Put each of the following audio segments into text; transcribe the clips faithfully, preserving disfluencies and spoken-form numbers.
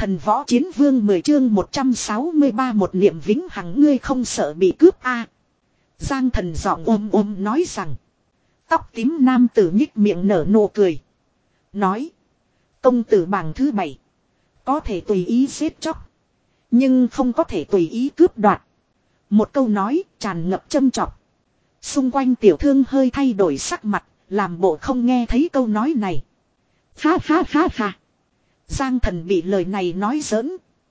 Thần võ chiến vương mười chương một trăm sáu mươi ba một niệm vĩnh hằng ngươi không sợ bị cướp a à. Giang thần giọng ôm ôm nói rằng. Tóc tím nam tử nhích miệng nở nụ cười. Nói. Công tử bảng thứ bảy. Có thể tùy ý giết chóc. Nhưng không có thể tùy ý cướp đoạt. Một câu nói tràn ngập châm chọc. Xung quanh tiểu thương hơi thay đổi sắc mặt. Làm bộ không nghe thấy câu nói này. Ha ha ha ha. Giang thần bị lời này nói giỡn.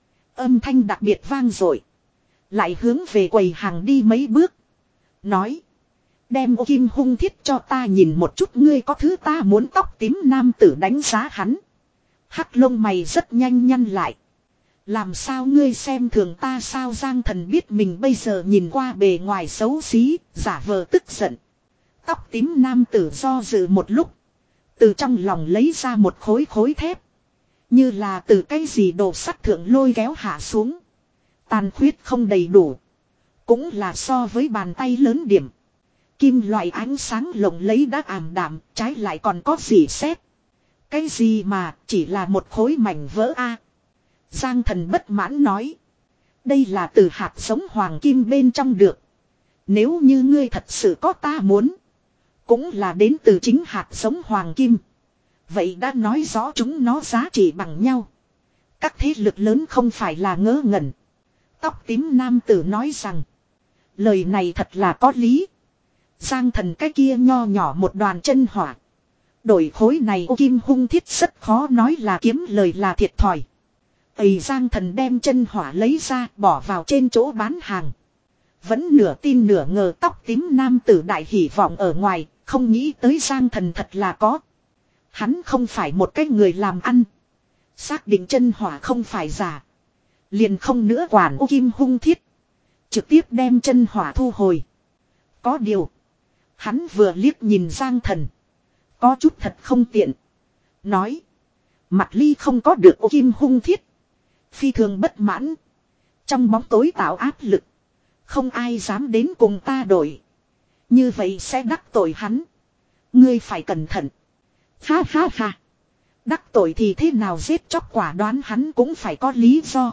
Âm thanh đặc biệt vang dội. Lại hướng về quầy hàng đi mấy bước. Nói. Đem ô kim hung thiết cho ta nhìn một chút ngươi có thứ ta muốn tóc tím nam tử đánh giá hắn. Hắc lông mày rất nhanh nhăn lại. Làm sao ngươi xem thường ta sao Giang thần biết mình bây giờ nhìn qua bề ngoài xấu xí, giả vờ tức giận. Tóc tím nam tử do dự một lúc. Từ trong lòng lấy ra một khối khối thép. Như là từ cái gì đồ sắt thượng lôi kéo hạ xuống. Tàn khuyết không đầy đủ. Cũng là so với bàn tay lớn điểm. Kim loại ánh sáng lộng lấy đã ảm đạm, trái lại còn có gì xét. Cái gì mà chỉ là một khối mảnh vỡ a. Giang thần bất mãn nói. Đây là từ hạt giống hoàng kim bên trong được. Nếu như ngươi thật sự có ta muốn. Cũng là đến từ chính hạt giống hoàng kim. Vậy đã nói rõ chúng nó giá trị bằng nhau. Các thế lực lớn không phải là ngớ ngẩn. Tóc tím nam tử nói rằng. Lời này thật là có lý. Giang thần cái kia nho nhỏ một đoàn chân hỏa. Đổi khối này ô kim hung thiết rất khó nói là kiếm lời là thiệt thòi. Ây Giang thần đem chân hỏa lấy ra bỏ vào trên chỗ bán hàng. Vẫn nửa tin nửa ngờ tóc tím nam tử đại hỉ vọng ở ngoài. Không nghĩ tới Giang thần thật là có. Hắn không phải một cái người làm ăn. Xác định chân hỏa không phải giả. Liền không nữa quản ô kim hung thiết. Trực tiếp đem chân hỏa thu hồi. Có điều. Hắn vừa liếc nhìn Giang thần. Có chút thật không tiện. Nói. Mặt ly không có được ô kim hung thiết. Phi thường bất mãn. Trong bóng tối tạo áp lực. Không ai dám đến cùng ta đổi. Như vậy sẽ đắc tội hắn. Ngươi phải cẩn thận. Ha ha ha. Đắc tội thì thế nào giết chóc quả đoán hắn cũng phải có lý do.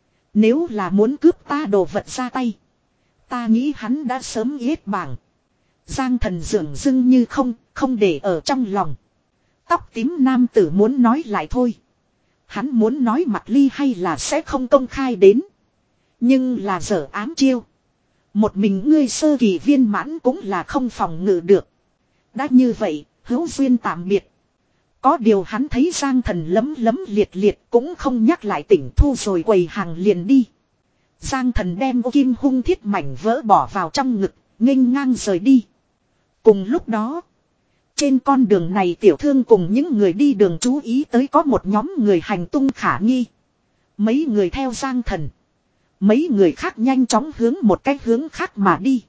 Nếu là muốn cướp ta đồ vật ra tay. Ta nghĩ hắn đã sớm yết bảng. Giang thần dường dưng như không, không để ở trong lòng. Tóc tím nam tử muốn nói lại thôi. Hắn muốn nói mặt ly hay là sẽ không công khai đến. Nhưng là dở ám chiêu. Một mình ngươi sơ kỳ viên mãn cũng là không phòng ngự được. Đã như vậy, hữu duyên tạm biệt. Có điều hắn thấy Giang thần lấm lấm liệt liệt cũng không nhắc lại tỉnh thu rồi quầy hàng liền đi. Giang thần đem ô kim hung thiết mảnh vỡ bỏ vào trong ngực, nghênh ngang rời đi. Cùng lúc đó, trên con đường này tiểu thương cùng những người đi đường chú ý tới có một nhóm người hành tung khả nghi. Mấy người theo Giang thần. Mấy người khác nhanh chóng hướng một cái hướng khác mà đi.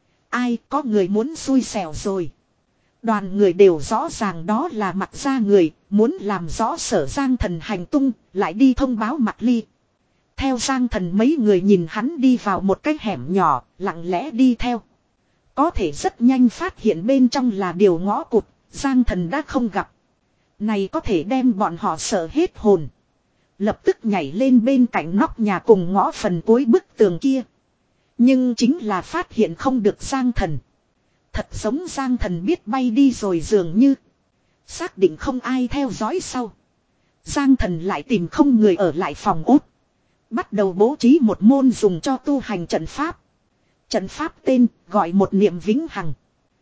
Ai có người muốn xui xẻo rồi. Đoàn người đều rõ ràng đó là mặt ra người, muốn làm rõ sở Giang thần hành tung, lại đi thông báo mặt ly. Theo Giang thần mấy người nhìn hắn đi vào một cái hẻm nhỏ, lặng lẽ đi theo. Có thể rất nhanh phát hiện bên trong là điều ngõ cụt, Giang thần đã không gặp. Này có thể đem bọn họ sợ hết hồn. Lập tức nhảy lên bên cạnh nóc nhà cùng ngõ phần cuối bức tường kia. Nhưng chính là phát hiện không được Giang thần. Thật giống Giang thần biết bay đi rồi dường như. Xác định không ai theo dõi sau. Giang thần lại tìm không người ở lại phòng ốt. Bắt đầu bố trí một môn dùng cho tu hành trận pháp. Trận pháp tên gọi một niệm vĩnh hằng.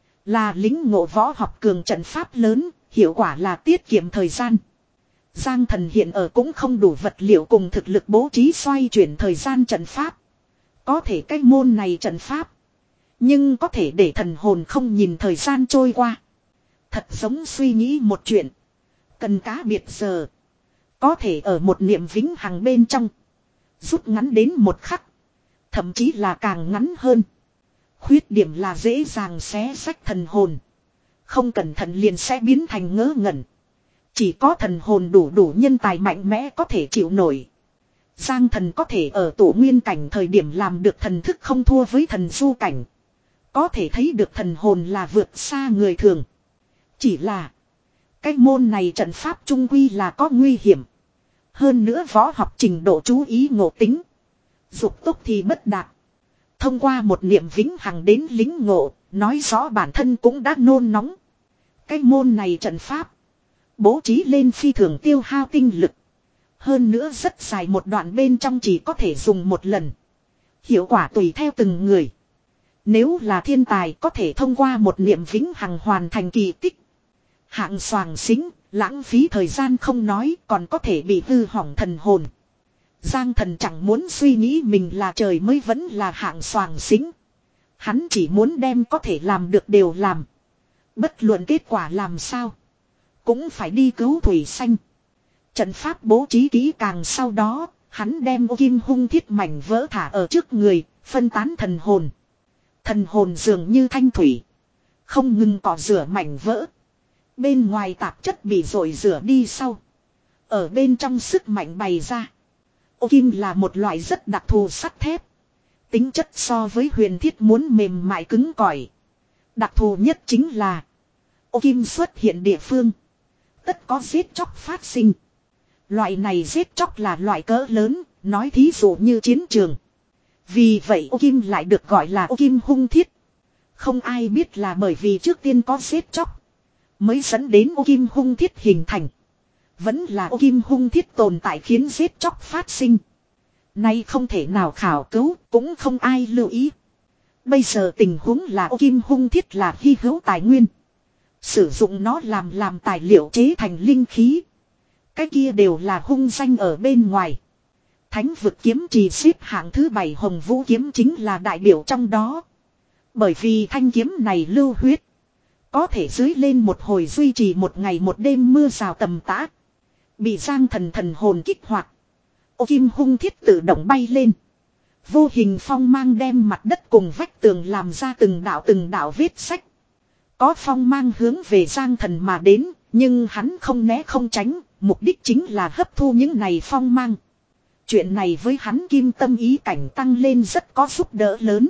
Là lính ngộ võ học cường trận pháp lớn, hiệu quả là tiết kiệm thời gian. Giang thần hiện ở cũng không đủ vật liệu cùng thực lực bố trí xoay chuyển thời gian trận pháp. Có thể cái môn này trận pháp. Nhưng có thể để thần hồn không nhìn thời gian trôi qua. Thật giống suy nghĩ một chuyện. Cần cá biệt giờ. Có thể ở một niệm vĩnh hằng bên trong. Rút ngắn đến một khắc. Thậm chí là càng ngắn hơn. Khuyết điểm là dễ dàng xé sách thần hồn. Không cẩn thận liền sẽ biến thành ngớ ngẩn. Chỉ có thần hồn đủ đủ nhân tài mạnh mẽ có thể chịu nổi. Giang thần có thể ở tổ nguyên cảnh thời điểm làm được thần thức không thua với thần du cảnh. Có thể thấy được thần hồn là vượt xa người thường. Chỉ là cái môn này trận pháp trung quy là có nguy hiểm. Hơn nữa võ học trình độ chú ý ngộ tính. Dục tốc thì bất đạt. Thông qua một niệm vĩnh hằng đến lính ngộ, nói rõ bản thân cũng đã nôn nóng. Cái môn này trận pháp. Bố trí lên phi thường tiêu hao tinh lực. Hơn nữa rất dài một đoạn bên trong chỉ có thể dùng một lần. Hiệu quả tùy theo từng người. Nếu là thiên tài có thể thông qua một niệm vĩnh hằng hoàn thành kỳ tích. Hạng soàng xính, lãng phí thời gian không nói còn có thể bị hư hỏng thần hồn. Giang Thần chẳng muốn suy nghĩ mình là trời mới vẫn là hạng soàng xính. Hắn chỉ muốn đem có thể làm được đều làm. Bất luận kết quả làm sao. Cũng phải đi cứu Thủy Xanh. Trận pháp bố trí kỹ càng sau đó, hắn đem ô kim hung thiết mảnh vỡ thả ở trước người, phân tán thần hồn. Thần hồn dường như thanh thủy. Không ngừng cọ rửa mảnh vỡ. Bên ngoài tạp chất bị dội rửa đi sau. Ở bên trong sức mạnh bày ra. Ô kim là một loại rất đặc thù sắt thép. Tính chất so với huyền thiết muốn mềm mại cứng cỏi. Đặc thù nhất chính là ô kim xuất hiện địa phương. Tất có giết chóc phát sinh. Loại này giết chóc là loại cỡ lớn, nói thí dụ như chiến trường. Vì vậy ô kim lại được gọi là ô kim hung thiết. Không ai biết là bởi vì trước tiên có giết chóc mới dẫn đến ô kim hung thiết hình thành. Vẫn là ô kim hung thiết tồn tại khiến giết chóc phát sinh. Nay không thể nào khảo cứu, cũng không ai lưu ý. Bây giờ tình huống là ô kim hung thiết là hy hữu tài nguyên. Sử dụng nó làm làm tài liệu chế thành linh khí. Cái kia đều là hung danh ở bên ngoài. Thánh vực kiếm trì xếp hạng thứ bảy hồng vũ kiếm chính là đại biểu trong đó. Bởi vì thanh kiếm này lưu huyết. Có thể dưới lên một hồi duy trì một ngày một đêm mưa rào tầm tã. Bị Giang Thần thần hồn kích hoạt. Ô kim hung thiết tự động bay lên. Vô hình phong mang đem mặt đất cùng vách tường làm ra từng đạo từng đạo vết sách. Có phong mang hướng về Giang Thần mà đến, nhưng hắn không né không tránh, mục đích chính là hấp thu những này phong mang. Chuyện này với hắn kim tâm ý cảnh tăng lên rất có giúp đỡ lớn.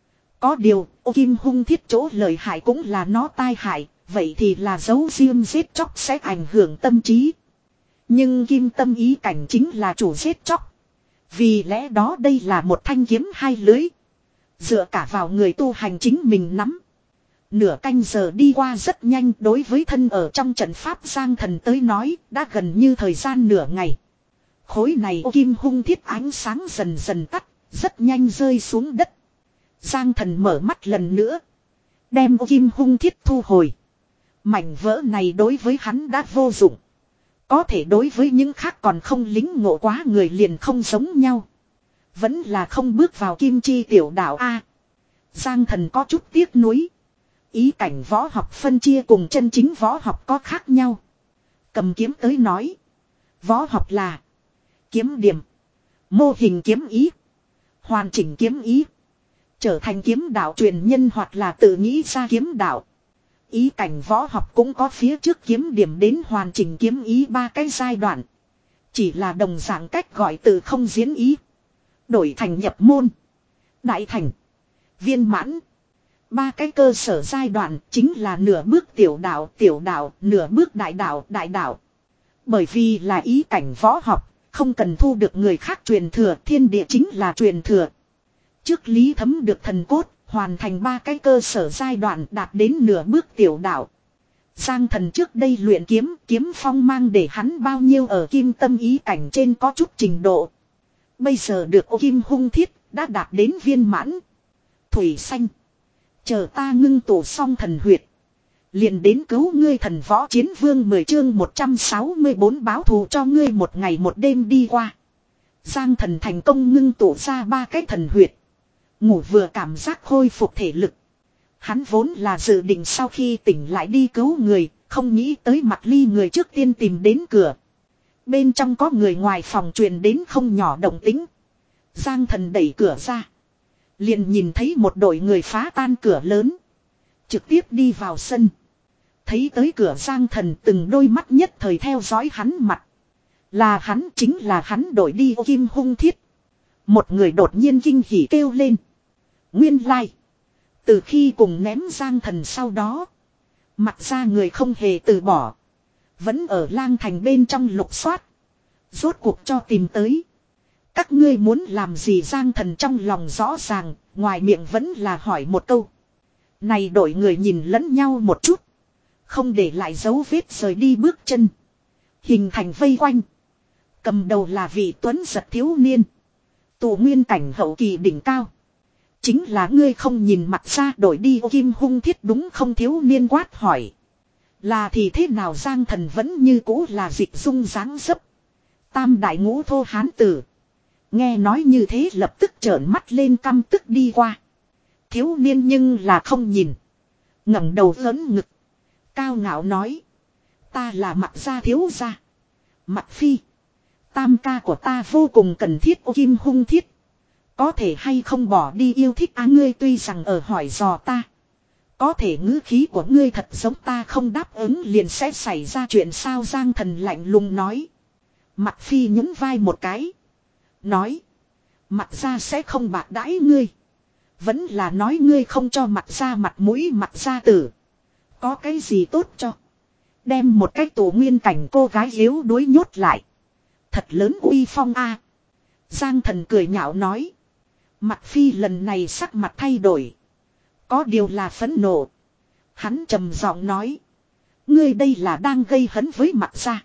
Có điều, ô kim hung thiết chỗ lợi hại cũng là nó tai hại, vậy thì là dấu riêng giết chóc sẽ ảnh hưởng tâm trí. Nhưng kim tâm ý cảnh chính là chủ giết chóc. Vì lẽ đó đây là một thanh kiếm hai lưới. Dựa cả vào người tu hành chính mình nắm. Nửa canh giờ đi qua rất nhanh đối với thân ở trong trận pháp Giang Thần tới nói đã gần như thời gian nửa ngày. Khối này ô kim hung thiết ánh sáng dần dần tắt, rất nhanh rơi xuống đất. Giang Thần mở mắt lần nữa. Đem ô kim hung thiết thu hồi. Mảnh vỡ này đối với hắn đã vô dụng. Có thể đối với những khác còn không lính ngộ quá người liền không giống nhau. Vẫn là không bước vào kim chi tiểu đảo A. Giang Thần có chút tiếc nuối. Ý cảnh võ học phân chia cùng chân chính võ học có khác nhau. Cầm kiếm tới nói. Võ học là kiếm điểm, mô hình kiếm ý, hoàn chỉnh kiếm ý, trở thành kiếm đạo truyền nhân hoặc là tự nghĩ ra kiếm đạo. Ý cảnh võ học cũng có phía trước kiếm điểm đến hoàn chỉnh kiếm ý ba cái giai đoạn. Chỉ là đồng dạng cách gọi từ không diễn ý. Đổi thành nhập môn, đại thành, viên mãn. Ba cái cơ sở giai đoạn chính là nửa bước tiểu đạo, tiểu đạo, nửa bước đại đạo, đại đạo. Bởi vì là ý cảnh võ học, không cần thu được người khác truyền thừa, thiên địa chính là truyền thừa. Trước Lý Thấm được thần cốt, hoàn thành ba cái cơ sở giai đoạn đạt đến nửa bước tiểu đạo. Giang Thần trước đây luyện kiếm, kiếm phong mang để hắn bao nhiêu ở kim tâm ý cảnh trên có chút trình độ. Bây giờ được ô kim hung thiết, đã đạt đến viên mãn. Thủy Xanh. Chờ ta ngưng tụ xong thần huyệt. Liền đến cứu ngươi thần võ chiến vương mười chương một trăm sáu mươi bốn báo thù cho ngươi một ngày một đêm đi qua. Giang Thần thành công ngưng tụ ra ba cái thần huyệt. Ngủ vừa cảm giác khôi phục thể lực. Hắn vốn là dự định sau khi tỉnh lại đi cứu người, không nghĩ tới mặt ly người trước tiên tìm đến cửa. Bên trong có người ngoài phòng truyền đến không nhỏ động tĩnh. Giang Thần đẩy cửa ra. Liền nhìn thấy một đội người phá tan cửa lớn. Trực tiếp đi vào sân. Thấy tới cửa Giang Thần từng đôi mắt nhất thời theo dõi hắn mặt. Là hắn, chính là hắn đổi đi ô kim hung thiết. Một người đột nhiên kinh hỉ kêu lên. Nguyên lai. Like. Từ khi cùng ném Giang Thần sau đó. Mặt ra người không hề từ bỏ. Vẫn ở lang thành bên trong lục soát. Rốt cuộc cho tìm tới. Các ngươi muốn làm gì? Giang Thần trong lòng rõ ràng, ngoài miệng vẫn là hỏi một câu. Này đội người nhìn lẫn nhau một chút. Không để lại dấu vết rời đi bước chân. Hình thành vây quanh. Cầm đầu là vị tuấn giật thiếu niên. Tù nguyên cảnh hậu kỳ đỉnh cao. Chính là ngươi không nhìn mặt ra đổi đi Kim Hung Thiết đúng không? Thiếu niên quát hỏi. Là thì thế nào? Giang Thần vẫn như cũ là dịch dung dáng dấp. Tam đại ngũ thô hán tử. Nghe nói như thế lập tức trợn mắt lên căm tức đi qua. Thiếu niên nhưng là không nhìn. Ngẩng đầu lớn ngực. Cao ngạo nói. Ta là Mặc gia thiếu gia. Mặc Phi. Tam ca của ta vô cùng cần thiết. Ô Kim Hung Thiết. Có thể hay không bỏ đi yêu thích á? Ngươi tuy rằng ở hỏi dò ta. Có thể ngữ khí của ngươi thật giống ta không đáp ứng liền sẽ xảy ra chuyện sao? Giang Thần lạnh lùng nói. Mặc Phi nhún vai một cái. Nói. Mặc gia sẽ không bạc đãi ngươi. Vẫn là nói ngươi không cho Mặc gia mặt mũi. Mặc gia tử. Có cái gì tốt cho. Đem một cái tổ nguyên cảnh cô gái yếu đuối nhốt lại. Thật lớn uy phong a. Giang Thần cười nhạo nói. Mặc Phi lần này sắc mặt thay đổi. Có điều là phẫn nộ. Hắn trầm giọng nói. Ngươi đây là đang gây hấn với Mặc gia.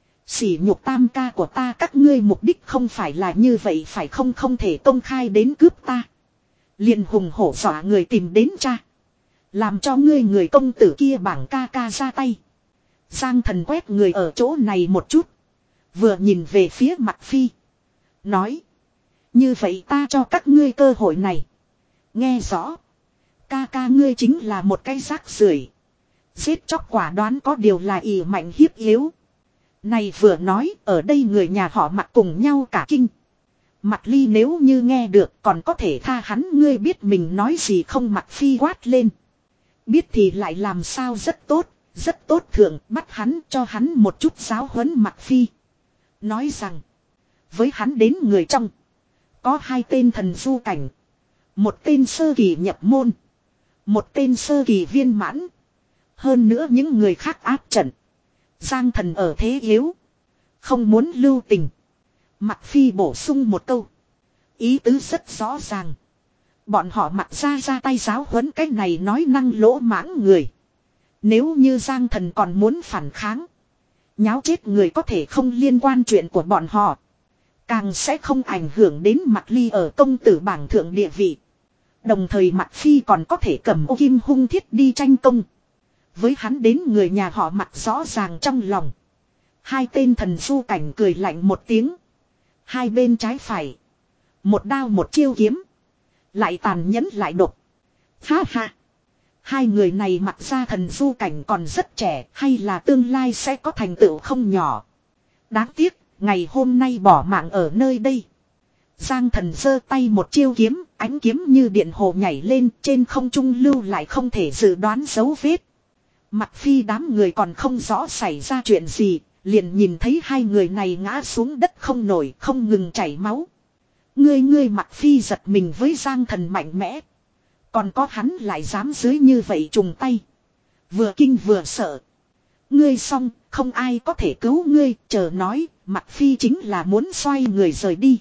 Sỉ nhục tam ca của ta. Các ngươi mục đích không phải là như vậy phải không? Không thể công khai đến cướp ta. Liền hùng hổ dọa người tìm đến cha. Làm cho ngươi người công tử kia bảng ca ca ra tay. Giang Thần quét người ở chỗ này một chút. Vừa nhìn về phía Mặc Phi. Nói. Như vậy ta cho các ngươi cơ hội này. Nghe rõ. Ca ca ngươi chính là một cái rác rưởi. Giết chóc quả đoán có điều là ỷ mạnh hiếp yếu. Này vừa nói ở đây người nhà họ Mặc cùng nhau cả kinh. Mặc Ly nếu như nghe được còn có thể tha hắn. Ngươi biết mình nói gì không? Mặc Phi quát lên. Biết thì lại làm sao? Rất tốt. Rất tốt thượng bắt hắn cho hắn một chút giáo huấn. Mặc Phi nói rằng. Với hắn đến người trong. Có hai tên thần du cảnh. Một tên sơ kỳ nhập môn. Một tên sơ kỳ viên mãn. Hơn nữa những người khác áp trận. Giang Thần ở thế yếu. Không muốn lưu tình. Mặc Phi bổ sung một câu. Ý tứ rất rõ ràng. Bọn họ Mặc ra ra tay giáo huấn cái này nói năng lỗ mãng người. Nếu như Giang Thần còn muốn phản kháng. Nháo chết người có thể không liên quan chuyện của bọn họ. Càng sẽ không ảnh hưởng đến Mặc Ly ở công tử bảng thượng địa vị. Đồng thời Mặc Phi còn có thể cầm Ô Kim Hung Thiết đi tranh công. Với hắn đến người nhà họ Mặc rõ ràng trong lòng. Hai tên thần du cảnh cười lạnh một tiếng. Hai bên trái phải. Một đao một chiêu kiếm. Lại tàn nhẫn lại độc. Ha ha. Hai người này Mặc ra thần du cảnh còn rất trẻ. Hay là tương lai sẽ có thành tựu không nhỏ. Đáng tiếc. Ngày hôm nay bỏ mạng ở nơi đây. Giang Thần giơ tay một chiêu kiếm. Ánh kiếm như điện hồ nhảy lên. Trên không trung lưu lại không thể dự đoán dấu vết. Mặc Phi đám người còn không rõ xảy ra chuyện gì. Liền nhìn thấy hai người này ngã xuống đất không nổi. Không ngừng chảy máu. Ngươi ngươi Mặc Phi giật mình với Giang Thần mạnh mẽ. Còn có hắn lại dám dưới như vậy trùng tay. Vừa kinh vừa sợ. Ngươi xong, không ai có thể cứu ngươi, chờ nói, Mặc Phi chính là muốn xoay người rời đi.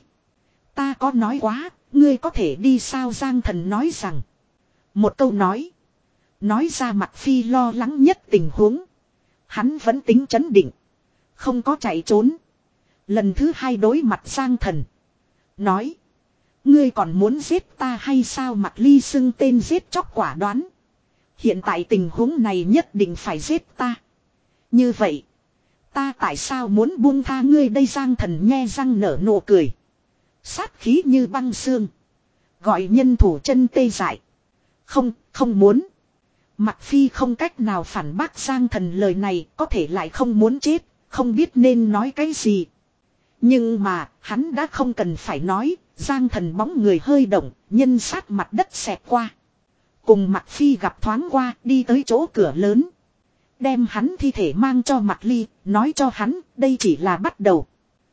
Ta có nói quá, ngươi có thể đi sao? Giang Thần nói rằng. Một câu nói. Nói ra Mặc Phi lo lắng nhất tình huống. Hắn vẫn tính trấn định. Không có chạy trốn. Lần thứ hai đối mặt Giang Thần. Nói. Ngươi còn muốn giết ta hay sao? Mặc Ly xưng tên giết chóc quả đoán. Hiện tại tình huống này nhất định phải giết ta. Như vậy. Ta tại sao muốn buông tha ngươi đây? Giang Thần nhe răng nở nụ cười. Sát khí như băng xương. Gọi nhân thủ chân tê dại. Không, không muốn. Mặc Phi không cách nào phản bác Giang Thần lời này. Có thể lại không muốn chết. Không biết nên nói cái gì. Nhưng mà hắn đã không cần phải nói. Giang Thần bóng người hơi động. Nhân sát mặt đất xẹt qua. Cùng Mặc Phi gặp thoáng qua. Đi tới chỗ cửa lớn. Đem hắn thi thể mang cho Mặc Ly. Nói cho hắn đây chỉ là bắt đầu.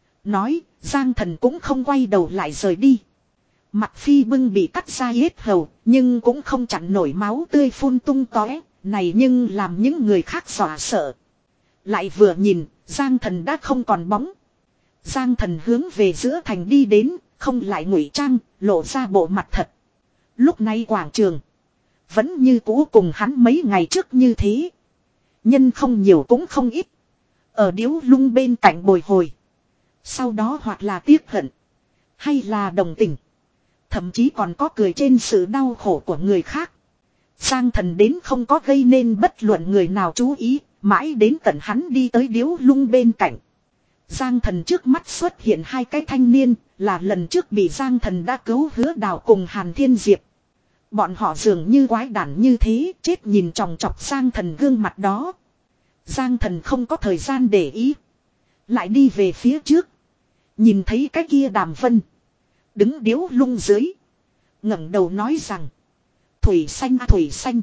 Nói Giang Thần cũng không quay đầu lại rời đi. Mặc Phi bưng bị cắt ra yết hầu. Nhưng cũng không chặn nổi máu tươi phun tung tóe. Này nhưng làm những người khác dọa sợ. Lại vừa nhìn Giang Thần đã không còn bóng. Giang Thần hướng về giữa thành đi đến, không lại ngụy trang, lộ ra bộ mặt thật. Lúc này quảng trường vẫn như cũ cùng hắn mấy ngày trước như thế. Nhân không nhiều cũng không ít. Ở điếu lung bên cạnh bồi hồi. Sau đó hoặc là tiếc hận, hay là đồng tình, thậm chí còn có cười trên sự đau khổ của người khác. Giang Thần đến không có gây nên bất luận người nào chú ý, mãi đến tận hắn đi tới điếu lung bên cạnh. Giang Thần trước mắt xuất hiện hai cái thanh niên, là lần trước bị Giang Thần đã cứu Hứa Đào cùng Hàn Thiên Diệp. Bọn họ dường như quái đản như thế, chết nhìn chòng chọc Giang Thần gương mặt đó. Giang Thần không có thời gian để ý, lại đi về phía trước. Nhìn thấy cái kia Đàm Vân đứng điếu lung dưới, ngẩng đầu nói rằng: Thủy xanh à, Thủy xanh,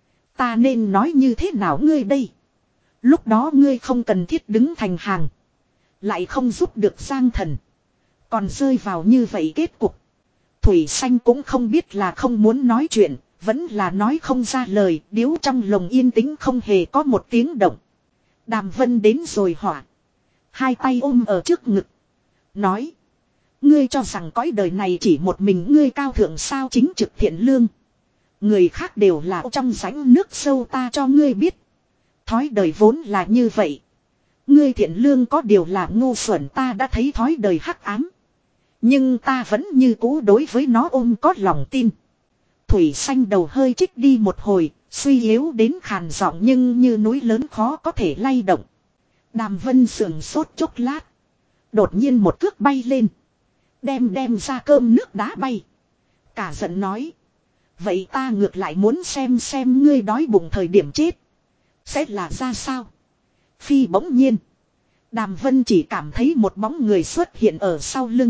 ta nên nói như thế nào ngươi đây? Lúc đó ngươi không cần thiết đứng thành hàng, lại không giúp được Giang Thần, còn rơi vào như vậy kết cục. Thủy xanh cũng không biết là không muốn nói chuyện, vẫn là nói không ra lời, điếu trong lồng yên tĩnh không hề có một tiếng động. Đàm Vân đến rồi hỏa, hai tay ôm ở trước ngực, nói: Ngươi cho rằng cõi đời này chỉ một mình ngươi cao thượng sao? Chính trực thiện lương, người khác đều là trong rãnh nước sâu. Ta cho ngươi biết, thói đời vốn là như vậy. Ngươi thiện lương có điều là ngu xuẩn, ta đã thấy thói đời hắc ám, nhưng ta vẫn như cũ đối với nó ôm có lòng tin. Thủy xanh đầu hơi trích đi một hồi, suy yếu đến khàn giọng nhưng như núi lớn khó có thể lay động. Đàm Vân sườn sốt chốc lát, đột nhiên một cước bay lên, đem đem ra cơm nước đá bay. Cả giận nói: Vậy ta ngược lại muốn xem xem ngươi đói bụng thời điểm chết sẽ là ra sao. Phi bỗng nhiên, Đàm Vân chỉ cảm thấy một bóng người xuất hiện ở sau lưng,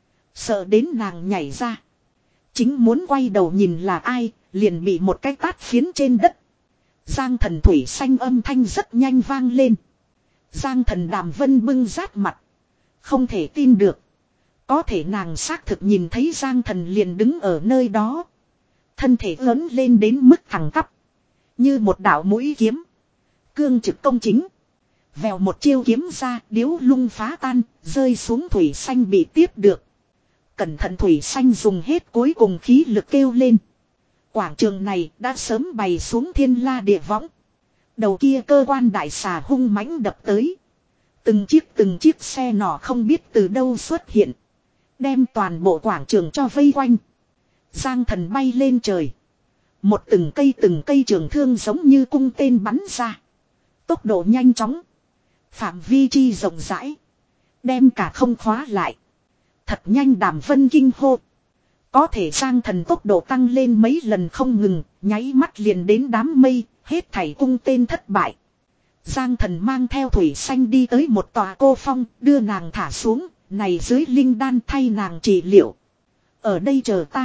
sợ đến nàng nhảy ra. Chính muốn quay đầu nhìn là ai, liền bị một cái tát phiến trên đất. Giang Thần Thủy xanh âm thanh rất nhanh vang lên. Giang Thần Đàm Vân bưng rát mặt, không thể tin được. Có thể nàng xác thực nhìn thấy Giang Thần liền đứng ở nơi đó, thân thể lớn lên đến mức thẳng tắp, như một đạo mũi kiếm, cương trực công chính. Vèo một chiêu kiếm ra, điếu lung phá tan, rơi xuống. Thủy xanh bị tiếp được. Cẩn thận, Thủy xanh dùng hết cuối cùng khí lực kêu lên. Quảng trường này đã sớm bày xuống thiên la địa võng. Đầu kia cơ quan đại xà hung mãnh đập tới. Từng chiếc từng chiếc xe nỏ không biết từ đâu xuất hiện, đem toàn bộ quảng trường cho vây quanh. Giang Thần bay lên trời, một từng cây từng cây trường thương giống như cung tên bắn ra, tốc độ nhanh chóng, phạm vi chi rộng rãi, đem cả không khóa lại. Thật nhanh, Đàm Vân kinh hô. Có thể Giang Thần tốc độ tăng lên mấy lần không ngừng, nháy mắt liền đến đám mây, hết thảy cung tên thất bại. Giang Thần mang theo Thủy xanh đi tới một tòa cô phong, đưa nàng thả xuống, này dưới linh đan thay nàng trị liệu. Ở đây chờ ta.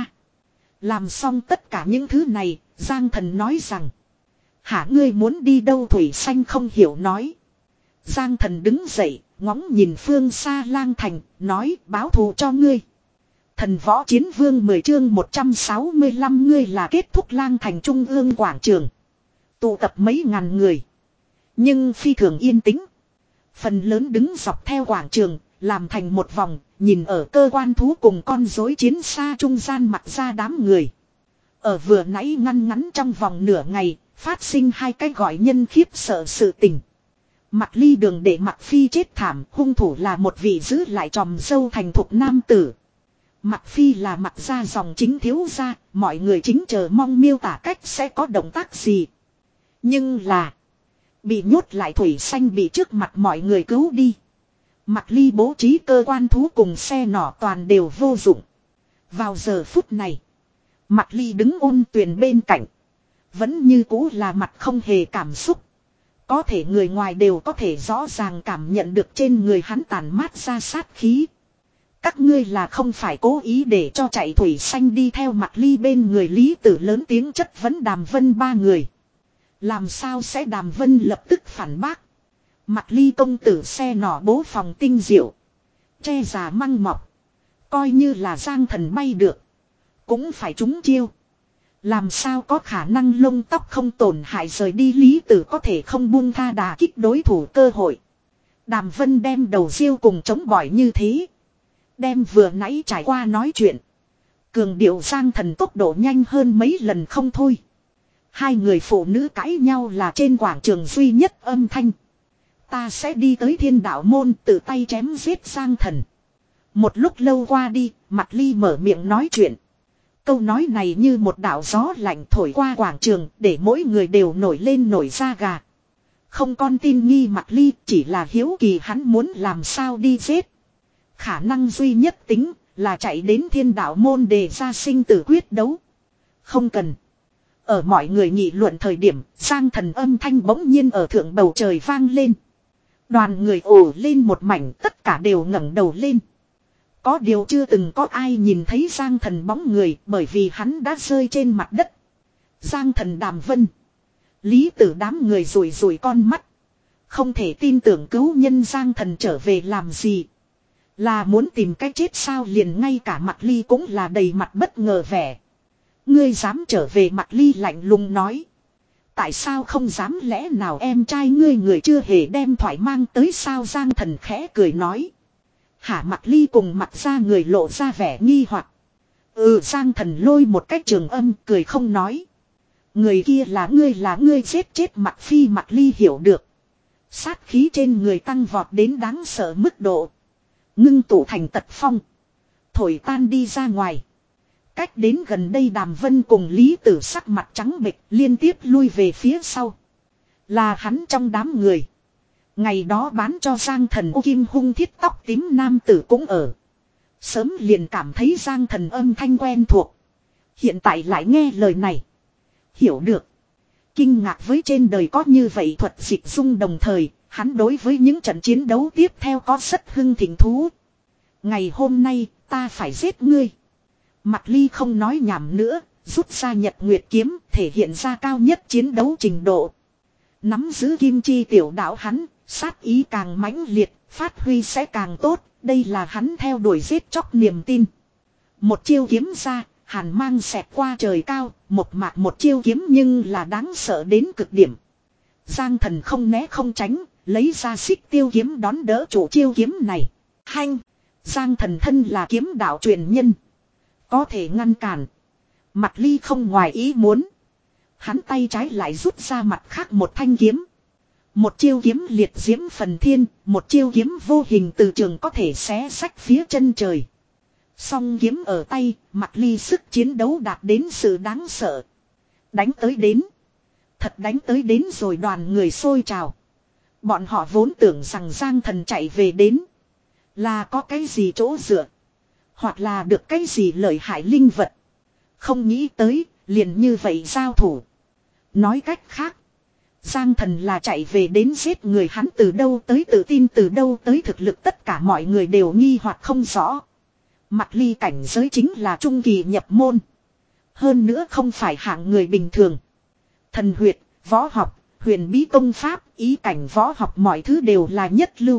Làm xong tất cả những thứ này, Giang Thần nói rằng: Hả, ngươi muốn đi đâu? Thủy xanh không hiểu nói. Giang Thần đứng dậy, ngóng nhìn phương xa Lang Thành, nói: Báo thù cho ngươi. Thần Võ Chiến Vương mười chương một trăm sáu mươi lăm. Ngươi là kết thúc. Lang Thành trung ương quảng trường, tụ tập mấy ngàn người, nhưng phi thường yên tĩnh. Phần lớn đứng dọc theo quảng trường, làm thành một vòng, nhìn ở cơ quan thú cùng con rối chiến xa trung gian mặc ra đám người. Ở vừa nãy ngăn ngắn trong vòng nửa ngày, phát sinh hai cái gọi nhân khiếp sợ sự tình. Mặc Ly Đường để Mặc Phi chết thảm, hung thủ là một vị giữ lại tròm dâu thành thục nam tử. Mặc Phi là Mặc gia dòng chính thiếu gia, mọi người chính chờ mong miêu tả cách sẽ có động tác gì. Nhưng là bị nhốt lại Thủy xanh bị trước mặt mọi người cứu đi. Mặc Ly bố trí cơ quan thú cùng xe nỏ toàn đều vô dụng. Vào giờ phút này, Mặc Ly đứng ôn tuyền bên cạnh, vẫn như cũ là mặt không hề cảm xúc. Có thể người ngoài đều có thể rõ ràng cảm nhận được trên người hắn tàn mát ra sát khí. Các ngươi là không phải cố ý để cho chạy. Thủy xanh đi theo Mặc Ly bên người Lý Tử lớn tiếng chất vấn Đàm Vân ba người. Làm sao sẽ? Đàm Vân lập tức phản bác. Mặc Ly công tử xe nỏ bố phòng tinh diệu, che già măng mọc, coi như là Giang Thần bay được cũng phải trúng chiêu. Làm sao có khả năng lông tóc không tổn hại rời đi? Lý Tử có thể không buông tha đà kích đối thủ cơ hội. Đàm Vân đem đầu riêu cùng chống bỏi như thế. Đem vừa nãy trải qua nói chuyện. Cường điệu Giang Thần tốc độ nhanh hơn mấy lần không thôi. Hai người phụ nữ cãi nhau là trên quảng trường duy nhất âm thanh. Ta sẽ đi tới Thiên Đạo Môn tự tay chém giết Giang Thần. Một lúc lâu qua đi, Mạc Ly mở miệng nói chuyện. Câu nói này như một đạo gió lạnh thổi qua quảng trường để mỗi người đều nổi lên nổi da gà. Không con tin nghi Mạc Ly, chỉ là hiếu kỳ hắn muốn làm sao đi giết. Khả năng duy nhất tính là chạy đến Thiên Đạo Môn để ra sinh tử quyết đấu. Không cần. Ở mọi người nghị luận thời điểm, Giang Thần âm thanh bỗng nhiên ở thượng bầu trời vang lên. Đoàn người ồ lên một mảnh, tất cả đều ngẩng đầu lên. Có điều chưa từng có ai nhìn thấy Giang Thần bóng người, bởi vì hắn đã rơi trên mặt đất. Giang Thần, Đàm Vân, Lý Tử đám người rủi rủi con mắt. Không thể tin tưởng cứu nhân Giang Thần trở về làm gì. Là muốn tìm cách chết sao? Liền ngay cả Mạc Ly cũng là đầy mặt bất ngờ vẻ. Ngươi dám trở về? Mạc Ly lạnh lùng nói. Tại sao không dám? Lẽ nào em trai ngươi người chưa hề đem thoại mang tới sao? Giang Thần khẽ cười nói. Hả? Mạc Ly cùng mặt ra người lộ ra vẻ nghi hoặc. Ừ, Giang Thần lôi một cách trường âm cười không nói. Người kia là ngươi, là ngươi giết chết Mạc Phi. Mạc Ly hiểu được. Sát khí trên người tăng vọt đến đáng sợ mức độ. Ngưng tụ thành tật phong. Thổi tan đi ra ngoài. Cách đến gần đây Đàm Vân cùng Lý Tử sắc mặt trắng bệch liên tiếp lui về phía sau. Là hắn trong đám người. Ngày đó bán cho Giang Thần ô kim hung thiết tóc tím nam tử cũng ở. Sớm liền cảm thấy Giang Thần âm thanh quen thuộc. Hiện tại lại nghe lời này. Hiểu được. Kinh ngạc với trên đời có như vậy thuật dịch dung, đồng thời hắn đối với những trận chiến đấu tiếp theo có rất hưng thịnh thú. Ngày hôm nay ta phải giết ngươi. Mạc Ly không nói nhảm nữa, rút ra Nhật Nguyệt kiếm, thể hiện ra cao nhất chiến đấu trình độ. Nắm giữ kim chi tiểu đạo hắn, sát ý càng mãnh liệt, phát huy sẽ càng tốt, đây là hắn theo đuổi giết chóc niềm tin. Một chiêu kiếm ra, hàn mang xẹt qua trời cao, một mạc một chiêu kiếm nhưng là đáng sợ đến cực điểm. Giang Thần không né không tránh, lấy ra xích tiêu kiếm đón đỡ chủ chiêu kiếm này. Hanh! Giang Thần thân là kiếm đạo truyền nhân. Có thể ngăn cản. Mạc Ly không ngoài ý muốn. Hắn tay trái lại rút ra mặt khác một thanh kiếm. Một chiêu kiếm liệt diễm phần thiên, một chiêu kiếm vô hình từ trường có thể xé rách phía chân trời. Song kiếm ở tay, Mạc Ly sức chiến đấu đạt đến sự đáng sợ. Đánh tới đến. Thật đánh tới đến rồi, đoàn người xôi trào. Bọn họ vốn tưởng rằng Giang Thần chạy về đến. Là có cái gì chỗ dựa. Hoặc là được cái gì lợi hại linh vật. Không nghĩ tới, liền như vậy giao thủ. Nói cách khác. Giang Thần là chạy về đến giết người, hắn từ đâu tới tự tin, từ đâu tới thực lực, tất cả mọi người đều nghi hoặc không rõ. Mạc Ly cảnh giới chính là trung kỳ nhập môn. Hơn nữa không phải hạng người bình thường. Thần huyệt, võ học, huyền bí công pháp, ý cảnh võ học mọi thứ đều là nhất lưu.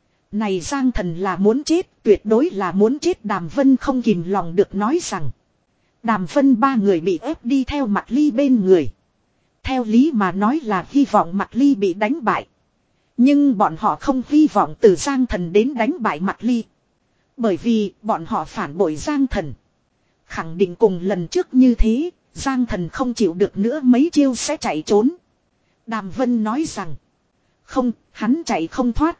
Này Giang Thần là muốn chết, tuyệt đối là muốn chết. Đàm Vân không kìm lòng được nói rằng. Đàm Vân ba người bị ép đi theo Mạc Ly bên người. Theo lý mà nói là hy vọng Mạc Ly bị đánh bại. Nhưng bọn họ không hy vọng từ Giang Thần đến đánh bại Mạc Ly. Bởi vì bọn họ phản bội Giang Thần. Khẳng định cùng lần trước như thế, Giang Thần không chịu được nữa mấy chiêu sẽ chạy trốn. Đàm Vân nói rằng. Không, hắn chạy không thoát.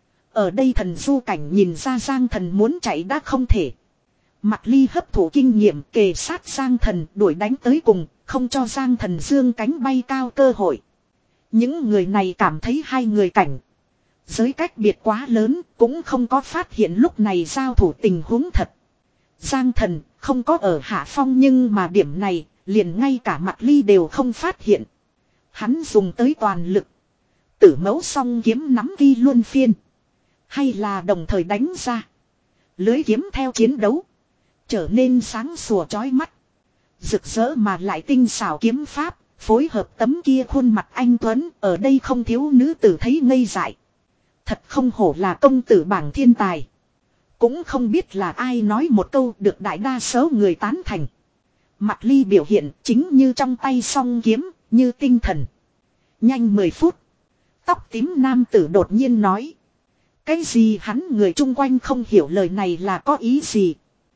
Ở đây Thần Du Cảnh nhìn ra Giang Thần muốn chạy đã không thể. Mạc Ly hấp thụ kinh nghiệm, kề sát Giang Thần, đuổi đánh tới cùng, không cho Giang Thần dương cánh bay cao cơ hội. Những người này cảm thấy hai người cảnh giới cách biệt quá lớn, cũng không có phát hiện lúc này giao thủ tình huống thật. Giang Thần không có ở hạ phong, nhưng mà điểm này liền ngay cả Mạc Ly đều không phát hiện. Hắn dùng tới toàn lực. Tử mẫu song kiếm nắm ghi luân phiên. Hay là đồng thời đánh ra. Lưới kiếm theo chiến đấu. Trở nên sáng sủa chói mắt. Rực rỡ mà lại tinh xảo kiếm pháp. Phối hợp tấm kia khuôn mặt anh tuấn. Ở đây không thiếu nữ tử thấy ngây dại. Thật không hổ là công tử bảng thiên tài. Cũng không biết là ai nói một câu được đại đa số người tán thành. Mạc Ly biểu hiện chính như trong tay song kiếm, như tinh thần. Nhanh mười phút. Tóc tím nam tử đột nhiên nói. Cái gì hắn người chung quanh không hiểu lời này là có ý gì.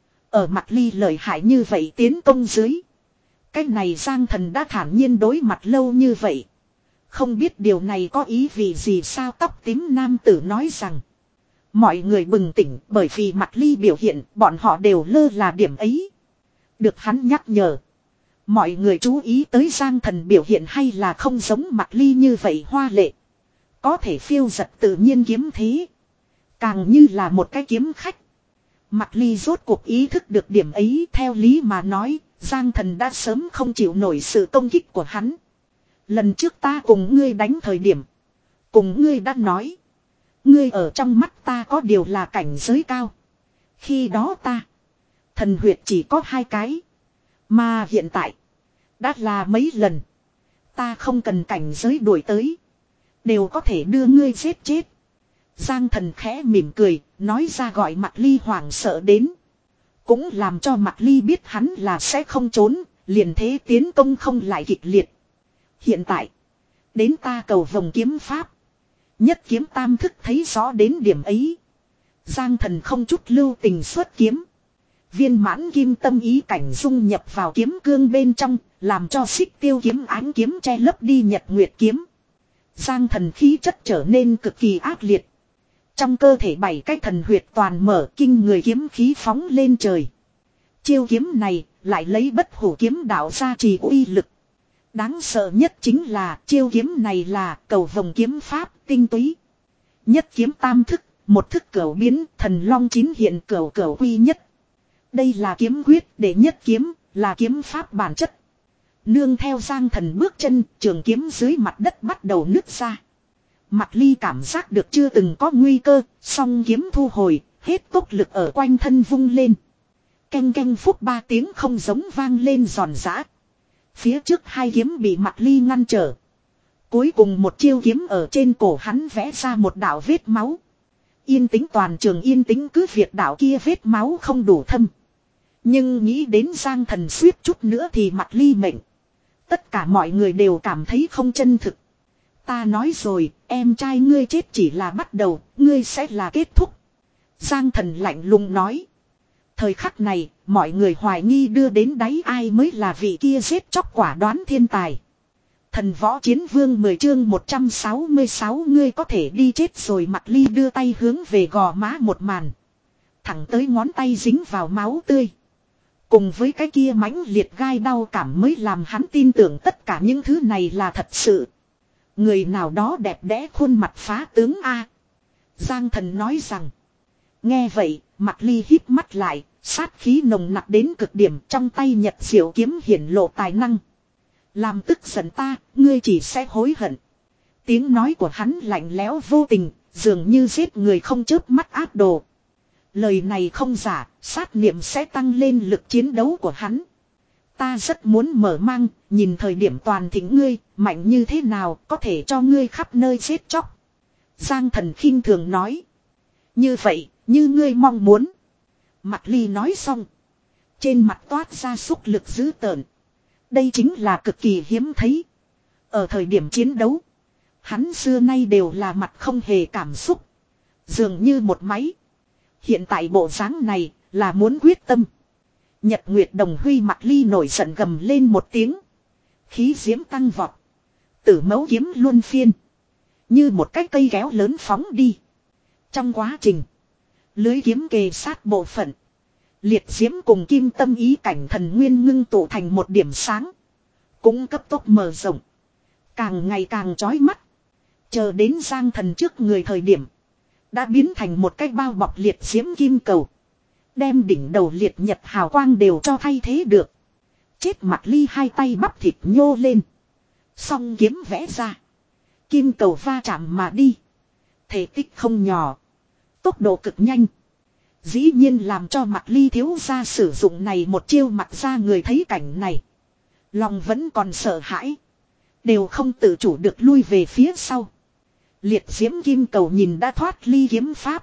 Ở mặt ly lợi hại như vậy tiến công dưới. Cái này Giang Thần đã thản nhiên đối mặt lâu như vậy. Không biết điều này có ý vị gì sao tóc tím nam tử nói rằng. Mọi người bừng tỉnh bởi vì mặt ly biểu hiện bọn họ đều lơ là điểm ấy. Được hắn nhắc nhở. Mọi người chú ý tới Giang Thần biểu hiện hay là không giống mặt ly như vậy hoa lệ. Có thể phiêu giật tự nhiên kiếm thế. Càng như là một cái kiếm khách. Mặt ly rốt cuộc ý thức được điểm ấy theo lý mà nói. Giang Thần đã sớm không chịu nổi sự công kích của hắn. Lần trước ta cùng ngươi đánh thời điểm. Cùng ngươi đã nói. Ngươi ở trong mắt ta có điều là cảnh giới cao. Khi đó ta. Thần huyệt chỉ có hai cái. Mà hiện tại. Đã là mấy lần. Ta không cần cảnh giới đuổi tới. Đều có thể đưa ngươi giết chết. Giang Thần khẽ mỉm cười. Nói ra gọi Mạc Ly hoảng sợ đến. Cũng làm cho Mạc Ly biết hắn là sẽ không trốn. Liền thế tiến công không lại kịch liệt. Hiện tại. Đến ta cầu vòng kiếm pháp. Nhất kiếm tam thức thấy rõ đến điểm ấy. Giang Thần không chút lưu tình xuất kiếm. Viên mãn kim tâm ý cảnh dung nhập vào kiếm cương bên trong. Làm cho xích tiêu kiếm ánh kiếm che lấp đi nhật nguyệt kiếm. Giang Thần khí chất trở nên cực kỳ ác liệt. Trong cơ thể bảy cái thần huyệt toàn mở kinh người kiếm khí phóng lên trời. Chiêu kiếm này lại lấy bất hủ kiếm đạo ra trì uy lực. Đáng sợ nhất chính là chiêu kiếm này là cầu vòng kiếm pháp tinh túy. Nhất kiếm tam thức, một thức cửu biến, thần long chín hiện cửu cửu quy nhất. Đây là kiếm quyết để nhất kiếm, là kiếm pháp bản chất. Nương theo Giang Thần bước chân, trường kiếm dưới mặt đất bắt đầu nứt ra. Mạc Ly cảm giác được chưa từng có nguy cơ, song kiếm thu hồi, hết tốc lực ở quanh thân vung lên. Canh canh phúc ba tiếng không giống vang lên giòn giã. Phía trước hai kiếm bị Mạc Ly ngăn trở. Cuối cùng một chiêu kiếm ở trên cổ hắn vẽ ra một đạo vết máu. Yên tĩnh toàn trường yên tĩnh cứ việc đạo kia vết máu không đủ thâm. Nhưng nghĩ đến Giang Thần suýt chút nữa thì Mạc Ly mệnh. Tất cả mọi người đều cảm thấy không chân thực. Ta nói rồi, em trai ngươi chết chỉ là bắt đầu, ngươi sẽ là kết thúc. Giang Thần lạnh lùng nói. Thời khắc này, mọi người hoài nghi đưa đến đáy ai mới là vị kia giết chóc quả đoán thiên tài. Thần võ chiến vương mười chương một trăm sáu mươi sáu ngươi có thể đi chết rồi. Mạc Ly đưa tay hướng về gò má một màn. Thẳng tới ngón tay dính vào máu tươi. Cùng với cái kia mãnh liệt gai đau cảm mới làm hắn tin tưởng tất cả những thứ này là thật sự. Người nào đó đẹp đẽ khuôn mặt phá tướng A. Giang Thần nói rằng. Nghe vậy, Mạc Ly híp mắt lại, sát khí nồng nặc đến cực điểm trong tay nhật diệu kiếm hiển lộ tài năng. Làm tức giận ta, ngươi chỉ sẽ hối hận. Tiếng nói của hắn lạnh lẽo vô tình, dường như giết người không chớp mắt ác đồ. Lời này không giả, sát niệm sẽ tăng lên lực chiến đấu của hắn. Ta rất muốn mở mang, nhìn thời điểm toàn thịnh ngươi, mạnh như thế nào, có thể cho ngươi khắp nơi giết chóc. Giang Thần khinh thường nói. Như vậy, như ngươi mong muốn. Mạc Ly nói xong. Trên mặt toát ra xúc lực dữ tợn. Đây chính là cực kỳ hiếm thấy. Ở thời điểm chiến đấu. Hắn xưa nay đều là mặt không hề cảm xúc. Dường như một máy. Hiện tại bộ dáng này là muốn quyết tâm. Nhật Nguyệt Đồng Huy Mạc Ly nổi giận gầm lên một tiếng. Khí diễm tăng vọt. Tử mẫu kiếm luân phiên. Như một cái cây kéo lớn phóng đi. Trong quá trình. Lưới kiếm kề sát bộ phận. Liệt diễm cùng kim tâm ý cảnh thần nguyên ngưng tụ thành một điểm sáng. Cũng cấp tốc mở rộng. Càng ngày càng chói mắt. Chờ đến Giang Thần trước người thời điểm. Đã biến thành một cái bao bọc liệt diễm kim cầu. Đem đỉnh đầu liệt nhật hào quang đều cho thay thế được. Chết Mạc Ly hai tay bắp thịt nhô lên. Song kiếm vẽ ra. Kim cầu va chạm mà đi. Thể tích không nhỏ. Tốc độ cực nhanh. Dĩ nhiên làm cho Mạc Ly thiếu gia sử dụng này một chiêu mặc ra người thấy cảnh này. Lòng vẫn còn sợ hãi. Đều không tự chủ được lui về phía sau. Liệt diễm kim cầu nhìn đã thoát ly kiếm pháp.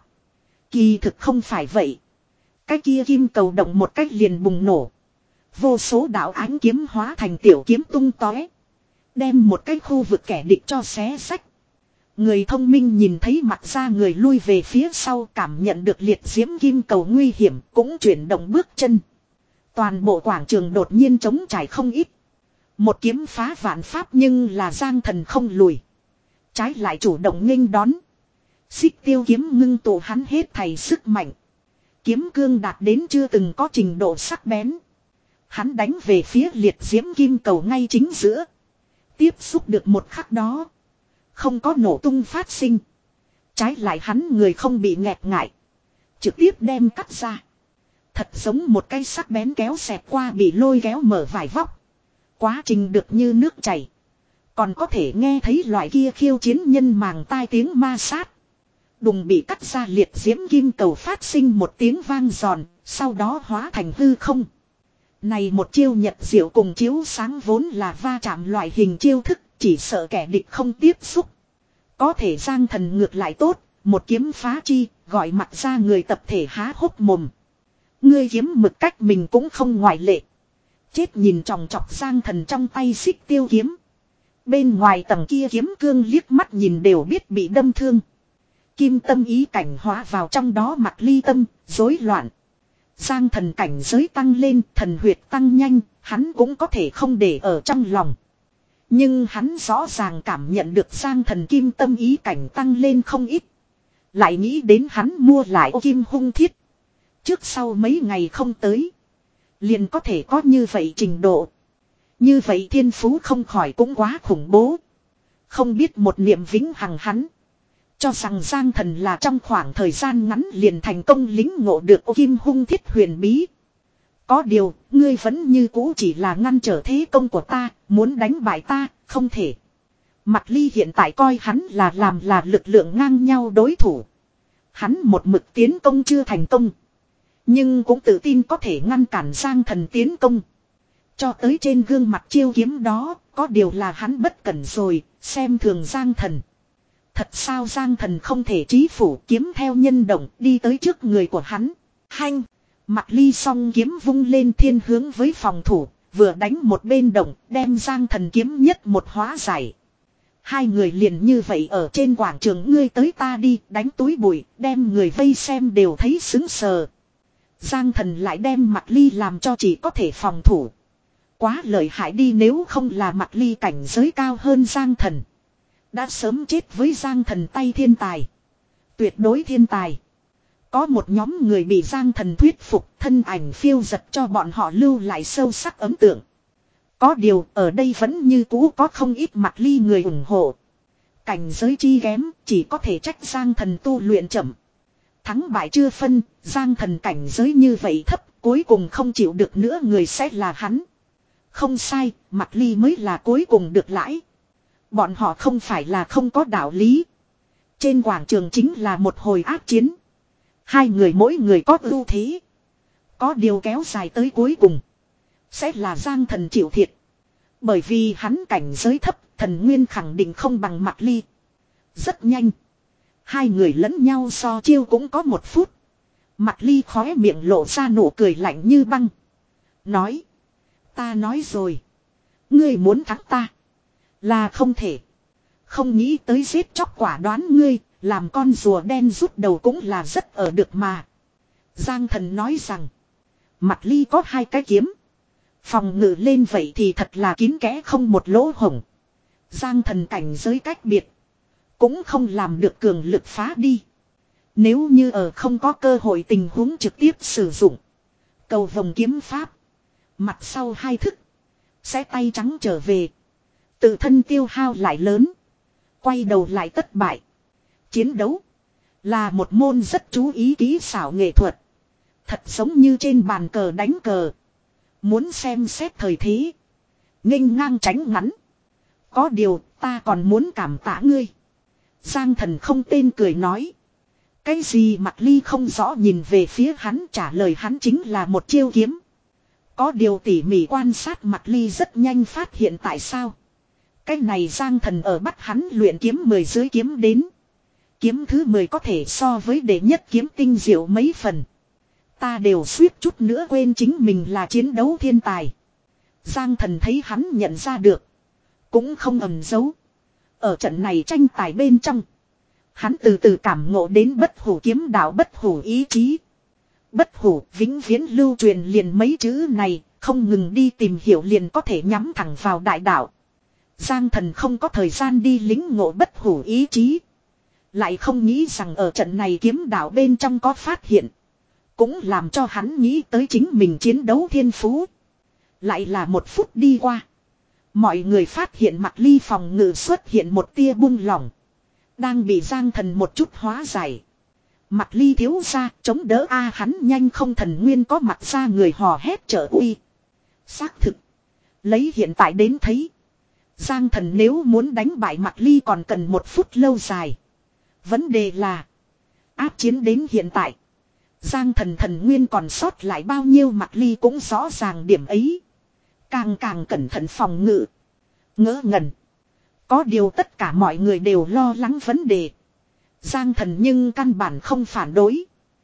Kỳ thực không phải vậy. Cái kia kim cầu động một cách liền bùng nổ. Vô số đạo ánh kiếm hóa thành tiểu kiếm tung tóe. Đem một cái khu vực kẻ địch cho xé sách. Người thông minh nhìn thấy mặt ra người lui về phía sau, cảm nhận được liệt diễm kim cầu nguy hiểm, cũng chuyển động bước chân. Toàn bộ quảng trường đột nhiên trống trải không ít. Một kiếm phá vạn pháp, nhưng là Giang Thần không lùi. Trái lại chủ động nghênh đón. Xích tiêu kiếm ngưng tụ hắn hết thảy sức mạnh. Kiếm cương đạt đến chưa từng có trình độ sắc bén. Hắn đánh về phía liệt diễm kim cầu ngay chính giữa. Tiếp xúc được một khắc đó, không có nổ tung phát sinh. Trái lại hắn người không bị nghẹt ngại, trực tiếp đem cắt ra. Thật giống một cây sắc bén kéo xẹt qua bị lôi kéo mở vải vóc. Quá trình được như nước chảy. Còn có thể nghe thấy loại kia khiêu chiến nhân màng tai tiếng ma sát. Đùng bị cắt ra liệt diễm kim cầu phát sinh một tiếng vang giòn, sau đó hóa thành hư không. Này một chiêu nhật diệu cùng chiếu sáng vốn là va chạm loại hình chiêu thức, chỉ sợ kẻ địch không tiếp xúc. Có thể Giang Thần ngược lại tốt, một kiếm phá chi, gọi mặt ra người tập thể há hốc mồm. Ngươi kiếm mực cách mình cũng không ngoại lệ. Chết nhìn tròng trọc Giang Thần trong tay xích tiêu kiếm. Bên ngoài tầng kia kiếm cương liếc mắt nhìn đều biết bị đâm thương. Kim tâm ý cảnh hóa vào trong đó mặt ly tâm, rối loạn. Giang Thần cảnh giới tăng lên, thần huyệt tăng nhanh, hắn cũng có thể không để ở trong lòng. Nhưng hắn rõ ràng cảm nhận được Giang Thần kim tâm ý cảnh tăng lên không ít. Lại nghĩ đến hắn mua lại ô kim hung thiết. Trước sau mấy ngày không tới, liền có thể có như vậy trình độ. Như vậy thiên phú không khỏi cũng quá khủng bố. Không biết một niệm vĩnh hằng hắn cho rằng Giang Thần là trong khoảng thời gian ngắn liền thành công lính ngộ được ô kim hung thiết huyền bí. Có điều, ngươi vẫn như cũ chỉ là ngăn trở thế công của ta, muốn đánh bại ta, không thể. Mạc Ly hiện tại coi hắn là làm là lực lượng ngang nhau đối thủ. Hắn một mực tiến công chưa thành công, nhưng cũng tự tin có thể ngăn cản Giang Thần tiến công. Cho tới trên gương mặt chiêu kiếm đó, có điều là hắn bất cẩn rồi, xem thường Giang Thần. Thật sao Giang Thần không thể trí phủ kiếm theo nhân động đi tới trước người của hắn. Hanh! Mạc Ly song kiếm vung lên thiên hướng với phòng thủ, vừa đánh một bên động, đem Giang Thần kiếm nhất một hóa giải. Hai người liền như vậy ở trên quảng trường ngươi tới ta đi, đánh túi bụi, đem người vây xem đều thấy sững sờ. Giang Thần lại đem Mạc Ly làm cho chỉ có thể phòng thủ. Quá lợi hại đi, nếu không là Mạc Ly cảnh giới cao hơn Giang Thần, đã sớm chết với Giang Thần tay thiên tài. Tuyệt đối thiên tài. Có một nhóm người bị Giang Thần thuyết phục, thân ảnh phiêu giật cho bọn họ lưu lại sâu sắc ấn tượng. Có điều ở đây vẫn như cũ có không ít Mạc Ly người ủng hộ. Cảnh giới chi kém, chỉ có thể trách Giang Thần tu luyện chậm. Thắng bại chưa phân, Giang Thần cảnh giới như vậy thấp, cuối cùng không chịu được nữa người sẽ là hắn. Không sai, Mạc Ly mới là cuối cùng được lãi. Bọn họ không phải là không có đạo lý. Trên quảng trường chính là một hồi ác chiến. Hai người mỗi người có ưu thế. Có điều kéo dài tới cuối cùng, sẽ là Giang Thần chịu thiệt. Bởi vì hắn cảnh giới thấp, thần nguyên khẳng định không bằng Mạc Ly. Rất nhanh, hai người lẫn nhau so chiêu cũng có một phút. Mạc Ly khóe miệng lộ ra nụ cười lạnh như băng. Nói, ta nói rồi, ngươi muốn thắng ta là không thể. Không nghĩ tới giết chóc quả đoán ngươi, làm con rùa đen rút đầu cũng là rất ở được mà. Giang Thần nói rằng, Mạc Ly có hai cái kiếm, phòng ngự lên vậy thì thật là kín kẽ không một lỗ hổng. Giang Thần cảnh giới cách biệt, cũng không làm được cường lực phá đi. Nếu như ở không có cơ hội tình huống trực tiếp sử dụng cầu vồng kiếm pháp, mặt sau hai thức sẽ tay trắng trở về, tự thân tiêu hao lại lớn, quay đầu lại thất bại. Chiến đấu là một môn rất chú ý kỹ xảo nghệ thuật, thật giống như trên bàn cờ đánh cờ, muốn xem xét thời thế, nghênh ngang tránh ngắn. Có điều ta còn muốn cảm tạ ngươi. Giang Thần không tên cười nói. Cái gì Mạc Ly không rõ nhìn về phía hắn, trả lời hắn chính là một chiêu kiếm. Có điều tỉ mỉ quan sát Mạc Ly rất nhanh phát hiện tại sao. Cái này Giang Thần ở bắt hắn luyện kiếm mười dưới kiếm đến. Kiếm thứ mười có thể so với đệ nhất kiếm tinh diệu mấy phần. Ta đều suýt chút nữa quên chính mình là chiến đấu thiên tài. Giang Thần thấy hắn nhận ra được, cũng không ẩn giấu. Ở trận này tranh tài bên trong, Hắn từ từ cảm ngộ đến bất hủ kiếm đạo bất hủ ý chí. Bất hủ vĩnh viễn lưu truyền liền mấy chữ này, không ngừng đi tìm hiểu liền có thể nhắm thẳng vào đại đạo. Giang Thần không có thời gian đi lính ngộ bất hủ ý chí. Lại không nghĩ rằng ở trận này kiếm đạo bên trong có phát hiện. Cũng làm cho hắn nghĩ tới chính mình chiến đấu thiên phú. Lại là một phút đi qua. Mọi người phát hiện Mạc Ly phòng ngự xuất hiện một tia buông lỏng. Đang bị Giang Thần một chút hóa giải. Mạc Ly thiếu ra chống đỡ a hắn nhanh không thần nguyên có mặt ra người hò hét trợ uy. Xác thực. Lấy hiện tại đến thấy. Giang Thần nếu muốn đánh bại Mạc Ly còn cần một phút lâu dài. Vấn đề là. Áp chiến đến hiện tại. Giang Thần thần nguyên còn sót lại bao nhiêu Mạc Ly cũng rõ ràng điểm ấy. Càng càng cẩn thận phòng ngự. Ngỡ ngẩn. Có điều tất cả mọi người đều lo lắng vấn đề. Giang Thần nhưng căn bản không phản đối.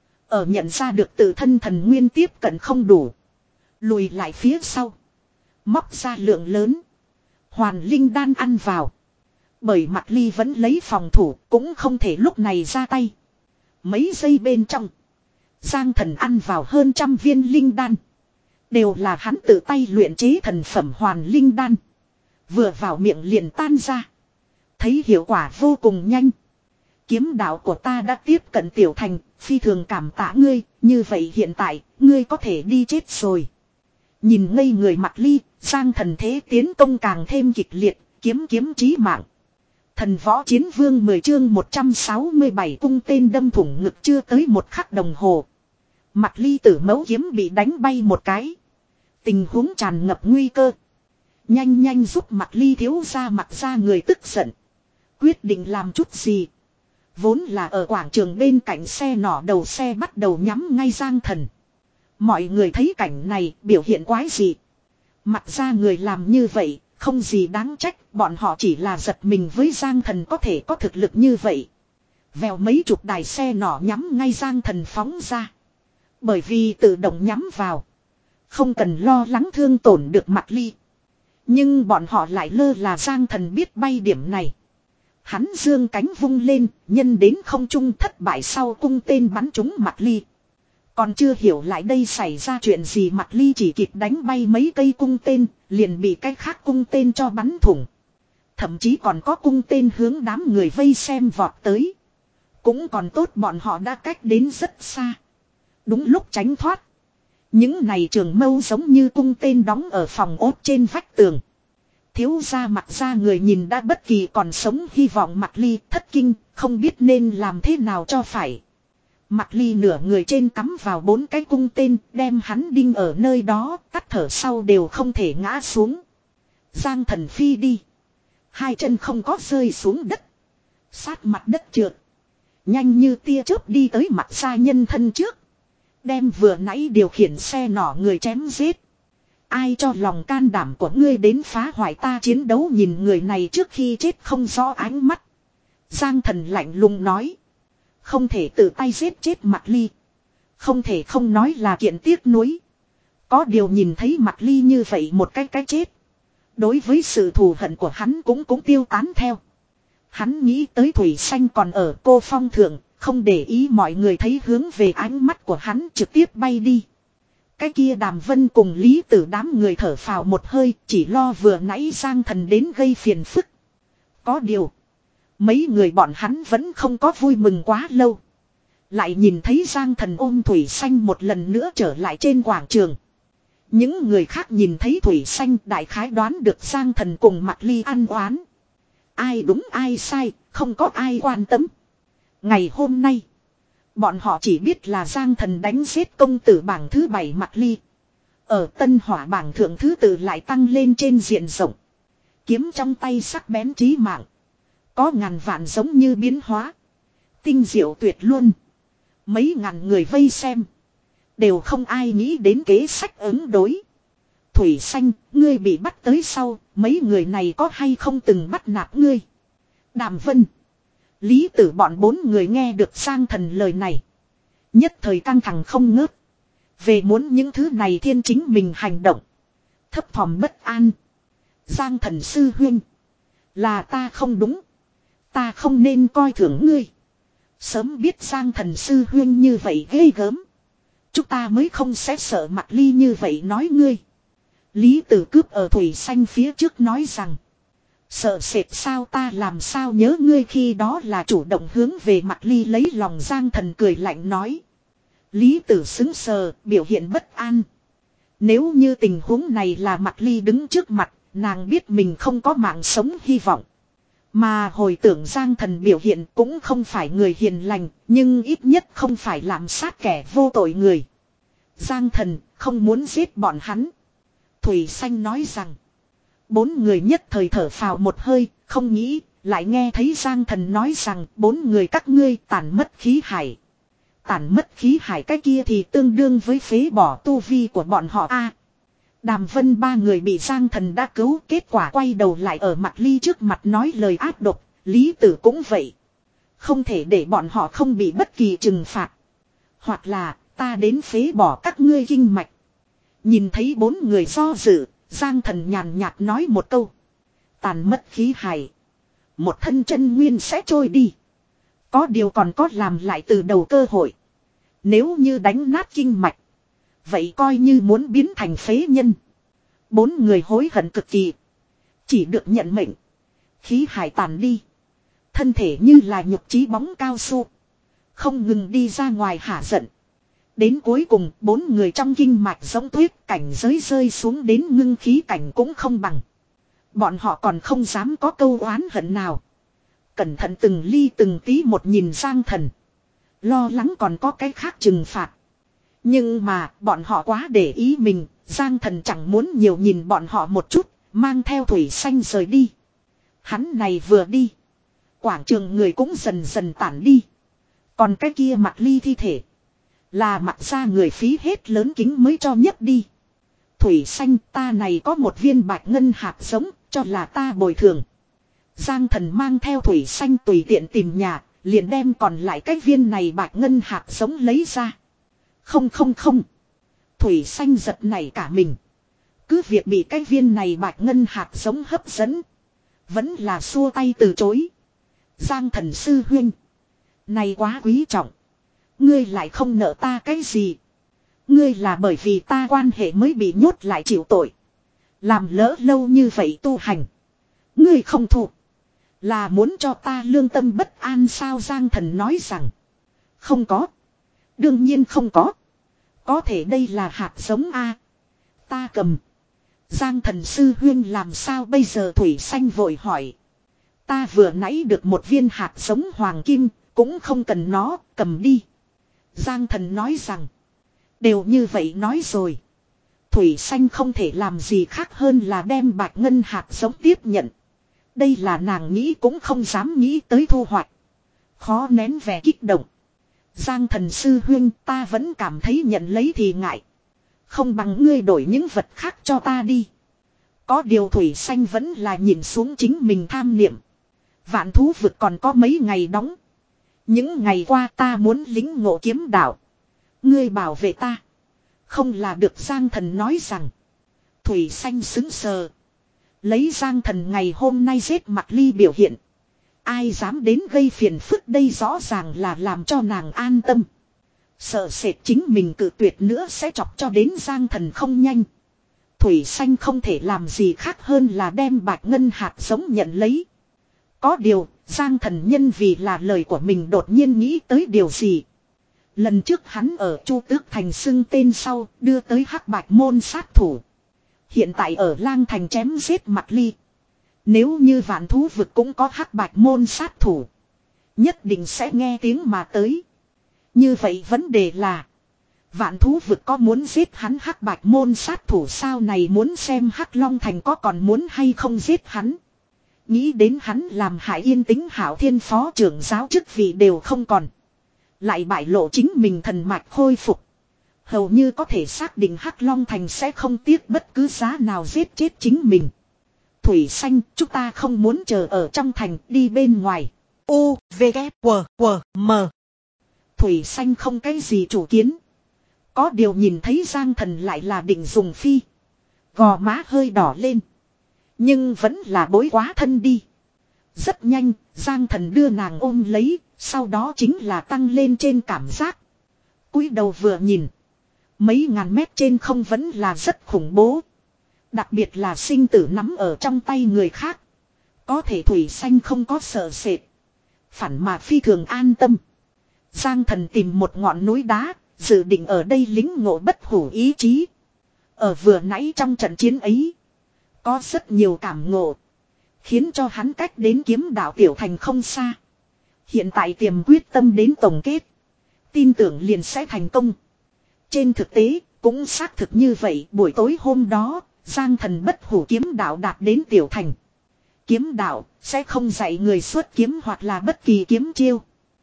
Ở nhận ra được tự thân thần nguyên tiếp cận không đủ. Lùi lại phía sau. Móc ra lượng lớn. Hoàn linh đan ăn vào. Bởi Mạc Ly vẫn lấy phòng thủ cũng không thể lúc này ra tay. Mấy giây bên trong. Giang Thần ăn vào hơn trăm viên linh đan. Đều là hắn tự tay luyện chế thần phẩm hoàn linh đan. Vừa vào miệng liền tan ra. Thấy hiệu quả vô cùng nhanh. Kiếm đạo của ta đã tiếp cận tiểu thành, phi thường cảm tạ ngươi, như vậy hiện tại, ngươi có thể đi chết rồi. Nhìn ngây người Mạc Ly, Giang Thần thế tiến công càng thêm kịch liệt, kiếm kiếm chí mạng. Thần võ chiến vương mười chương một trăm sáu mươi bảy cung tên đâm thủng ngực chưa tới một khắc đồng hồ. Mạc Ly tử mẫu kiếm bị đánh bay một cái. Tình huống tràn ngập nguy cơ. Nhanh nhanh giúp Mạc Ly thiếu ra mặt ra người tức giận. Quyết định làm chút gì. Vốn là ở quảng trường bên cạnh xe nỏ đầu xe bắt đầu nhắm ngay Giang Thần. Mọi người thấy cảnh này biểu hiện quái dị. Mặt ra người làm như vậy, không gì đáng trách, bọn họ chỉ là giật mình với Giang Thần có thể có thực lực như vậy. Vèo mấy chục đài xe nỏ nhắm ngay Giang Thần phóng ra. Bởi vì tự động nhắm vào. Không cần lo lắng thương tổn được Mạc Ly. Nhưng bọn họ lại lơ là Giang Thần biết bay điểm này. Hắn dương cánh vung lên, nhân đến không trung thất bại sau cung tên bắn trúng Mạc Ly. Còn chưa hiểu lại đây xảy ra chuyện gì Mạc Ly chỉ kịp đánh bay mấy cây cung tên, liền bị cái khác cung tên cho bắn thủng. Thậm chí còn có cung tên hướng đám người vây xem vọt tới. Cũng còn tốt bọn họ đã cách đến rất xa. Đúng lúc tránh thoát. Những này trường mâu giống như cung tên đóng ở phòng ốt trên vách tường. Thiếu gia mặt ra người nhìn đã bất kỳ còn sống hy vọng Mạc Ly thất kinh, không biết nên làm thế nào cho phải. Mạc Ly nửa người trên cắm vào bốn cái cung tên, đem hắn đinh ở nơi đó, tắt thở sau đều không thể ngã xuống. Giang Thần phi đi. Hai chân không có rơi xuống đất. Sát mặt đất trượt. Nhanh như tia chớp đi tới mặt xa nhân thân trước. Đem vừa nãy điều khiển xe nỏ người chém giết. Ai cho lòng can đảm của ngươi đến phá hoại ta chiến đấu nhìn người này trước khi chết không rõ ánh mắt. Giang Thần lạnh lùng nói. Không thể tự tay giết chết Mạc Ly. Không thể không nói là kiện tiếc nuối. Có điều nhìn thấy Mạc Ly như vậy một cái cái chết. Đối với sự thù hận của hắn cũng cũng tiêu tán theo. Hắn nghĩ tới Thủy Xanh còn ở Cô Phong Thượng. Không để ý mọi người thấy hướng về ánh mắt của hắn trực tiếp bay đi. Cái kia Đàm Vân cùng Lý Tử đám người thở phào một hơi chỉ lo vừa nãy Giang Thần đến gây phiền phức. Có điều. Mấy người bọn hắn vẫn không có vui mừng quá lâu. Lại nhìn thấy Giang Thần ôm Thủy Xanh một lần nữa trở lại trên quảng trường. Những người khác nhìn thấy Thủy Xanh đại khái đoán được Giang Thần cùng Mạc Ly ăn oán. Ai đúng ai sai, không có ai quan tâm. Ngày hôm nay, bọn họ chỉ biết là Giang Thần đánh giết công tử bảng thứ bảy Mạc Ly. Ở Tân Hỏa bảng thượng thứ tự lại tăng lên trên diện rộng. Kiếm trong tay sắc bén chí mạng. Có ngàn vạn giống như biến hóa. Tinh diệu tuyệt luôn. Mấy ngàn người vây xem. Đều không ai nghĩ đến kế sách ứng đối. Thủy Xanh, ngươi bị bắt tới sau, mấy người này có hay không từng bắt nạt ngươi? Đàm Vân. Lý Tử bọn bốn người nghe được Giang Thần lời này. Nhất thời căng thẳng không ngớt. Về muốn những thứ này thiên chính mình hành động. Thấp thỏm bất an. Giang Thần sư huynh. Là ta không đúng. Ta không nên coi thường ngươi. Sớm biết Giang Thần sư huyên như vậy ghê gớm. Chúng ta mới không sẽ sợ Mạc Ly như vậy nói ngươi. Lý Tử Cướp ở thủy xanh phía trước nói rằng. Sợ sệt sao ta làm sao nhớ ngươi khi đó là chủ động hướng về Mạc Ly lấy lòng Giang Thần cười lạnh nói. Lý Tử xứng sờ, biểu hiện bất an. Nếu như tình huống này là Mạc Ly đứng trước mặt, nàng biết mình không có mạng sống hy vọng. Mà hồi tưởng Giang Thần biểu hiện cũng không phải người hiền lành, nhưng ít nhất không phải làm sát kẻ vô tội người. Giang Thần không muốn giết bọn hắn. Thủy Xanh nói rằng. Bốn người nhất thời thở phào một hơi, không nghĩ, lại nghe thấy Giang Thần nói rằng bốn người các ngươi tàn mất khí hải. Tàn mất khí hải cái kia thì tương đương với phế bỏ tu vi của bọn họ a. Đàm Vân ba người bị Giang Thần đã cứu, kết quả quay đầu lại ở Mạc Ly trước mặt nói lời ác độc, Lý Tử cũng vậy. Không thể để bọn họ không bị bất kỳ trừng phạt. Hoặc là ta đến phế bỏ các ngươi kinh mạch. Nhìn thấy bốn người do dự, Giang Thần nhàn nhạt nói một câu. Tàn mất khí hải. Một thân chân nguyên sẽ trôi đi. Có điều còn có làm lại từ đầu cơ hội. Nếu như đánh nát kinh mạch. Vậy coi như muốn biến thành phế nhân. Bốn người hối hận cực kỳ. Chỉ được nhận mệnh. Khí hải tàn đi. Thân thể như là nhục trí bóng cao su. Không ngừng đi ra ngoài hả giận. Đến cuối cùng bốn người trong kinh mạch giống tuyết, cảnh giới rơi xuống đến ngưng khí cảnh cũng không bằng. Bọn họ còn không dám có câu oán hận nào. Cẩn thận từng ly từng tí một nhìn Giang Thần. Lo lắng còn có cái khác trừng phạt. Nhưng mà bọn họ quá để ý mình. Giang Thần chẳng muốn nhiều nhìn bọn họ một chút. Mang theo Thủy Xanh rời đi. Hắn này vừa đi. Quảng trường người cũng dần dần tản đi. Còn cái kia Mạc Ly thi thể. Là mặc ra người phí hết lớn kính mới cho nhất đi. Thủy Xanh ta này có một viên bạch ngân hạt giống. Cho là ta bồi thường. Giang Thần mang theo Thủy Xanh tùy tiện tìm nhà. Liền đem còn lại cái viên này bạch ngân hạt giống lấy ra. Không không không. Thủy Xanh giật nảy cả mình. Cứ việc bị cái viên này bạch ngân hạt giống hấp dẫn. Vẫn là xua tay từ chối. Giang Thần sư huynh. Này quá quý trọng. Ngươi lại không nợ ta cái gì. Ngươi là bởi vì ta quan hệ mới bị nhốt lại chịu tội. Làm lỡ lâu như vậy tu hành. Ngươi không thuộc. Là muốn cho ta lương tâm bất an sao Giang Thần nói rằng. Không có. Đương nhiên không có. Có thể đây là hạt giống A. Ta cầm. Giang Thần sư huyên làm sao bây giờ Thủy Xanh vội hỏi. Ta vừa nãy được một viên hạt giống hoàng kim. Cũng không cần nó, cầm đi. Giang Thần nói rằng. Đều như vậy nói rồi. Thủy Xanh không thể làm gì khác hơn là đem bạch ngân hạt giống tiếp nhận. Đây là nàng nghĩ cũng không dám nghĩ tới thu hoạch. Khó nén vẻ kích động. Giang Thần sư huyên ta vẫn cảm thấy nhận lấy thì ngại. Không bằng ngươi đổi những vật khác cho ta đi. Có điều Thủy Xanh vẫn là nhìn xuống chính mình tham niệm. Vạn thú vực còn có mấy ngày đóng. Những ngày qua ta muốn lính ngộ kiếm đạo. Ngươi bảo vệ ta. Không là được Giang Thần nói rằng. Thủy Xanh xứng sờ. Lấy Giang Thần ngày hôm nay giết Mạc Ly biểu hiện. Ai dám đến gây phiền phức đây rõ ràng là làm cho nàng an tâm. Sợ sệt chính mình cự tuyệt nữa sẽ chọc cho đến Giang Thần không nhanh. Thủy Xanh không thể làm gì khác hơn là đem bạch ngân hạt giống nhận lấy. Có điều, Giang Thần nhân vì là lời của mình đột nhiên nghĩ tới điều gì. Lần trước hắn ở Chu Tước Thành xưng tên sau, đưa tới Hắc Bạch môn sát thủ. Hiện tại ở Lang Thành chém giết Mạc Ly. Nếu như vạn thú vực cũng có Hắc Bạch môn sát thủ, nhất định sẽ nghe tiếng mà tới. Như vậy vấn đề là, vạn thú vực có muốn giết hắn Hắc Bạch môn sát thủ sao này muốn xem Hắc Long Thành có còn muốn hay không giết hắn. Nghĩ đến hắn làm hại Yên Tĩnh Hảo Thiên phó trưởng giáo chức vị đều không còn. Lại bại lộ chính mình thần mạch khôi phục. Hầu như có thể xác định Hắc Long Thành sẽ không tiếc bất cứ giá nào giết chết chính mình. Thủy Xanh, chúng ta không muốn chờ ở trong thành, đi bên ngoài. U, V, K, W, W, M. Thủy Xanh không cái gì chủ kiến. Có điều nhìn thấy Giang Thần lại là định dùng phi. Gò má hơi đỏ lên. Nhưng vẫn là bối quá thân đi. Rất nhanh, Giang Thần đưa nàng ôm lấy, Sau đó chính là tăng lên trên cảm giác. Cúi đầu vừa nhìn. Mấy ngàn mét trên không vẫn là rất khủng bố. Đặc biệt là sinh tử nắm ở trong tay người khác. Có thể Thủy Xanh không có sợ sệt. Phản mà phi thường an tâm. Giang Thần tìm một ngọn núi đá, dự định ở đây lính ngộ bất hủ ý chí. Ở vừa nãy trong trận chiến ấy, có rất nhiều cảm ngộ. Khiến cho hắn cách đến kiếm đạo tiểu thành không xa. Hiện tại tiềm quyết tâm đến tổng kết. Tin tưởng liền sẽ thành công. Trên thực tế, cũng xác thực như vậy. Buổi tối hôm đó, Giang Thần bất hủ kiếm đạo đạt đến tiểu thành. Kiếm đạo sẽ không dạy người xuất kiếm hoặc là bất kỳ kiếm chiêu.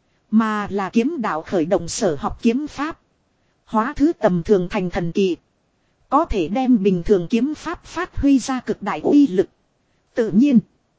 Mà là kiếm đạo khởi động sở học kiếm pháp. Hóa thứ tầm thường thành thần kỳ. Có thể đem bình thường kiếm pháp phát huy ra cực đại uy lực. Tự nhiên,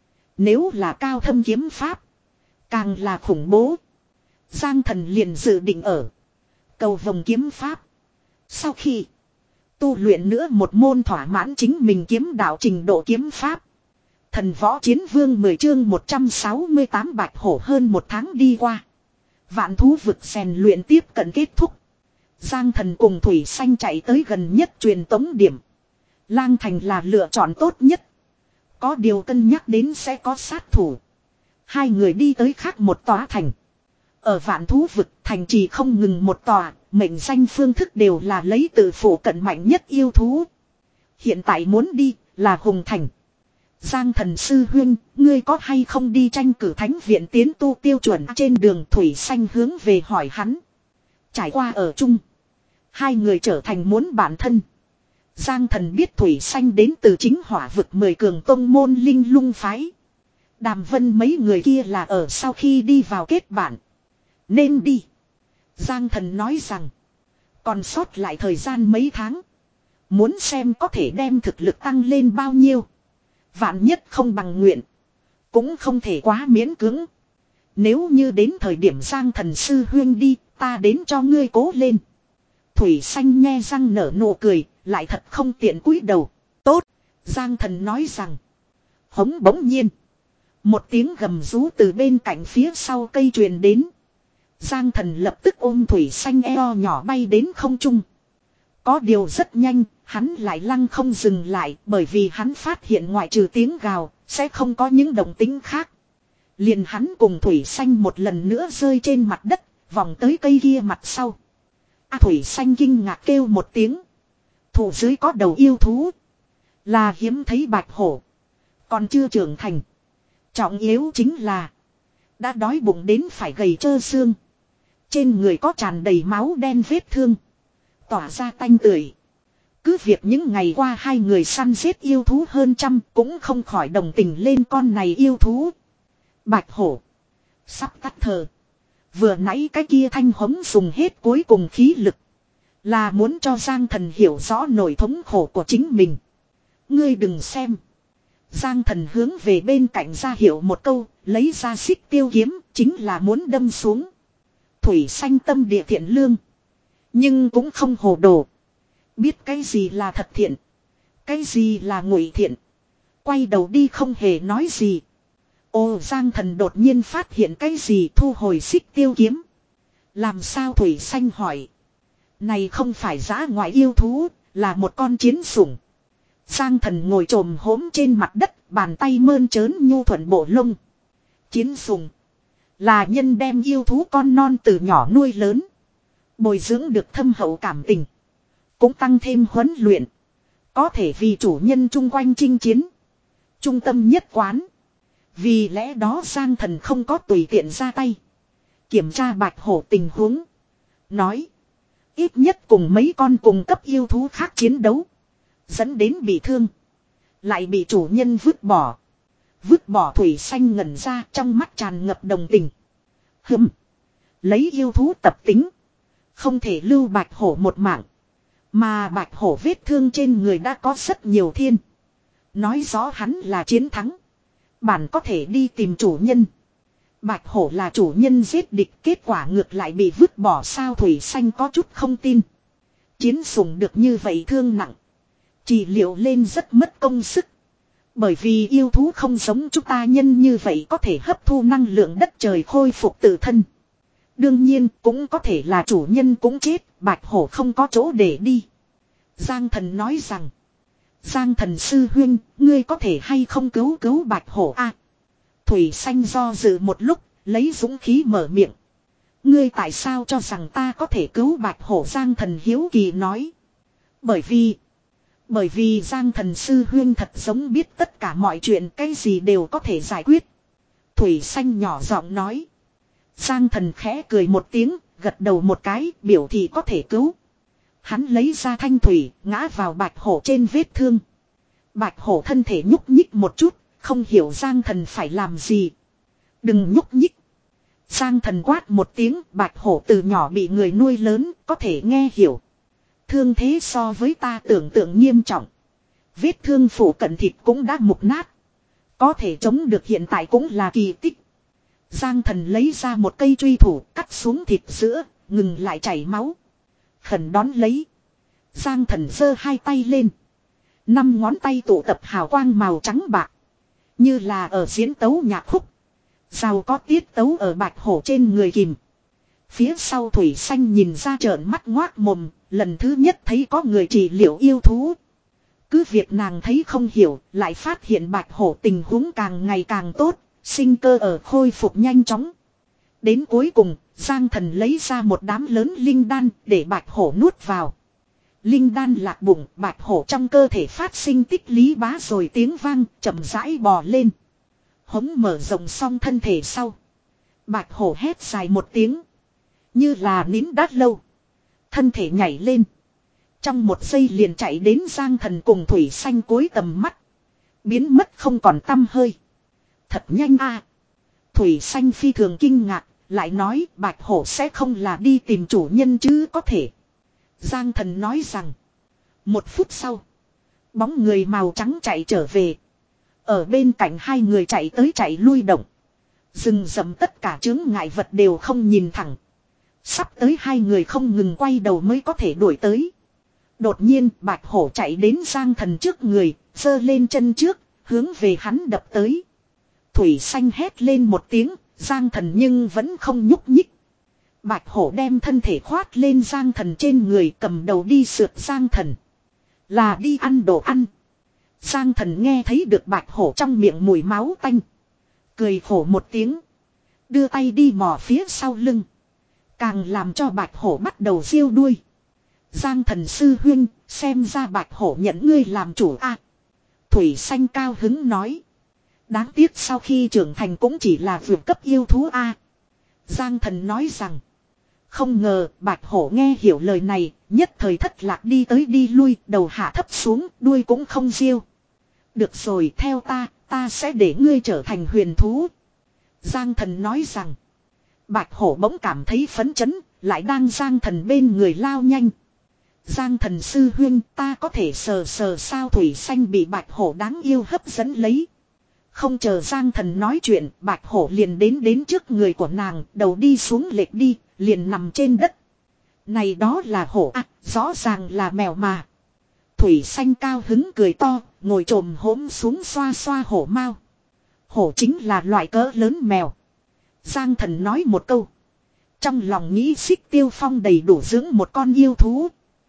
nếu là cao thâm kiếm pháp, càng là khủng bố. Giang Thần liền dự định ở cầu vồng kiếm pháp. Sau khi tu luyện nữa một môn thỏa mãn chính mình kiếm đạo trình độ kiếm pháp. Thần võ chiến vương mười chương một trăm sáu mươi tám bạch hổ hơn một tháng đi qua. Vạn thú vực rèn luyện tiếp cận kết thúc. Giang Thần cùng Thủy Xanh chạy tới gần nhất truyền tống điểm. Lang Thành là lựa chọn tốt nhất. Có điều cân nhắc đến sẽ có sát thủ. Hai người đi tới khác một tòa thành. Ở vạn thú vực thành trì không ngừng một tòa, mệnh danh phương thức đều là lấy từ phủ cận mạnh nhất yêu thú. Hiện tại muốn đi là Hùng Thành. Giang Thần sư huynh, ngươi có hay không đi tranh cử thánh viện tiến tu tiêu chuẩn? Trên đường Thủy Xanh hướng về hỏi hắn. Trải qua ở chung, hai người trở thành muốn bản thân. Giang Thần biết Thủy Xanh đến từ chính hỏa vực mười cường tông môn linh lung phái. Đàm Vân mấy người kia là ở sau khi đi vào kết bạn. Nên đi. Giang Thần nói rằng, còn sót lại thời gian mấy tháng. Muốn xem có thể đem thực lực tăng lên bao nhiêu. Vạn nhất không bằng nguyện. Cũng không thể quá miễn cưỡng. Nếu như đến thời điểm Giang Thần sư huyên đi, ta đến cho ngươi cố lên. Thủy Xanh nghe răng nở nụ cười, lại thật không tiện cúi đầu. Tốt, Giang Thần nói rằng. Hống bỗng nhiên. Một tiếng gầm rú từ bên cạnh phía sau cây truyền đến. Giang Thần lập tức ôm Thủy Xanh eo nhỏ bay đến không trung. Có điều rất nhanh, hắn lại lăng không dừng lại bởi vì hắn phát hiện ngoại trừ tiếng gào, sẽ không có những động tĩnh khác. Liền hắn cùng Thủy Xanh một lần nữa rơi trên mặt đất, vòng tới cây kia mặt sau. A Thủy Xanh kinh ngạc kêu một tiếng. Thủ dưới có đầu yêu thú. Là hiếm thấy bạch hổ. Còn chưa trưởng thành. Trọng yếu chính là đã đói bụng đến phải gầy trơ xương. Trên người có tràn đầy máu đen vết thương. Tỏa ra tanh tưởi. Cứ việc những ngày qua hai người săn giết yêu thú hơn trăm cũng không khỏi đồng tình lên con này yêu thú. Bạch hổ. Sắp tắt thở. Vừa nãy cái kia thanh hống dùng hết cuối cùng khí lực. Là muốn cho Giang Thần hiểu rõ nỗi thống khổ của chính mình. Ngươi đừng xem. Giang Thần hướng về bên cạnh ra hiệu một câu, lấy ra xích tiêu kiếm, chính là muốn đâm xuống. Thủy Xanh tâm địa thiện lương. Nhưng cũng không hồ đồ. Biết cái gì là thật thiện. Cái gì là ngụy thiện. Quay đầu đi không hề nói gì. Ô Giang Thần đột nhiên phát hiện cái gì thu hồi xích tiêu kiếm. Làm sao Thủy Xanh hỏi. Này không phải dã ngoại yêu thú, là một con chiến sủng. Giang Thần ngồi trồm hốm trên mặt đất, bàn tay mơn trớn nhu thuận bộ lông. Chiến sủng là nhân đem yêu thú con non từ nhỏ nuôi lớn. Bồi dưỡng được thâm hậu cảm tình. Cũng tăng thêm huấn luyện. Có thể vì chủ nhân chung quanh chinh chiến. Trung tâm nhất quán. Vì lẽ đó Giang Thần không có tùy tiện ra tay. Kiểm tra bạch hổ tình huống. Nói. Ít nhất cùng mấy con cùng cấp yêu thú khác chiến đấu. Dẫn đến bị thương. Lại bị chủ nhân vứt bỏ. Vứt bỏ Thủy Xanh ngẩn ra trong mắt tràn ngập đồng tình. Hừm. Lấy yêu thú tập tính. Không thể lưu bạch hổ một mạng. Mà bạch hổ vết thương trên người đã có rất nhiều thiên. Nói rõ hắn là chiến thắng. Bản có thể đi tìm chủ nhân. Bạch hổ là chủ nhân giết địch, kết quả ngược lại bị vứt bỏ sao? Thủy Xanh có chút không tin. Chiến sủng được như vậy thương nặng. Trị liệu lên rất mất công sức. Bởi vì yêu thú không giống chúng ta nhân như vậy có thể hấp thu năng lượng đất trời khôi phục tự thân. Đương nhiên cũng có thể là chủ nhân cũng chết, bạch hổ không có chỗ để đi. Giang thần nói rằng. Giang thần sư huynh, ngươi có thể hay không cứu cứu bạch hổ a? Thủy xanh do dự một lúc, lấy dũng khí mở miệng. Ngươi tại sao cho rằng ta có thể cứu bạch hổ? Giang thần hiếu kỳ nói. Bởi vì... Bởi vì Giang thần sư huyên thật giống biết tất cả mọi chuyện, cái gì đều có thể giải quyết. Thủy xanh nhỏ giọng nói. Giang thần khẽ cười một tiếng, gật đầu một cái, biểu thị có thể cứu. Hắn lấy ra thanh thủy, ngã vào bạch hổ trên vết thương. Bạch hổ thân thể nhúc nhích một chút, không hiểu Giang thần phải làm gì. Đừng nhúc nhích. Giang thần quát một tiếng, bạch hổ từ nhỏ bị người nuôi lớn, có thể nghe hiểu. Thương thế so với ta tưởng tượng nghiêm trọng. Vết thương phủ cận thịt cũng đã mục nát. Có thể chống được hiện tại cũng là kỳ tích. Giang thần lấy ra một cây truy thủ, cắt xuống thịt giữa, ngừng lại chảy máu. Khẩn đón lấy. Giang thần giơ hai tay lên. Năm ngón tay tụ tập hào quang màu trắng bạc. Như là ở diễn tấu nhạc khúc. Giàu có tiết tấu ở bạch hổ trên người kìm. Phía sau thủy xanh nhìn ra trợn mắt ngoác mồm. Lần thứ nhất thấy có người trị liệu yêu thú. Cứ việc nàng thấy không hiểu, lại phát hiện bạch hổ tình huống càng ngày càng tốt. Sinh cơ ở khôi phục nhanh chóng. Đến cuối cùng, Giang thần lấy ra một đám lớn linh đan để bạch hổ nuốt vào. Linh đan lạc bụng, bạch hổ trong cơ thể phát sinh tích lý bá rồi tiếng vang, chậm rãi bò lên. Hống mở rộng xong thân thể sau. Bạch hổ hét dài một tiếng. Như là nín đát lâu. Thân thể nhảy lên. Trong một giây liền chạy đến Giang thần cùng thủy xanh cuối tầm mắt. Biến mất không còn tăm hơi. Thật nhanh a. Thủy xanh phi thường kinh ngạc. Lại nói bạch hổ sẽ không là đi tìm chủ nhân chứ có thể. Giang thần nói rằng. Một phút sau. Bóng người màu trắng chạy trở về. Ở bên cạnh hai người chạy tới chạy lui động. Rừng rậm tất cả chướng ngại vật đều không nhìn thẳng. Sắp tới hai người không ngừng quay đầu mới có thể đuổi tới. Đột nhiên bạch hổ chạy đến Giang thần trước người. Giơ lên chân trước. Hướng về hắn đập tới. Thủy xanh hét lên một tiếng. Giang thần nhưng vẫn không nhúc nhích. Bạch hổ đem thân thể khoát lên Giang thần trên người, cầm đầu đi sượt Giang thần. Là đi ăn đồ ăn. Giang thần nghe thấy được bạch hổ trong miệng mùi máu tanh. Cười khổ một tiếng. Đưa tay đi mò phía sau lưng. Càng làm cho bạch hổ bắt đầu riêu đuôi. Giang thần sư huynh, xem ra bạch hổ nhận ngươi làm chủ a. Thủy xanh cao hứng nói. Đáng tiếc sau khi trưởng thành cũng chỉ là vượt cấp yêu thú a. Giang thần nói rằng. Không ngờ bạch hổ nghe hiểu lời này, nhất thời thất lạc đi tới đi lui, đầu hạ thấp xuống, đuôi cũng không riêu. Được rồi, theo ta, ta sẽ để ngươi trở thành huyền thú. Giang thần nói rằng. Bạch hổ bỗng cảm thấy phấn chấn, lại đang Giang thần bên người lao nhanh. Giang thần sư huynh, ta có thể sờ sờ sao? Thủy xanh bị bạch hổ đáng yêu hấp dẫn lấy. Không chờ Giang thần nói chuyện, bạch hổ liền đến đến trước người của nàng, đầu đi xuống lệch đi, liền nằm trên đất. Này đó là hổ à, rõ ràng là mèo mà. Thủy xanh cao hứng cười to, ngồi trồm hổm xuống xoa xoa hổ mao. Hổ chính là loại cỡ lớn mèo. Giang thần nói một câu. Trong lòng nghĩ Xích Tiêu Phong đầy đủ dưỡng một con yêu thú.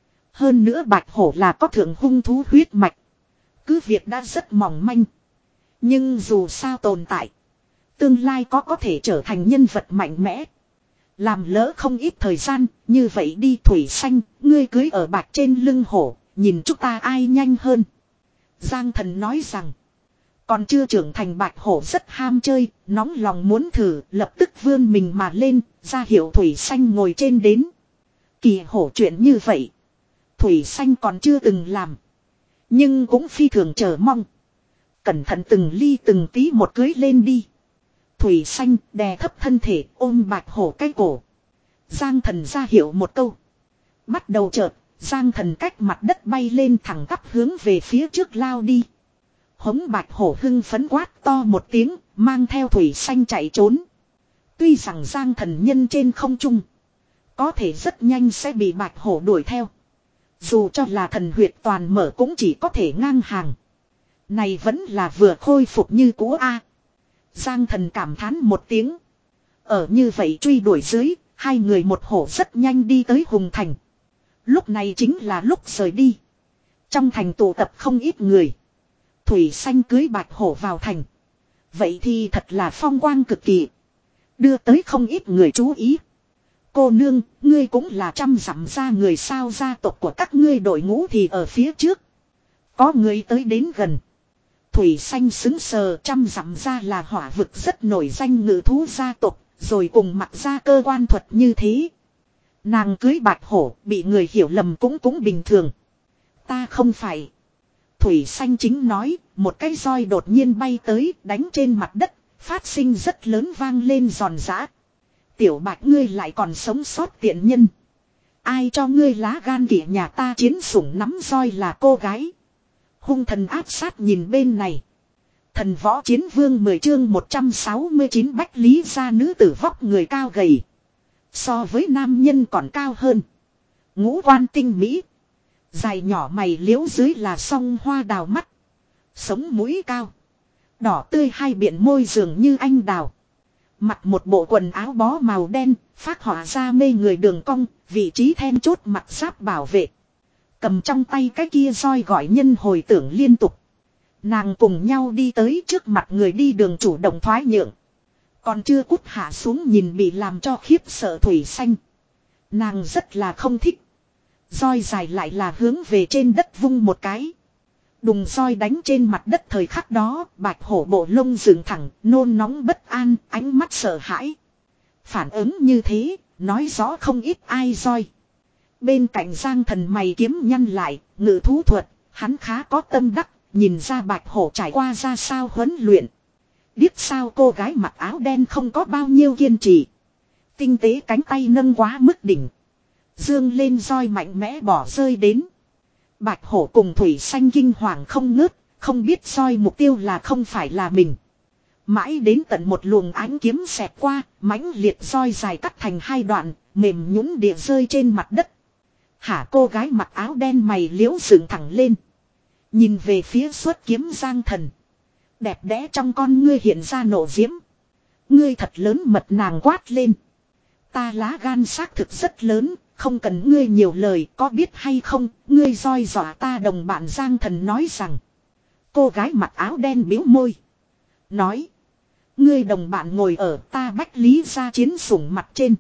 Hơn nữa bạch hổ là có thượng hung thú huyết mạch. Cứ việc đã rất mỏng manh. Nhưng dù sao tồn tại. Tương lai có có thể trở thành nhân vật mạnh mẽ. Làm lỡ không ít thời gian. Như vậy đi Thủy xanh. Ngươi cưới ở bạch trên lưng hổ. Nhìn chúng ta ai nhanh hơn. Giang thần nói rằng. Còn chưa trưởng thành bạch hổ rất ham chơi. Nóng lòng muốn thử. Lập tức vươn mình mà lên. Ra hiệu Thủy xanh ngồi trên đến. Kỳ hổ chuyện như vậy. Thủy xanh còn chưa từng làm. Nhưng cũng phi thường chờ mong. Cẩn thận từng ly từng tí một cưới lên đi. Thủy xanh đè thấp thân thể ôm bạch hổ cái cổ. Giang thần ra hiệu một câu. Bắt đầu chợt, Giang thần cách mặt đất bay lên thẳng tắp hướng về phía trước lao đi. Hống bạch hổ hưng phấn quát to một tiếng, mang theo thủy xanh chạy trốn. Tuy rằng Giang thần nhân trên không trung. Có thể rất nhanh sẽ bị bạch hổ đuổi theo. Dù cho là thần huyệt toàn mở cũng chỉ có thể ngang hàng. Này vẫn là vừa khôi phục như cũ a. Giang thần cảm thán một tiếng. Ở như vậy truy đuổi dưới, hai người một hổ rất nhanh đi tới Hùng Thành. Lúc này chính là lúc rời đi. Trong thành tụ tập không ít người. Thủy Xanh cưới bạch hổ vào thành. Vậy thì thật là phong quang cực kỳ. Đưa tới không ít người chú ý. Cô nương, ngươi cũng là trăm dặm ra người sao, gia tộc của các ngươi đội ngũ thì ở phía trước. Có người tới đến gần. Thủy Xanh xứng sờ, trăm dặm ra là hỏa vực rất nổi danh ngự thú gia tộc, rồi cùng mặc ra cơ quan thuật như thế. Nàng cưới bạch hổ, bị người hiểu lầm cũng cũng bình thường. Ta không phải. Thủy Xanh chính nói, một cái roi đột nhiên bay tới, đánh trên mặt đất, phát sinh rất lớn vang lên giòn giã. Tiểu bạch ngươi lại còn sống sót tiện nhân. Ai cho ngươi lá gan kỵ nhà ta chiến sủng nắm roi là cô gái. Hung thần áp sát nhìn bên này. Thần võ chiến vương mười chương một trăm sáu mươi chín bách lý gia nữ tử vóc người cao gầy. So với nam nhân còn cao hơn. Ngũ quan tinh mỹ. Dài nhỏ mày liễu dưới là song hoa đào mắt. Sống mũi cao. Đỏ tươi hai biện môi dường như anh đào. Mặc một bộ quần áo bó màu đen, phác họa ra mê người đường cong, vị trí then chốt mặt giáp bảo vệ. Cầm trong tay cái kia roi gọi nhân hồi tưởng liên tục. Nàng cùng nhau đi tới trước mặt người đi đường chủ động thoái nhượng. Còn chưa cút hạ xuống nhìn bị làm cho khiếp sợ Thủy Xanh. Nàng rất là không thích. Roi dài lại là hướng về trên đất vung một cái. Đùng roi đánh trên mặt đất thời khắc đó, bạch hổ bộ lông dựng thẳng, nôn nóng bất an, ánh mắt sợ hãi. Phản ứng như thế, nói rõ không ít ai roi. Bên cạnh Giang Thần mày kiếm nhăn lại, ngự thú thuật, hắn khá có tâm đắc, nhìn ra bạch hổ trải qua ra sao huấn luyện. Điếc sao cô gái mặc áo đen không có bao nhiêu kiên trì. Tinh tế cánh tay nâng quá mức đỉnh. Dương lên roi mạnh mẽ bỏ rơi đến. Bạch hổ cùng Thủy Xanh kinh hoàng không ngớt, không biết roi mục tiêu là không phải là mình. Mãi đến tận một luồng ánh kiếm xẹt qua, mãnh liệt roi dài cắt thành hai đoạn, mềm nhũn địa rơi trên mặt đất. Hả, cô gái mặc áo đen mày liễu dựng thẳng lên. Nhìn về phía xuất kiếm Giang Thần. Đẹp đẽ trong con ngươi hiện ra nộ diễm. Ngươi thật lớn mật, nàng quát lên. Ta lá gan xác thực rất lớn, không cần ngươi nhiều lời, có biết hay không, ngươi roi dọa ta đồng bạn. Giang Thần nói rằng. Cô gái mặc áo đen bĩu môi. Nói. Ngươi đồng bạn ngồi ở ta bách lý gia chiến sủng mặt trên.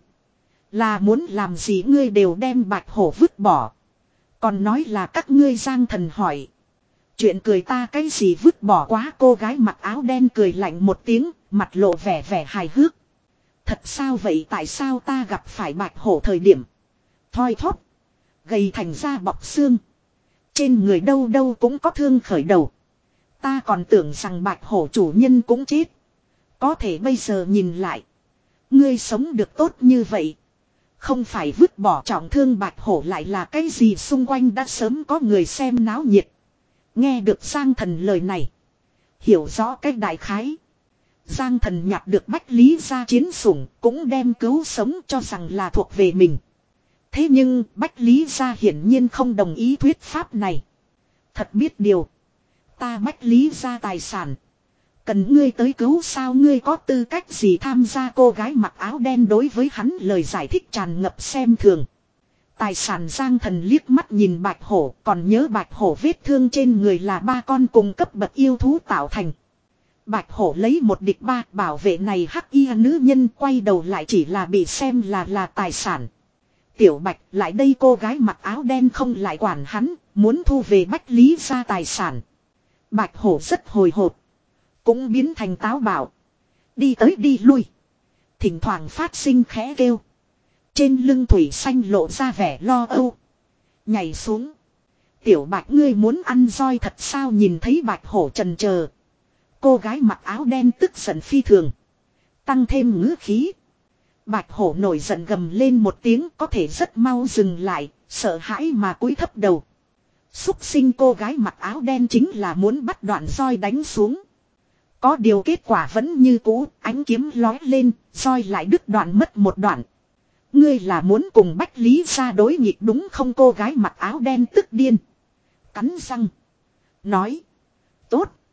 Là muốn làm gì ngươi đều đem bạch hổ vứt bỏ. Còn nói là các ngươi. Giang Thần hỏi. Chuyện cười ta cái gì vứt bỏ quá. Cô gái mặc áo đen cười lạnh một tiếng, mặt lộ vẻ vẻ hài hước. Thật sao vậy, tại sao ta gặp phải bạch hổ thời điểm thoi thóp, gầy thành da bọc xương, trên người đâu đâu cũng có thương khởi đầu. Ta còn tưởng rằng bạch hổ chủ nhân cũng chết. Có thể bây giờ nhìn lại, ngươi sống được tốt như vậy. Không phải vứt bỏ trọng thương bạch hổ lại là cái gì? Xung quanh đã sớm có người xem náo nhiệt. Nghe được Giang Thần lời này, hiểu rõ cách đại khái. Giang Thần nhặt được bách lý gia chiến sủng, cũng đem cứu sống cho rằng là thuộc về mình. Thế nhưng bách lý gia hiển nhiên không đồng ý thuyết pháp này. Thật biết điều, ta bách lý gia tài sản, cần ngươi tới cứu sao? Ngươi có tư cách gì tham gia? Cô gái mặc áo đen đối với hắn lời giải thích tràn ngập xem thường. Tài sản? Giang Thần liếc mắt nhìn bạch hổ, còn nhớ bạch hổ vết thương trên người là ba con cùng cấp bậc yêu thú tạo thành. Bạch hổ lấy một địch ba, bảo vệ này hắc y nữ nhân quay đầu lại chỉ là bị xem là là tài sản. Tiểu Bạch lại đây. Cô gái mặc áo đen không lại quản hắn, muốn thu về bách lý gia tài sản. Bạch hổ rất hồi hộp, cũng biến thành táo bạo, đi tới đi lui, thỉnh thoảng phát sinh khẽ kêu. Trên lưng Thủy Xanh lộ ra vẻ lo âu, nhảy xuống. Tiểu Bạch ngươi muốn ăn roi thật sao? Nhìn thấy bạch hổ chần chờ, cô gái mặc áo đen tức giận phi thường, tăng thêm ngữ khí. Bạch hổ nổi giận gầm lên một tiếng, có thể rất mau dừng lại, sợ hãi mà cúi thấp đầu. Xúc sinh! Cô gái mặc áo đen chính là muốn bắt đoạn roi đánh xuống. Có điều kết quả vẫn như cũ, ánh kiếm lói lên, roi lại đứt đoạn mất một đoạn. Ngươi là muốn cùng bách lý gia đối nghịch đúng không? Cô gái mặc áo đen tức điên, cắn răng nói. Tốt,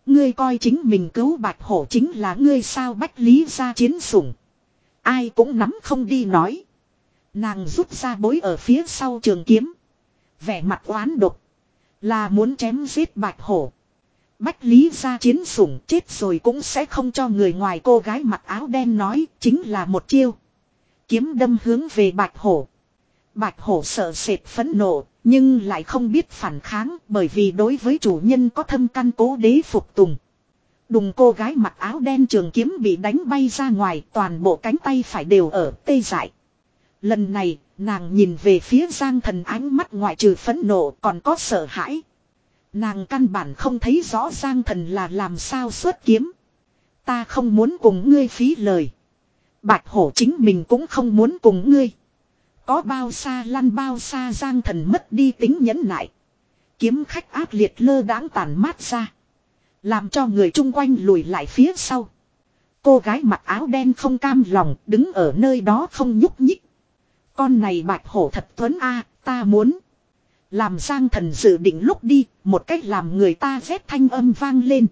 Ngươi coi chính mình cứu bạch hổ chính là ngươi sao Bách Lý gia chiến sủng. Ai cũng nắm không đi nói. Nàng rút ra bối ở phía sau trường kiếm. Vẻ mặt oán độc. Là muốn chém giết bạch hổ. Bách Lý gia chiến sủng chết rồi cũng sẽ không cho người ngoài cô gái mặc áo đen nói chính là một chiêu. Kiếm đâm hướng về bạch hổ. Bạch hổ sợ sệt phẫn nộ. Nhưng lại không biết phản kháng bởi vì đối với chủ nhân có thâm căn cố đế phục tùng. Đùng cô gái mặc áo đen trường kiếm bị đánh bay ra ngoài toàn bộ cánh tay phải đều ở tê dại. Lần này nàng nhìn về phía Giang Thần ánh mắt ngoại trừ phẫn nộ còn có sợ hãi. Nàng căn bản không thấy rõ Giang Thần là làm sao xuất kiếm. Ta không muốn cùng ngươi phí lời. Bạch hổ chính mình cũng không muốn cùng ngươi. Có bao xa lăn bao xa Giang Thần mất đi tính nhẫn nại. Kiếm khách ác liệt lơ đãng tàn mát ra. Làm cho người chung quanh lùi lại phía sau. Cô gái mặc áo đen không cam lòng đứng ở nơi đó không nhúc nhích. Con này bạch hổ thật tuấn a, ta muốn. Làm Giang Thần dự định lúc đi, một cách làm người ta ghét thanh âm vang lên.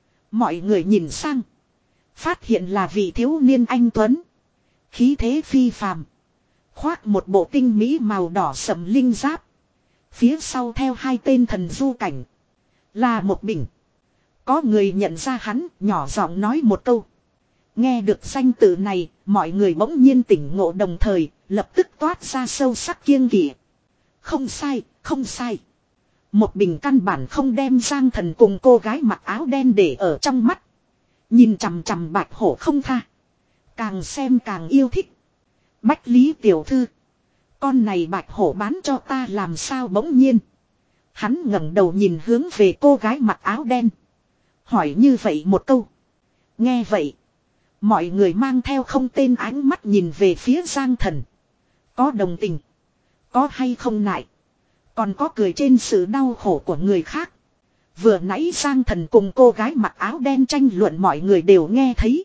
Mọi người nhìn sang. Phát hiện là vị thiếu niên anh tuấn. Khí thế phi phàm. Khoác một bộ tinh mỹ màu đỏ sẫm linh giáp. Phía sau theo hai tên thần du cảnh. Là một bình. Có người nhận ra hắn, nhỏ giọng nói một câu. Nghe được danh tự này, mọi người bỗng nhiên tỉnh ngộ đồng thời, lập tức toát ra sâu sắc kiêng kỵ. Không sai, không sai. Một bình căn bản không đem Giang Thần cùng cô gái mặc áo đen để ở trong mắt. Nhìn chằm chằm bạch hổ không tha. Càng xem càng yêu thích. Bách Lý tiểu thư. Con này bạch hổ bán cho ta làm sao bỗng nhiên. Hắn ngẩng đầu nhìn hướng về cô gái mặc áo đen. Hỏi như vậy một câu. Nghe vậy. Mọi người mang theo không tên ánh mắt nhìn về phía Giang Thần. Có đồng tình. Có hay không nại. Còn có cười trên sự đau khổ của người khác. Vừa nãy Giang Thần cùng cô gái mặc áo đen tranh luận mọi người đều nghe thấy.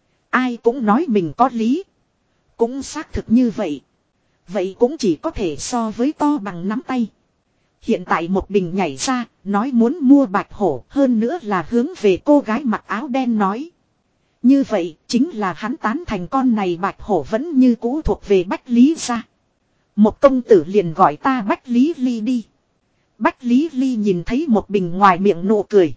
Ai cũng nói mình có lý. Cũng xác thực như vậy. Vậy cũng chỉ có thể so với to bằng nắm tay. Hiện tại một bình nhảy ra, nói muốn mua bạch hổ, hơn nữa là hướng về cô gái mặc áo đen nói. Như vậy, chính là hắn tán thành con này bạch hổ vẫn như cũ thuộc về Bách Lý gia. Một công tử liền gọi ta Bách Lý Ly đi. Bách Lý Ly nhìn thấy một bình ngoài miệng nụ cười.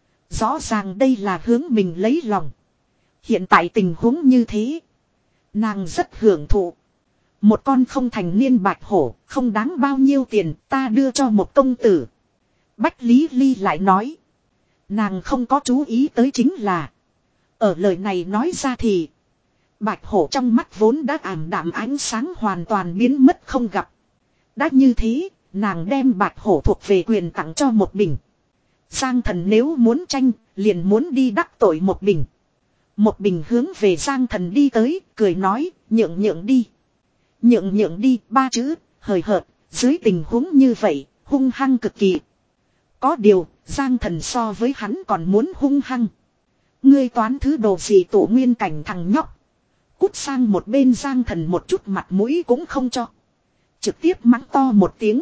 Rõ ràng đây là hướng mình lấy lòng. Hiện tại tình huống như thế. Nàng rất hưởng thụ. Một con không thành niên bạch hổ, không đáng bao nhiêu tiền, ta đưa cho một công tử. Bách Lý Ly lại nói. Nàng không có chú ý tới chính là. Ở lời này nói ra thì. Bạch hổ trong mắt vốn đã ảm đạm ánh sáng hoàn toàn biến mất không gặp. Đã như thế, nàng đem bạch hổ thuộc về quyền tặng cho một bình. Giang Thần nếu muốn tranh, liền muốn đi đắc tội một bình. Một bình hướng về Giang Thần đi tới, cười nói, nhượng nhượng đi. Nhượng nhượng đi, ba chữ, hời hợt, dưới tình huống như vậy, hung hăng cực kỳ. Có điều, Giang Thần so với hắn còn muốn hung hăng. Ngươi toán thứ đồ gì tổ nguyên cảnh thằng nhóc. Cút sang một bên Giang Thần một chút mặt mũi cũng không cho. Trực tiếp mắng to một tiếng.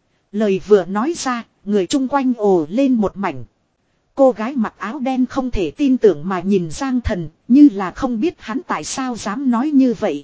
Lời vừa nói ra, người chung quanh ồ lên một mảnh. Cô gái mặc áo đen không thể tin tưởng mà nhìn Giang Thần, như là không biết hắn tại sao dám nói như vậy.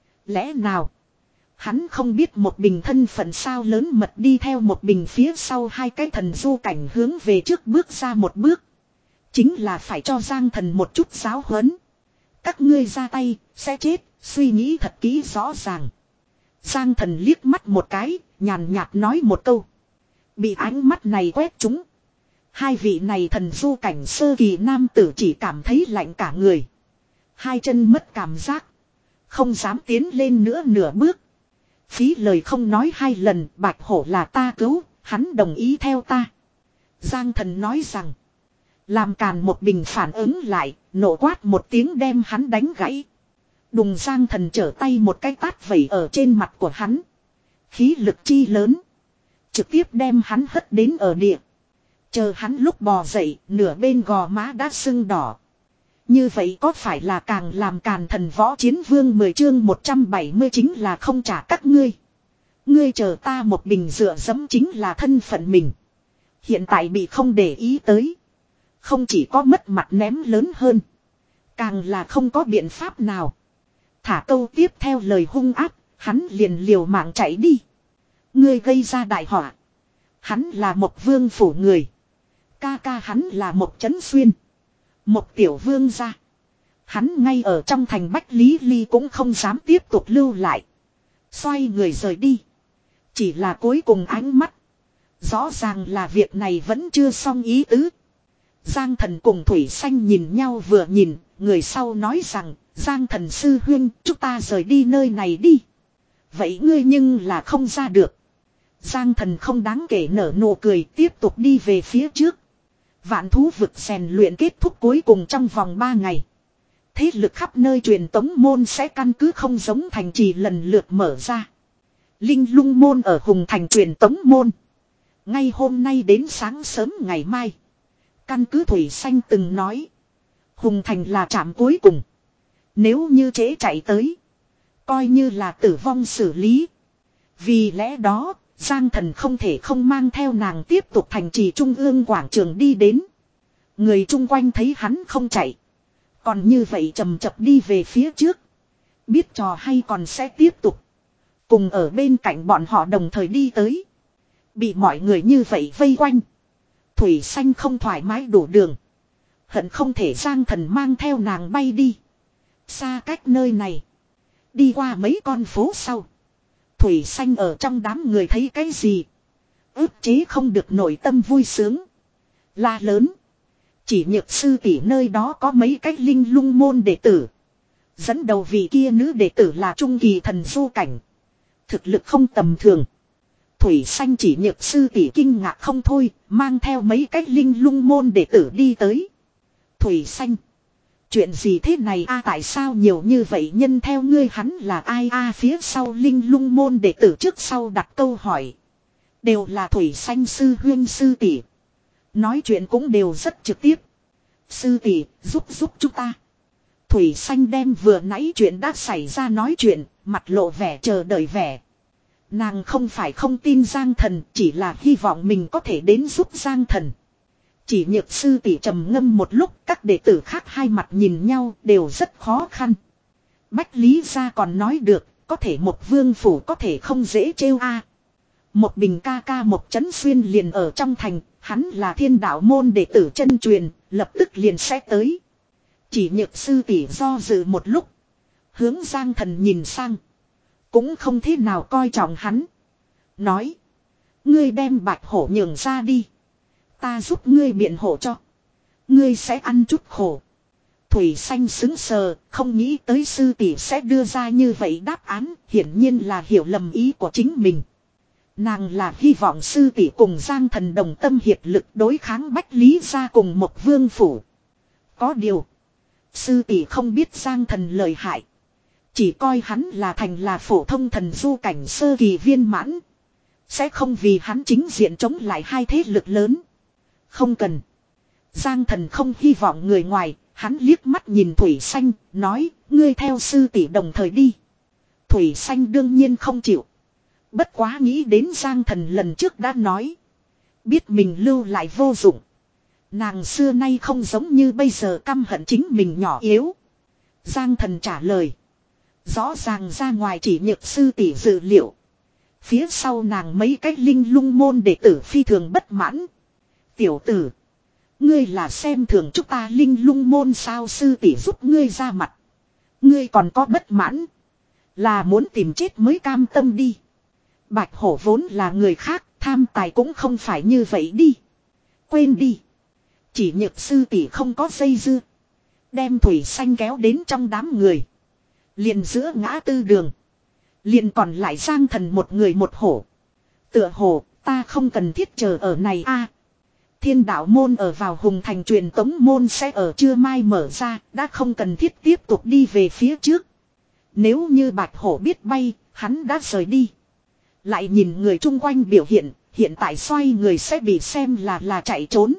Lẽ nào? Hắn không biết một bình thân phận sao lớn mật đi theo một bình phía sau hai cái thần du cảnh hướng về trước bước ra một bước. Chính là phải cho Giang Thần một chút giáo huấn. Các ngươi ra tay, sẽ chết, suy nghĩ thật kỹ rõ ràng. Giang Thần liếc mắt một cái, nhàn nhạt nói một câu. Bị ánh mắt này quét trúng. Hai vị này thần du cảnh sơ kỳ nam tử chỉ cảm thấy lạnh cả người. Hai chân mất cảm giác. Không dám tiến lên nữa nửa bước. Phí lời không nói hai lần, bạch hổ là ta cứu, hắn đồng ý theo ta. Giang Thần nói rằng. Làm càn một bình phản ứng lại, nổ quát một tiếng đem hắn đánh gãy. Đùng Giang Thần trở tay một cái tát vẩy ở trên mặt của hắn. Khí lực chi lớn. Trực tiếp đem hắn hất đến ở địa. Chờ hắn lúc bò dậy, nửa bên gò má đã sưng đỏ. Như vậy có phải là càng làm càn thần võ chiến vương mười chương một trăm bảy mươi chính là không trả các ngươi. Ngươi chờ ta một bình dựa dẫm chính là thân phận mình. Hiện tại bị không để ý tới. Không chỉ có mất mặt ném lớn hơn. Càng là không có biện pháp nào. Thả câu tiếp theo lời hung ác, hắn liền liều mạng chạy đi. Ngươi gây ra đại họa. Hắn là một vương phủ người. Ca ca hắn là một trấn xuyên. Một tiểu vương gia. Hắn ngay ở trong thành Bách Lý Ly cũng không dám tiếp tục lưu lại. Xoay người rời đi. Chỉ là cuối cùng ánh mắt. Rõ ràng là việc này vẫn chưa xong ý tứ. Giang Thần cùng Thủy Xanh nhìn nhau vừa nhìn. Người sau nói rằng, Giang Thần sư huynh, chúng ta rời đi nơi này đi. Vậy ngươi nhưng là không ra được. Giang Thần không đáng kể nở nụ cười, tiếp tục đi về phía trước. Vạn thú vực rèn luyện kết thúc cuối cùng trong vòng ba ngày. Thế lực khắp nơi truyền tống môn sẽ căn cứ không giống thành trì lần lượt mở ra. Linh lung môn ở Hùng Thành truyền tống môn. Ngay hôm nay đến sáng sớm ngày mai. Căn cứ Thủy Xanh từng nói. Hùng Thành là trạm cuối cùng. Nếu như trễ chạy tới. Coi như là tử vong xử lý. Vì lẽ đó, Giang Thần không thể không mang theo nàng tiếp tục thành trì trung ương quảng trường đi đến. Người chung quanh thấy hắn không chạy. Còn như vậy chầm chập đi về phía trước. Biết trò hay còn sẽ tiếp tục. Cùng ở bên cạnh bọn họ đồng thời đi tới. Bị mọi người như vậy vây quanh. Thủy Xanh không thoải mái đủ đường. Hận không thể Giang Thần mang theo nàng bay đi. Xa cách nơi này. Đi qua mấy con phố sau. Thủy Xanh ở trong đám người thấy cái gì. Ức chế không được nội tâm vui sướng. La lớn. Chỉ Nhược sư tỷ nơi đó có mấy cái linh lung môn đệ tử. Dẫn đầu vị kia nữ đệ tử là trung kỳ thần du cảnh. Thực lực không tầm thường. Thủy Xanh chỉ Nhược sư tỷ kinh ngạc không thôi. Mang theo mấy cái linh lung môn đệ tử đi tới. Thủy Xanh. Chuyện gì thế này a, tại sao nhiều như vậy nhân theo ngươi hắn là ai a, phía sau linh lung môn đệ tử trước sau đặt câu hỏi. Đều là Thủy Xanh sư huyên sư tỷ. Nói chuyện cũng đều rất trực tiếp. Sư tỷ, giúp giúp chúng ta. Thủy Xanh đem vừa nãy chuyện đã xảy ra nói chuyện, mặt lộ vẻ chờ đợi vẻ. Nàng không phải không tin Giang Thần, chỉ là hy vọng mình có thể đến giúp Giang Thần. Chỉ Nhược sư tỷ trầm ngâm một lúc, các đệ tử khác hai mặt nhìn nhau đều rất khó khăn. Bách Lý gia còn nói được, có thể một vương phủ có thể không dễ trêu a. Một bình ca ca một trấn xuyên liền ở trong thành, hắn là thiên đạo môn đệ tử chân truyền, lập tức liền sẽ tới. Chỉ Nhược sư tỷ do dự một lúc, hướng Giang Thần nhìn sang, cũng không thế nào coi trọng hắn. Nói, ngươi đem Bạch Hổ nhường ra đi. Ta giúp ngươi biện hộ cho. Ngươi sẽ ăn chút khổ. Thủy Xanh sững sờ, không nghĩ tới sư tỷ sẽ đưa ra như vậy đáp án, hiển nhiên là hiểu lầm ý của chính mình. Nàng là hy vọng sư tỷ cùng Giang Thần đồng tâm hiệp lực đối kháng Bách Lý gia cùng một vương phủ. Có điều, sư tỷ không biết Giang Thần lợi hại. Chỉ coi hắn là thành là phổ thông thần du cảnh sơ kỳ viên mãn. Sẽ không vì hắn chính diện chống lại hai thế lực lớn. Không cần. Giang Thần không hy vọng người ngoài, hắn liếc mắt nhìn Thủy Xanh, nói, ngươi theo sư tỷ đồng thời đi. Thủy Xanh đương nhiên không chịu. Bất quá nghĩ đến Giang Thần lần trước đã nói. Biết mình lưu lại vô dụng. Nàng xưa nay không giống như bây giờ căm hận chính mình nhỏ yếu. Giang Thần trả lời. Rõ ràng ra ngoài chỉ Nhược sư tỷ dự liệu. Phía sau nàng mấy cái linh lung môn đệ tử phi thường bất mãn. Tiểu tử. Ngươi là xem thường chúng ta linh lung môn sao, sư tỷ giúp ngươi ra mặt. Ngươi còn có bất mãn. Là muốn tìm chết mới cam tâm đi. Bạch Hổ vốn là người khác, tham tài cũng không phải như vậy đi. Quên đi. Chỉ Nhược sư tỷ không có dây dưa. Đem Thủy Xanh kéo đến trong đám người. Liền giữa ngã tư đường. Liền còn lại Giang Thần một người một hổ. Tựa hồ, ta không cần thiết chờ ở này a. Thiên đạo môn ở vào Hùng Thành truyền tống môn sẽ ở trưa mai mở ra, đã không cần thiết tiếp tục đi về phía trước. Nếu như Bạch Hổ biết bay, hắn đã rời đi. Lại nhìn người chung quanh biểu hiện, hiện tại xoay người sẽ bị xem là là chạy trốn.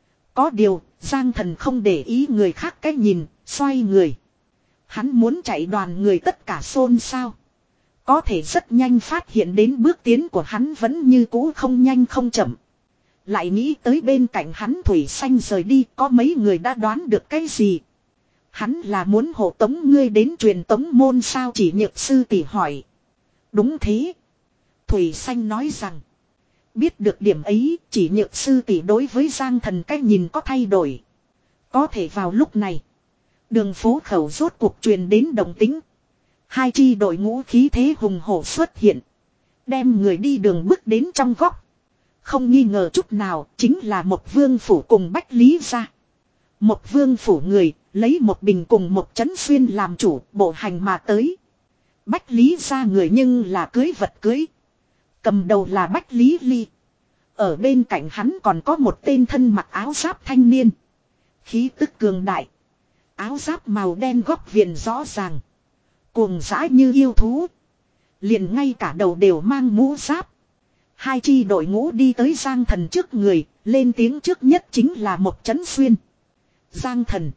Có điều, Giang Thần không để ý người khác cách nhìn, xoay người. Hắn muốn chạy đoàn người tất cả xôn xao. Có thể rất nhanh phát hiện đến bước tiến của hắn vẫn như cũ không nhanh không chậm. Lại nghĩ tới bên cạnh hắn Thủy Xanh rời đi, có mấy người đã đoán được cái gì. Hắn là muốn hộ tống ngươi đến truyền tống môn sao, Chỉ Nhược sư tỷ hỏi. Đúng thế. Thủy Xanh nói rằng. Biết được điểm ấy, Chỉ Nhược sư tỷ đối với Giang Thần cách nhìn có thay đổi. Có thể vào lúc này, đường phố khẩu rốt cuộc truyền đến động tĩnh. Hai chi đội ngũ khí thế hùng hổ xuất hiện, đem người đi đường bước đến trong góc. Không nghi ngờ chút nào, chính là một vương phủ cùng Bách Lý gia. Một vương phủ người, lấy một bình cùng một chấn xuyên làm chủ, bộ hành mà tới. Bách Lý gia người nhưng là cưới vật cưới. Cầm đầu là Bách Lý Ly. Ở bên cạnh hắn còn có một tên thân mặc áo giáp thanh niên. Khí tức cường đại. Áo giáp màu đen góc viền rõ ràng. Cuồng dã như yêu thú. Liền ngay cả đầu đều mang mũ giáp. Hai chi đội ngũ đi tới Giang Thần trước người. Lên tiếng trước nhất chính là một chấn xuyên. Giang Thần.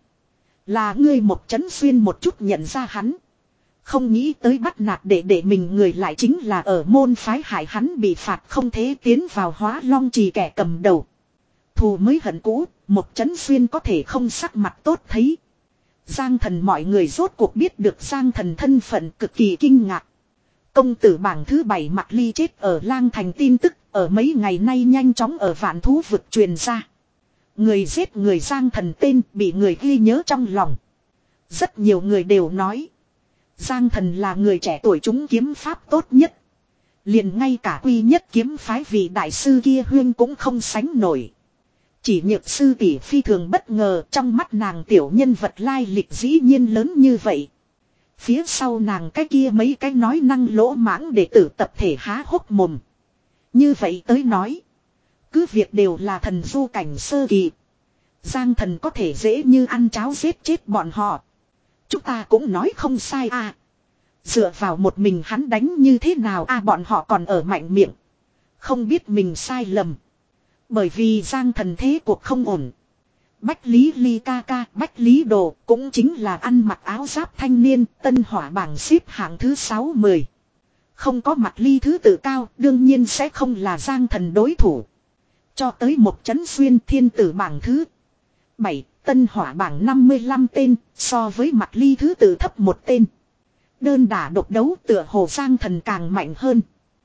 Là ngươi một chấn xuyên một chút nhận ra hắn. Không nghĩ tới bắt nạt để để mình người lại chính là ở môn phái hại hắn bị phạt không thể tiến vào Hóa Long Trì kẻ cầm đầu. Thù mới hận cũ, một chấn xuyên có thể không sắc mặt tốt thấy. Giang Thần mọi người rốt cuộc biết được Giang Thần thân phận cực kỳ kinh ngạc. Công tử bảng thứ bảy Mạc Ly chết ở Lang Thành tin tức ở mấy ngày nay nhanh chóng ở Vạn Thú vực truyền ra. Người giết người Giang Thần tên bị người ghi nhớ trong lòng. Rất nhiều người đều nói Giang Thần là người trẻ tuổi chúng kiếm pháp tốt nhất. Liền ngay cả quy nhất kiếm phái vị đại sư kia Huyên cũng không sánh nổi. Chỉ Nhược sư tỷ phi thường bất ngờ, trong mắt nàng tiểu nhân vật lai lịch dĩ nhiên lớn như vậy. Phía sau nàng cái kia mấy cái nói năng lỗ mãng để tử tập thể há hốc mồm. Như vậy tới nói, cứ việc đều là thần du cảnh sơ kỳ, Giang Thần có thể dễ như ăn cháo giết chết bọn họ. Chúng ta cũng nói không sai à. Dựa vào một mình hắn đánh như thế nào à, bọn họ còn ở mạnh miệng. Không biết mình sai lầm. Bởi vì Giang Thần thế cuộc không ổn. Bách Lý Ly ca ca, Bách Lý Đồ cũng chính là ăn mặc áo giáp thanh niên, tân hỏa bảng xếp hạng thứ sáu mươi. Không có mặt Ly thứ tự cao, đương nhiên sẽ không là Giang Thần đối thủ. Cho tới một chấn xuyên thiên tử bảng thứ bảy, tân hỏa bảng năm mươi lăm tên, so với mặt Ly thứ tự thấp một tên. Đơn đả độc đấu tựa hồ Giang Thần càng mạnh hơn.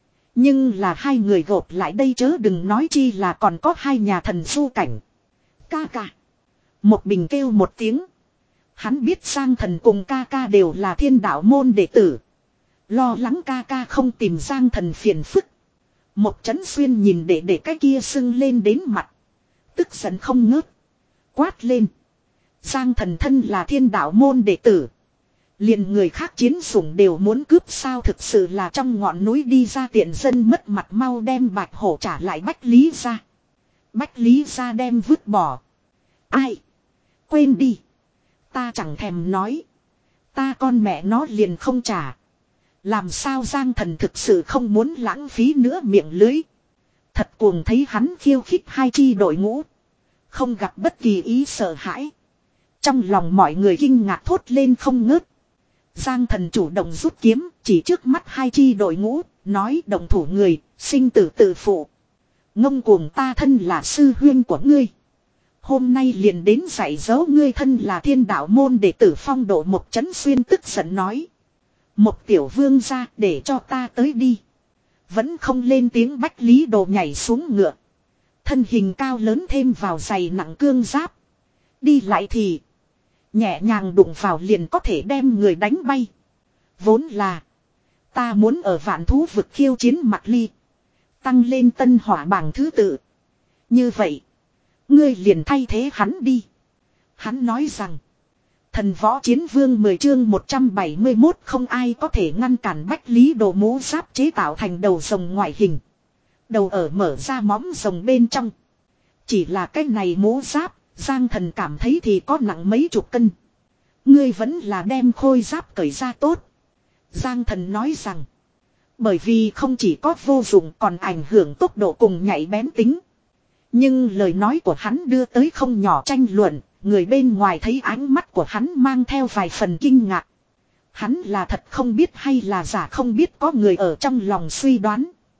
Nhưng là hai người gộp lại đây chớ đừng nói chi là còn có hai nhà thần du cảnh. Ca ca. Một bình kêu một tiếng. Hắn biết Giang Thần cùng ca ca đều là thiên đạo môn đệ tử. Lo lắng ca ca không tìm Giang Thần phiền phức. Một chấn xuyên nhìn để để cái kia sưng lên đến mặt. Tức giận không ngớt. Quát lên. Giang Thần thân là thiên đạo môn đệ tử. Liền người khác chiến sủng đều muốn cướp sao, thực sự là trong ngọn núi đi ra tiện dân mất mặt, mau đem Bạch Hổ trả lại Bách Lý ra. Bách Lý ra đem vứt bỏ. Ai? Quên đi. Ta chẳng thèm nói. Ta con mẹ nó liền không trả. Làm sao Giang Thần thực sự không muốn lãng phí nữa miệng lưới. Thật cuồng thấy hắn khiêu khích hai chi đội ngũ. Không gặp bất kỳ ý sợ hãi. Trong lòng mọi người kinh ngạc thốt lên không ngớt. Giang Thần chủ động rút kiếm, chỉ trước mắt hai chi đội ngũ, nói động thủ người, sinh tử tự phụ. Ngông cuồng, ta thân là sư huyên của ngươi. Hôm nay liền đến dạy dỗ ngươi thân là thiên đạo môn đệ tử phong độ. Một chấn xuyên tức giận nói. Một tiểu vương ra để cho ta tới đi. Vẫn không lên tiếng. Bách Lý Đồ nhảy xuống ngựa. Thân hình cao lớn thêm vào giày nặng cương giáp. Đi lại thì nhẹ nhàng đụng vào liền có thể đem người đánh bay. Vốn là ta muốn ở Vạn Thú vực khiêu chiến Mạc Ly, tăng lên tân hỏa bảng thứ tự. Như vậy ngươi liền thay thế hắn đi. Hắn nói rằng thần võ chiến vương mười chương một trăm bảy mươi mốt không ai có thể ngăn cản. Bách Lý Đồ mũ giáp chế tạo thành đầu rồng ngoại hình. Đầu ở mở ra móng rồng bên trong. Chỉ là cái này mũ giáp, Giang Thần cảm thấy thì có nặng mấy chục cân. Ngươi vẫn là đem khôi giáp cởi ra tốt. Giang Thần nói rằng bởi vì không chỉ có vô dụng còn ảnh hưởng tốc độ cùng nhạy bén tính. Nhưng lời nói của hắn đưa tới không nhỏ tranh luận. Người bên ngoài thấy ánh mắt của hắn mang theo vài phần kinh ngạc. Hắn là thật không biết hay là giả không biết, có người ở trong lòng suy đoán.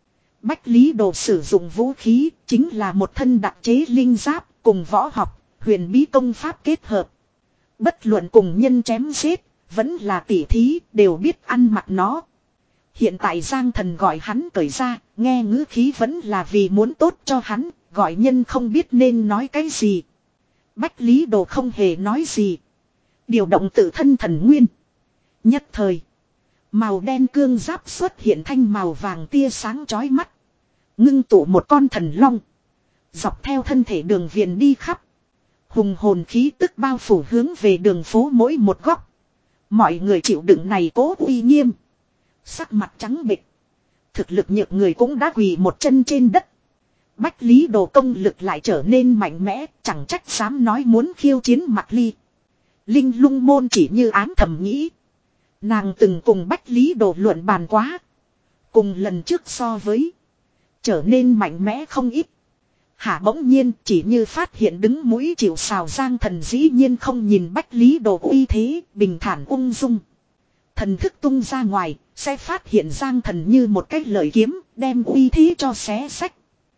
Bách Lý Đồ sử dụng vũ khí chính là một thân đặc chế linh giáp cùng võ học, huyền bí công pháp kết hợp. Bất luận cùng nhân chém giết, vẫn là tỉ thí đều biết ăn mặc nó. Hiện tại Giang Thần gọi hắn cởi ra, nghe ngữ khí vẫn là vì muốn tốt cho hắn, gọi nhân không biết nên nói cái gì. Bách Lý Đồ không hề nói gì. Điều động tự thân thần nguyên. Nhất thời, màu đen cương giáp xuất hiện thanh màu vàng tia sáng chói mắt. Ngưng tụ một con thần long. Dọc theo thân thể đường viền đi khắp. Hùng hồn khí tức bao phủ hướng về đường phố mỗi một góc. Mọi người chịu đựng này cố uy nghiêm. Sắc mặt trắng bệch. Thực lực nhược người cũng đã quỳ một chân trên đất. Bách Lý Đồ công lực lại trở nên mạnh mẽ. Chẳng trách dám nói muốn khiêu chiến Mạc Ly. Linh Lung Môn chỉ như ám thầm nghĩ. Nàng từng cùng Bách Lý Đồ luận bàn quá. Cùng lần trước so với. Trở nên mạnh mẽ không ít. Hả bỗng nhiên chỉ như phát hiện đứng mũi chịu sào Giang Thần dĩ nhiên không nhìn Bách Lý Đồ uy thế, bình thản ung dung. Thần thức tung ra ngoài, sẽ phát hiện Giang Thần như một cái lợi kiếm, đem uy thế cho xé sách.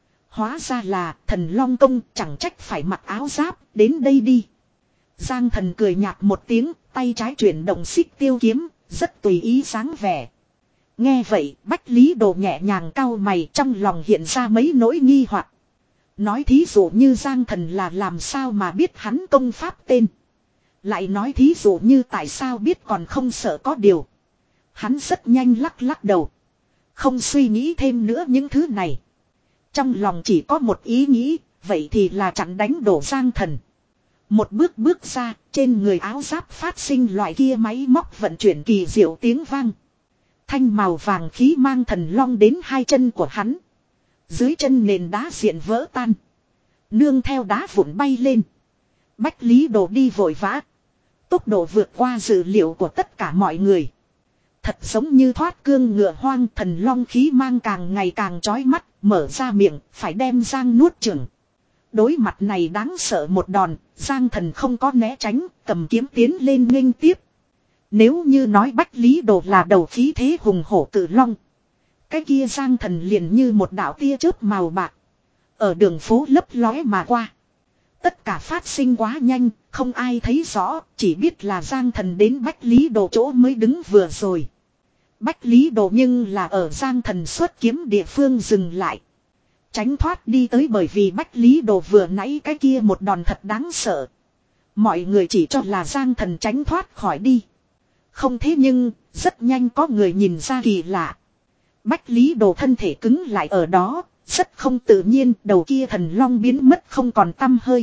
Hóa ra là thần long công, chẳng trách phải mặc áo giáp, đến đây đi. Giang Thần cười nhạt một tiếng, tay trái chuyển động xích tiêu kiếm, rất tùy ý dáng vẻ. Nghe vậy, Bách Lý Đồ nhẹ nhàng cau mày, trong lòng hiện ra mấy nỗi nghi hoặc. Nói thí dụ như Giang Thần là làm sao mà biết hắn công pháp tên. Lại nói thí dụ như tại sao biết còn không sợ có điều. Hắn rất nhanh lắc lắc đầu. Không suy nghĩ thêm nữa những thứ này. Trong lòng chỉ có một ý nghĩ, vậy thì là chặn đánh đổ Giang Thần. Một bước bước ra, trên người áo giáp phát sinh loại kia máy móc vận chuyển kỳ diệu tiếng vang. Thanh màu vàng khí mang thần long đến hai chân của hắn. Dưới chân nền đá diện vỡ tan. Nương theo đá vụn bay lên. Bách Lý Đồ đi vội vã. Tốc độ vượt qua dự liệu của tất cả mọi người. Thật giống như thoát cương ngựa hoang, thần long khí mang càng ngày càng chói mắt, mở ra miệng, phải đem Giang nuốt chửng. Đối mặt này đáng sợ một đòn, Giang Thần không có né tránh, cầm kiếm tiến lên nghênh tiếp. Nếu như nói Bách Lý Đồ là đầu khí thế hùng hổ cự long. Cái kia Giang Thần liền như một đạo tia chớp màu bạc. Ở đường phố lấp lóe mà qua. Tất cả phát sinh quá nhanh, không ai thấy rõ, chỉ biết là Giang Thần đến Bách Lý Đồ chỗ mới đứng vừa rồi. Bách Lý Đồ nhưng là ở Giang Thần xuất kiếm địa phương dừng lại. Tránh thoát đi tới bởi vì Bách Lý Đồ vừa nãy cái kia một đòn thật đáng sợ. Mọi người chỉ cho là Giang Thần tránh thoát khỏi đi. Không thế nhưng, rất nhanh có người nhìn ra kỳ lạ. Bách Lý Đồ thân thể cứng lại ở đó, rất không tự nhiên, đầu kia thần long biến mất không còn tăm hơi.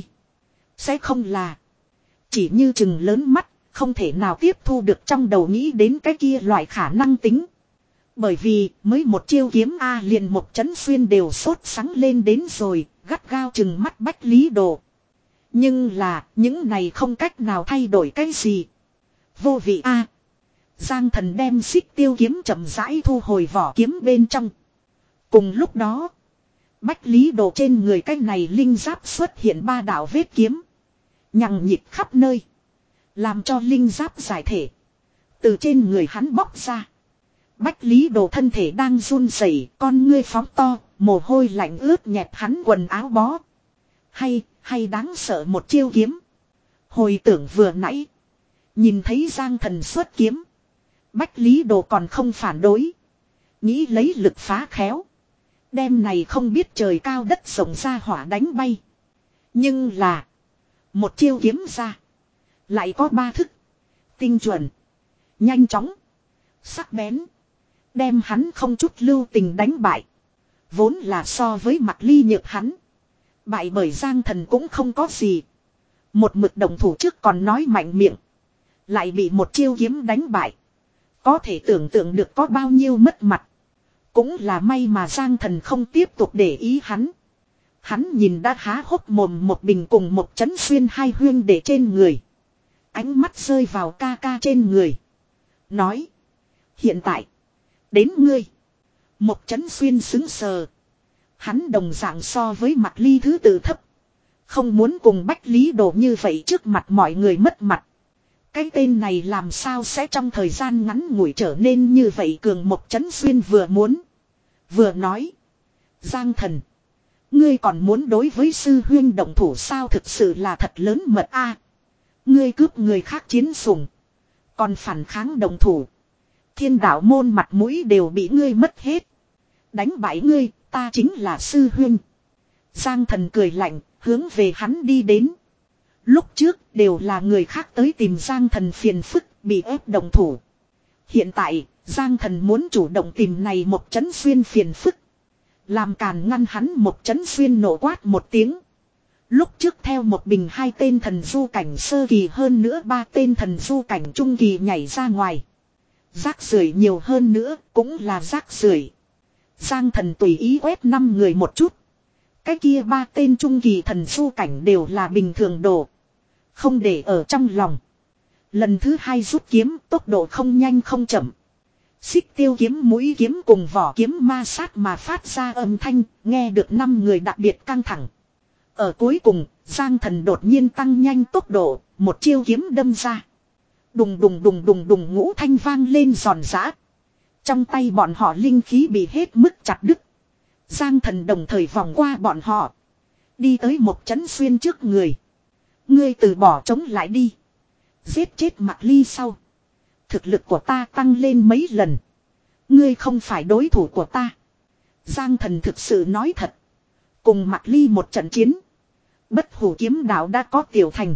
Sẽ không là chỉ như chừng lớn mắt, không thể nào tiếp thu được trong đầu nghĩ đến cái kia loại khả năng tính. Bởi vì mới một chiêu kiếm A liền một chấn xuyên đều sốt sắng lên đến rồi, gắt gao chừng mắt Bách Lý Đồ. Nhưng là những này không cách nào thay đổi cái gì. Vô vị A. Giang Thần đem xích tiêu kiếm chậm rãi thu hồi vỏ kiếm bên trong. Cùng lúc đó, Bách Lý Đồ trên người cái này linh giáp xuất hiện ba đạo vết kiếm. Nhằng nhịp khắp nơi. Làm cho linh giáp giải thể. Từ trên người hắn bóc ra. Bách Lý Đồ thân thể đang run rẩy, con ngươi phóng to, mồ hôi lạnh ướt nhẹp hắn quần áo bó. Hay, hay đáng sợ một chiêu kiếm. Hồi tưởng vừa nãy. Nhìn thấy Giang Thần xuất kiếm. Bách Lý Đồ còn không phản đối. Nghĩ lấy lực phá khéo. Đêm này không biết trời cao đất rộng ra hỏa đánh bay. Nhưng là. Một chiêu kiếm ra. Lại có ba thức. Tinh chuẩn. Nhanh chóng. Sắc bén. Đem hắn không chút lưu tình đánh bại. Vốn là so với Mạc Ly nhược hắn. Bại bởi Giang Thần cũng không có gì. Một mực đồng thủ trước còn nói mạnh miệng. Lại bị một chiêu kiếm đánh bại. Có thể tưởng tượng được có bao nhiêu mất mặt. Cũng là may mà Giang Thần không tiếp tục để ý hắn. Hắn nhìn đã há hốc mồm một bình cùng một chấn xuyên hai huyên để trên người. Ánh mắt rơi vào ca ca trên người. Nói. Hiện tại. Đến ngươi. Một chấn xuyên xứng sờ. Hắn đồng dạng so với Mạc Ly thứ tự thấp. Không muốn cùng Bách Lý Đồ như vậy trước mặt mọi người mất mặt. Cái tên này làm sao sẽ trong thời gian ngắn ngủi trở nên như vậy cường một chấn xuyên vừa muốn. Vừa nói. Giang thần. Ngươi còn muốn đối với sư huyên động thủ sao, thực sự là thật lớn mật a. Ngươi cướp người khác chiến sủng. Còn phản kháng động thủ. Thiên đạo môn mặt mũi đều bị ngươi mất hết. Đánh bại ngươi, ta chính là sư huyên. Giang thần cười lạnh, hướng về hắn đi đến. Lúc trước đều là người khác tới tìm Giang thần phiền phức, bị ép động thủ. Hiện tại, Giang thần muốn chủ động tìm này một chấn xuyên phiền phức. Làm càn ngăn hắn một chấn xuyên nổ quát một tiếng. Lúc trước theo một bình hai tên thần du cảnh sơ kỳ hơn nữa ba tên thần du cảnh trung kỳ nhảy ra ngoài. Rác rưởi nhiều hơn nữa cũng là rác rưởi. Giang thần tùy ý quét năm người một chút. Cái kia ba tên trung kỳ thần du cảnh đều là bình thường đồ. Không để ở trong lòng. Lần thứ hai rút kiếm tốc độ không nhanh không chậm. Xích tiêu kiếm mũi kiếm cùng vỏ kiếm ma sát mà phát ra âm thanh, nghe được năm người đặc biệt căng thẳng. Ở cuối cùng, Giang thần đột nhiên tăng nhanh tốc độ, một chiêu kiếm đâm ra. Đùng đùng đùng đùng đùng ngũ thanh vang lên giòn giã. Trong tay bọn họ linh khí bị hết mức chặt đứt. Giang thần đồng thời vòng qua bọn họ. Đi tới một chấn xuyên trước người. Ngươi từ bỏ chống lại đi. Giết chết Mạc Ly sau. Thực lực của ta tăng lên mấy lần. Ngươi không phải đối thủ của ta. Giang thần thực sự nói thật. Cùng Mạc Ly một trận chiến. Bất hủ kiếm đạo đã có tiểu thành.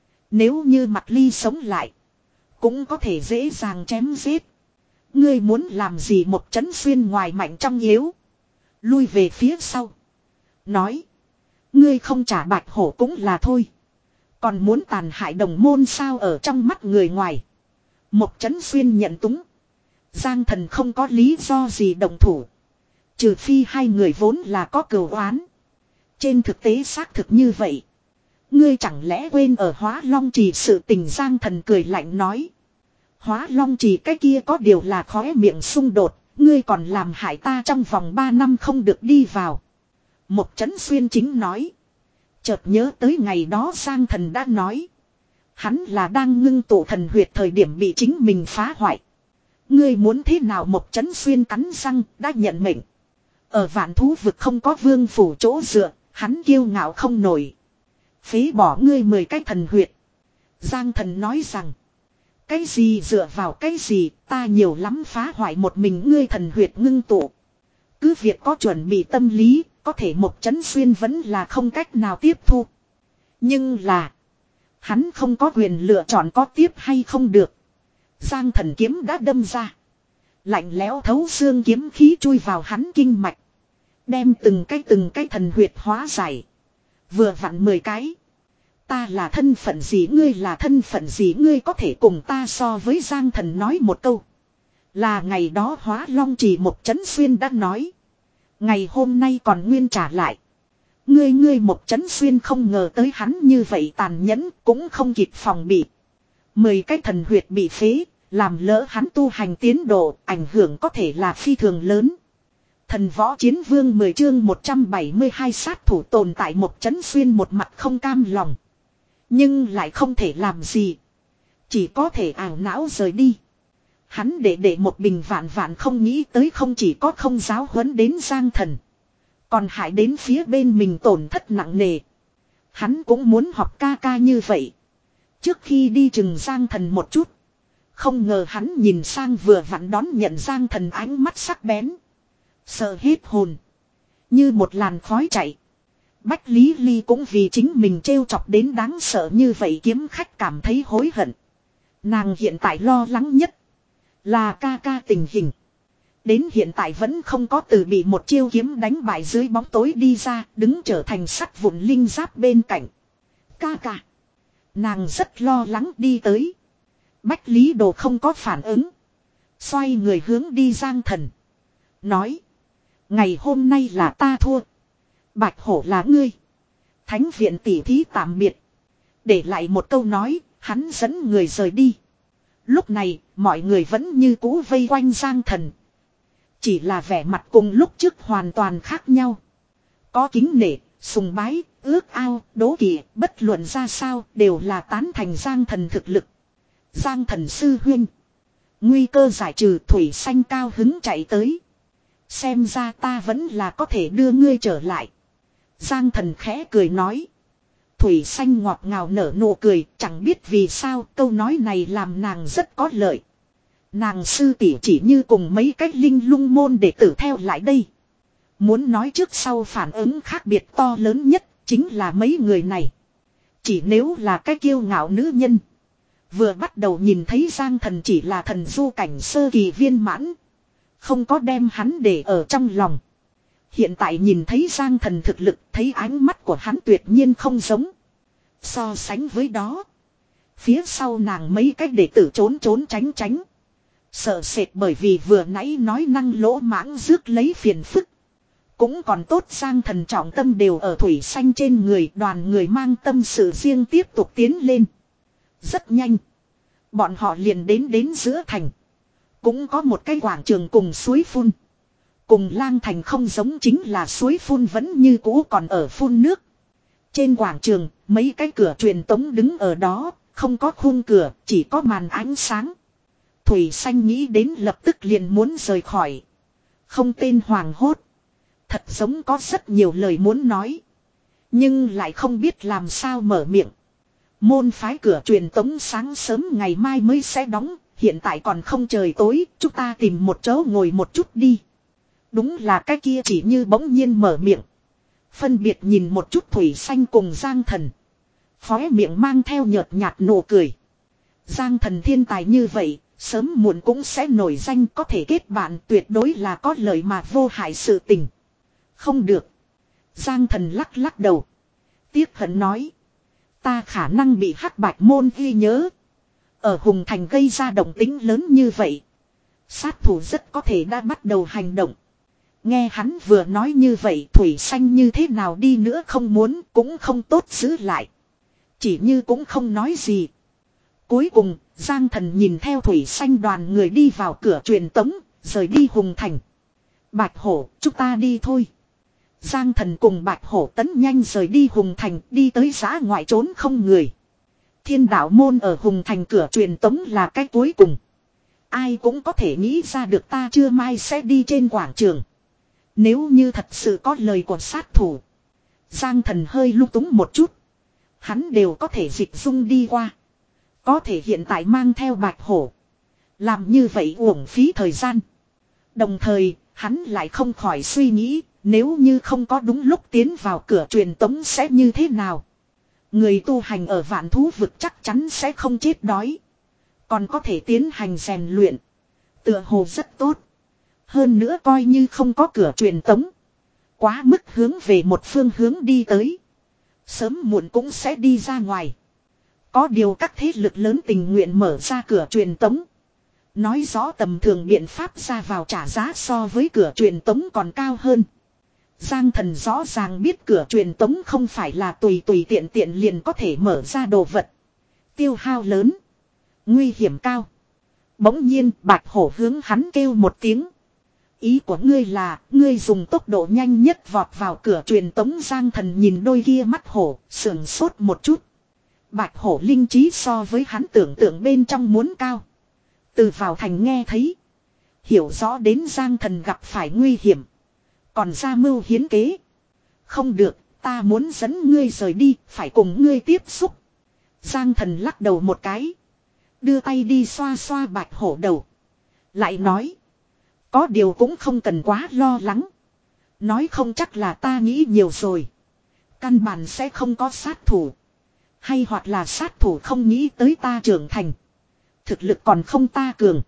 Nếu như Mạc Ly sống lại. Cũng có thể dễ dàng chém giết. Ngươi muốn làm gì một chấn xuyên ngoài mạnh trong yếu. Lui về phía sau. Nói. Ngươi không trả bạch hổ cũng là thôi. Còn muốn tàn hại đồng môn sao, ở trong mắt người ngoài. Một chấn xuyên nhận túng. Giang thần không có lý do gì động thủ. Trừ phi hai người vốn là có cừu oán. Trên thực tế xác thực như vậy. Ngươi chẳng lẽ quên ở Hóa Long Trì sự tình, Giang thần cười lạnh nói. Hóa Long Trì cái kia có điều là khóe miệng xung đột. Ngươi còn làm hại ta trong vòng ba năm không được đi vào. Một chấn xuyên chính nói. Chợt nhớ tới ngày đó Giang thần đã nói. Hắn là đang ngưng tụ thần huyệt thời điểm bị chính mình phá hoại. Ngươi muốn thế nào, một chấn xuyên cắn răng đã nhận mệnh. Ở vạn thú vực không có vương phủ chỗ dựa, hắn kiêu ngạo không nổi. Phế bỏ ngươi mười cái thần huyệt. Giang thần nói rằng. Cái gì dựa vào cái gì, ta nhiều lắm phá hoại một mình ngươi thần huyệt ngưng tụ. Cứ việc có chuẩn bị tâm lý, có thể một chấn xuyên vẫn là không cách nào tiếp thu. Nhưng là, hắn không có quyền lựa chọn có tiếp hay không được. Giang thần kiếm đã đâm ra. Lạnh lẽo thấu xương kiếm khí chui vào hắn kinh mạch. Đem từng cái từng cái thần huyệt hóa giải. Vừa vặn mười cái. Ta là thân phận gì, ngươi là thân phận gì, ngươi có thể cùng ta so với, Giang thần nói một câu. Là ngày đó Hóa Long Trì một chấn xuyên đã nói. Ngày hôm nay còn nguyên trả lại. Ngươi ngươi một chấn xuyên không ngờ tới hắn như vậy tàn nhẫn, cũng không kịp phòng bị. Mười cái thần huyệt bị phế, làm lỡ hắn tu hành tiến độ, ảnh hưởng có thể là phi thường lớn. Thần võ chiến vương mười chương một trăm bảy mươi hai sát thủ tồn tại, một chấn xuyên một mặt không cam lòng. Nhưng lại không thể làm gì. Chỉ có thể ảo não rời đi. Hắn để để một bình vạn vạn không nghĩ tới không chỉ có không giáo huấn đến Giang thần. Còn hại đến phía bên mình tổn thất nặng nề. Hắn cũng muốn học ca ca như vậy. Trước khi đi chừng Giang thần một chút. Không ngờ hắn nhìn sang vừa vặn đón nhận Giang thần ánh mắt sắc bén. Sợ hết hồn. Như một làn khói chạy. Bách Lý Ly cũng vì chính mình trêu chọc đến đáng sợ như vậy kiếm khách cảm thấy hối hận. Nàng hiện tại lo lắng nhất là ca ca tình hình. Đến hiện tại vẫn không có từ bị một chiêu kiếm đánh bại dưới bóng tối đi ra, đứng trở thành sắt vụn linh giáp bên cạnh. Ca ca. Nàng rất lo lắng đi tới. Bách Lý Đồ không có phản ứng. Xoay người hướng đi Giang thần. Nói. Ngày hôm nay là ta thua. Bạch hổ là ngươi. Thánh viện tỷ thí tạm biệt. Để lại một câu nói, hắn dẫn người rời đi. Lúc này, mọi người vẫn như cũ vây quanh Giang thần. Chỉ là vẻ mặt cùng lúc trước hoàn toàn khác nhau. Có kính nể, sùng bái, ước ao, đố kỵ, bất luận ra sao đều là tán thành Giang thần thực lực. Giang thần sư huynh. Nguy cơ giải trừ, Thủy Xanh cao hứng chạy tới. Xem ra ta vẫn là có thể đưa ngươi trở lại. Giang thần khẽ cười nói. Thủy xanh ngọt ngào nở nụ cười, chẳng biết vì sao câu nói này làm nàng rất có lợi. Nàng sư tỷ chỉ như cùng mấy cách linh lung môn đệ tử theo lại đây. Muốn nói trước sau phản ứng khác biệt to lớn nhất chính là mấy người này. Chỉ nếu là cái kiêu ngạo nữ nhân. Vừa bắt đầu nhìn thấy Giang thần chỉ là thần du cảnh sơ kỳ viên mãn. Không có đem hắn để ở trong lòng. Hiện tại nhìn thấy Giang thần thực lực, thấy ánh mắt của hắn tuyệt nhiên không giống. So sánh với đó. Phía sau nàng mấy cách để tử trốn trốn tránh tránh. Sợ sệt bởi vì vừa nãy nói năng lỗ mãng rước lấy phiền phức. Cũng còn tốt Giang thần trọng tâm đều ở thủy xanh trên người, đoàn người mang tâm sự riêng tiếp tục tiến lên. Rất nhanh. Bọn họ liền đến đến giữa thành. Cũng có một cái quảng trường cùng suối phun. Cùng lang thành không giống chính là suối phun vẫn như cũ còn ở phun nước. Trên quảng trường, mấy cái cửa truyền tống đứng ở đó, không có khung cửa, chỉ có màn ánh sáng. Thủy xanh nghĩ đến lập tức liền muốn rời khỏi. Không tên hoàng hốt. Thật giống có rất nhiều lời muốn nói. Nhưng lại không biết làm sao mở miệng. Môn phái cửa truyền tống sáng sớm ngày mai mới sẽ đóng. Hiện tại còn không trời tối. Chúng ta tìm một chỗ ngồi một chút đi. Đúng là cái kia chỉ như bỗng nhiên mở miệng. Phân biệt nhìn một chút thủy xanh cùng Giang thần. Khóe miệng mang theo nhợt nhạt nụ cười. Giang thần thiên tài như vậy. Sớm muộn cũng sẽ nổi danh, có thể kết bạn, tuyệt đối là có lợi mà vô hại sự tình. Không được. Giang thần lắc lắc đầu. Tiếc hận nói. Ta khả năng bị hắc bạch môn ghi nhớ. Ở Hùng Thành gây ra động tĩnh lớn như vậy. Sát thủ rất có thể đã bắt đầu hành động. Nghe hắn vừa nói như vậy, thủy xanh như thế nào đi nữa không muốn, cũng không tốt giữ lại. Chỉ như cũng không nói gì. Cuối cùng, Giang thần nhìn theo thủy xanh đoàn người đi vào cửa truyền tống, rời đi Hùng Thành. Bạch hổ, chúng ta đi thôi. Giang thần cùng bạch hổ tấn nhanh rời đi Hùng Thành, đi tới giã ngoại trốn không người. Thiên đạo môn ở Hùng Thành cửa truyền tống là cái cuối cùng. Ai cũng có thể nghĩ ra được ta chưa mai sẽ đi trên quảng trường. Nếu như thật sự có lời của sát thủ. Giang thần hơi lung túng một chút. Hắn đều có thể dịch dung đi qua. Có thể hiện tại mang theo bạch hổ. Làm như vậy uổng phí thời gian. Đồng thời, hắn lại không khỏi suy nghĩ, nếu như không có đúng lúc tiến vào cửa truyền tống sẽ như thế nào. Người tu hành ở vạn thú vực chắc chắn sẽ không chết đói. Còn có thể tiến hành rèn luyện. Tựa hồ rất tốt. Hơn nữa coi như không có cửa truyền tống. Quá mức hướng về một phương hướng đi tới. Sớm muộn cũng sẽ đi ra ngoài. Có điều các thế lực lớn tình nguyện mở ra cửa truyền tống. Nói rõ tầm thường biện pháp ra vào trả giá so với cửa truyền tống còn cao hơn. Giang thần rõ ràng biết cửa truyền tống không phải là tùy tùy tiện tiện liền có thể mở ra đồ vật. Tiêu hao lớn. Nguy hiểm cao. Bỗng nhiên bạch hổ hướng hắn kêu một tiếng. Ý của ngươi là, ngươi dùng tốc độ nhanh nhất vọt vào cửa truyền tống. Giang thần nhìn đôi kia mắt hổ, sườn sốt một chút. Bạch hổ linh trí so với hắn tưởng tượng bên trong muốn cao. Từ vào thành nghe thấy. Hiểu rõ đến Giang thần gặp phải nguy hiểm. Còn ra mưu hiến kế. Không được, ta muốn dẫn ngươi rời đi, phải cùng ngươi tiếp xúc. Giang thần lắc đầu một cái. Đưa tay đi xoa xoa bạch hổ đầu. Lại nói. Có điều cũng không cần quá lo lắng. Nói không chắc là ta nghĩ nhiều rồi. Căn bản sẽ không có sát thủ. Hay hoặc là sát thủ không nghĩ tới ta trưởng thành. Thực lực còn không ta cường.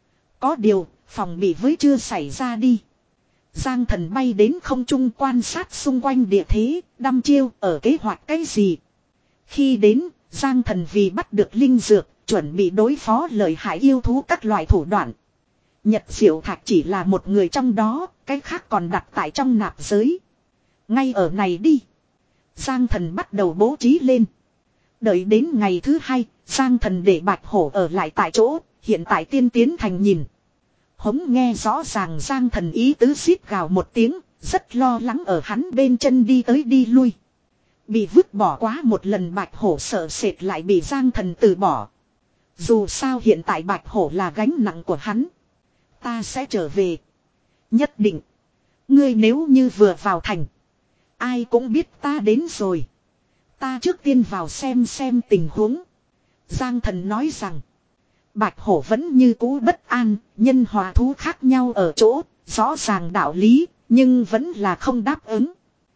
Có điều, phòng bị với chưa xảy ra đi. Giang thần bay đến không trung quan sát xung quanh địa thế, đăm chiêu ở kế hoạch cái gì. Khi đến, Giang thần vì bắt được linh dược, chuẩn bị đối phó lợi hại yêu thú các loại thủ đoạn. Nhật diệu thạch chỉ là một người trong đó, cái khác còn đặt tại trong nạp giới. Ngay ở này đi. Giang thần bắt đầu bố trí lên. Đợi đến ngày thứ hai, Giang thần để bạch hổ ở lại tại chỗ, hiện tại tiên tiến thành nhìn. Hống nghe rõ ràng Giang thần ý tứ xít gào một tiếng, rất lo lắng ở hắn bên chân đi tới đi lui. Bị vứt bỏ quá một lần bạch hổ sợ sệt lại bị Giang thần từ bỏ. Dù sao hiện tại bạch hổ là gánh nặng của hắn. Ta sẽ trở về. Nhất định. Ngươi nếu như vừa vào thành. Ai cũng biết ta đến rồi. Ta trước tiên vào xem xem tình huống. Giang thần nói rằng. Bạch hổ vẫn như cũ bất an. Nhân hòa thú khác nhau ở chỗ. Rõ ràng đạo lý. Nhưng vẫn là không đáp ứng.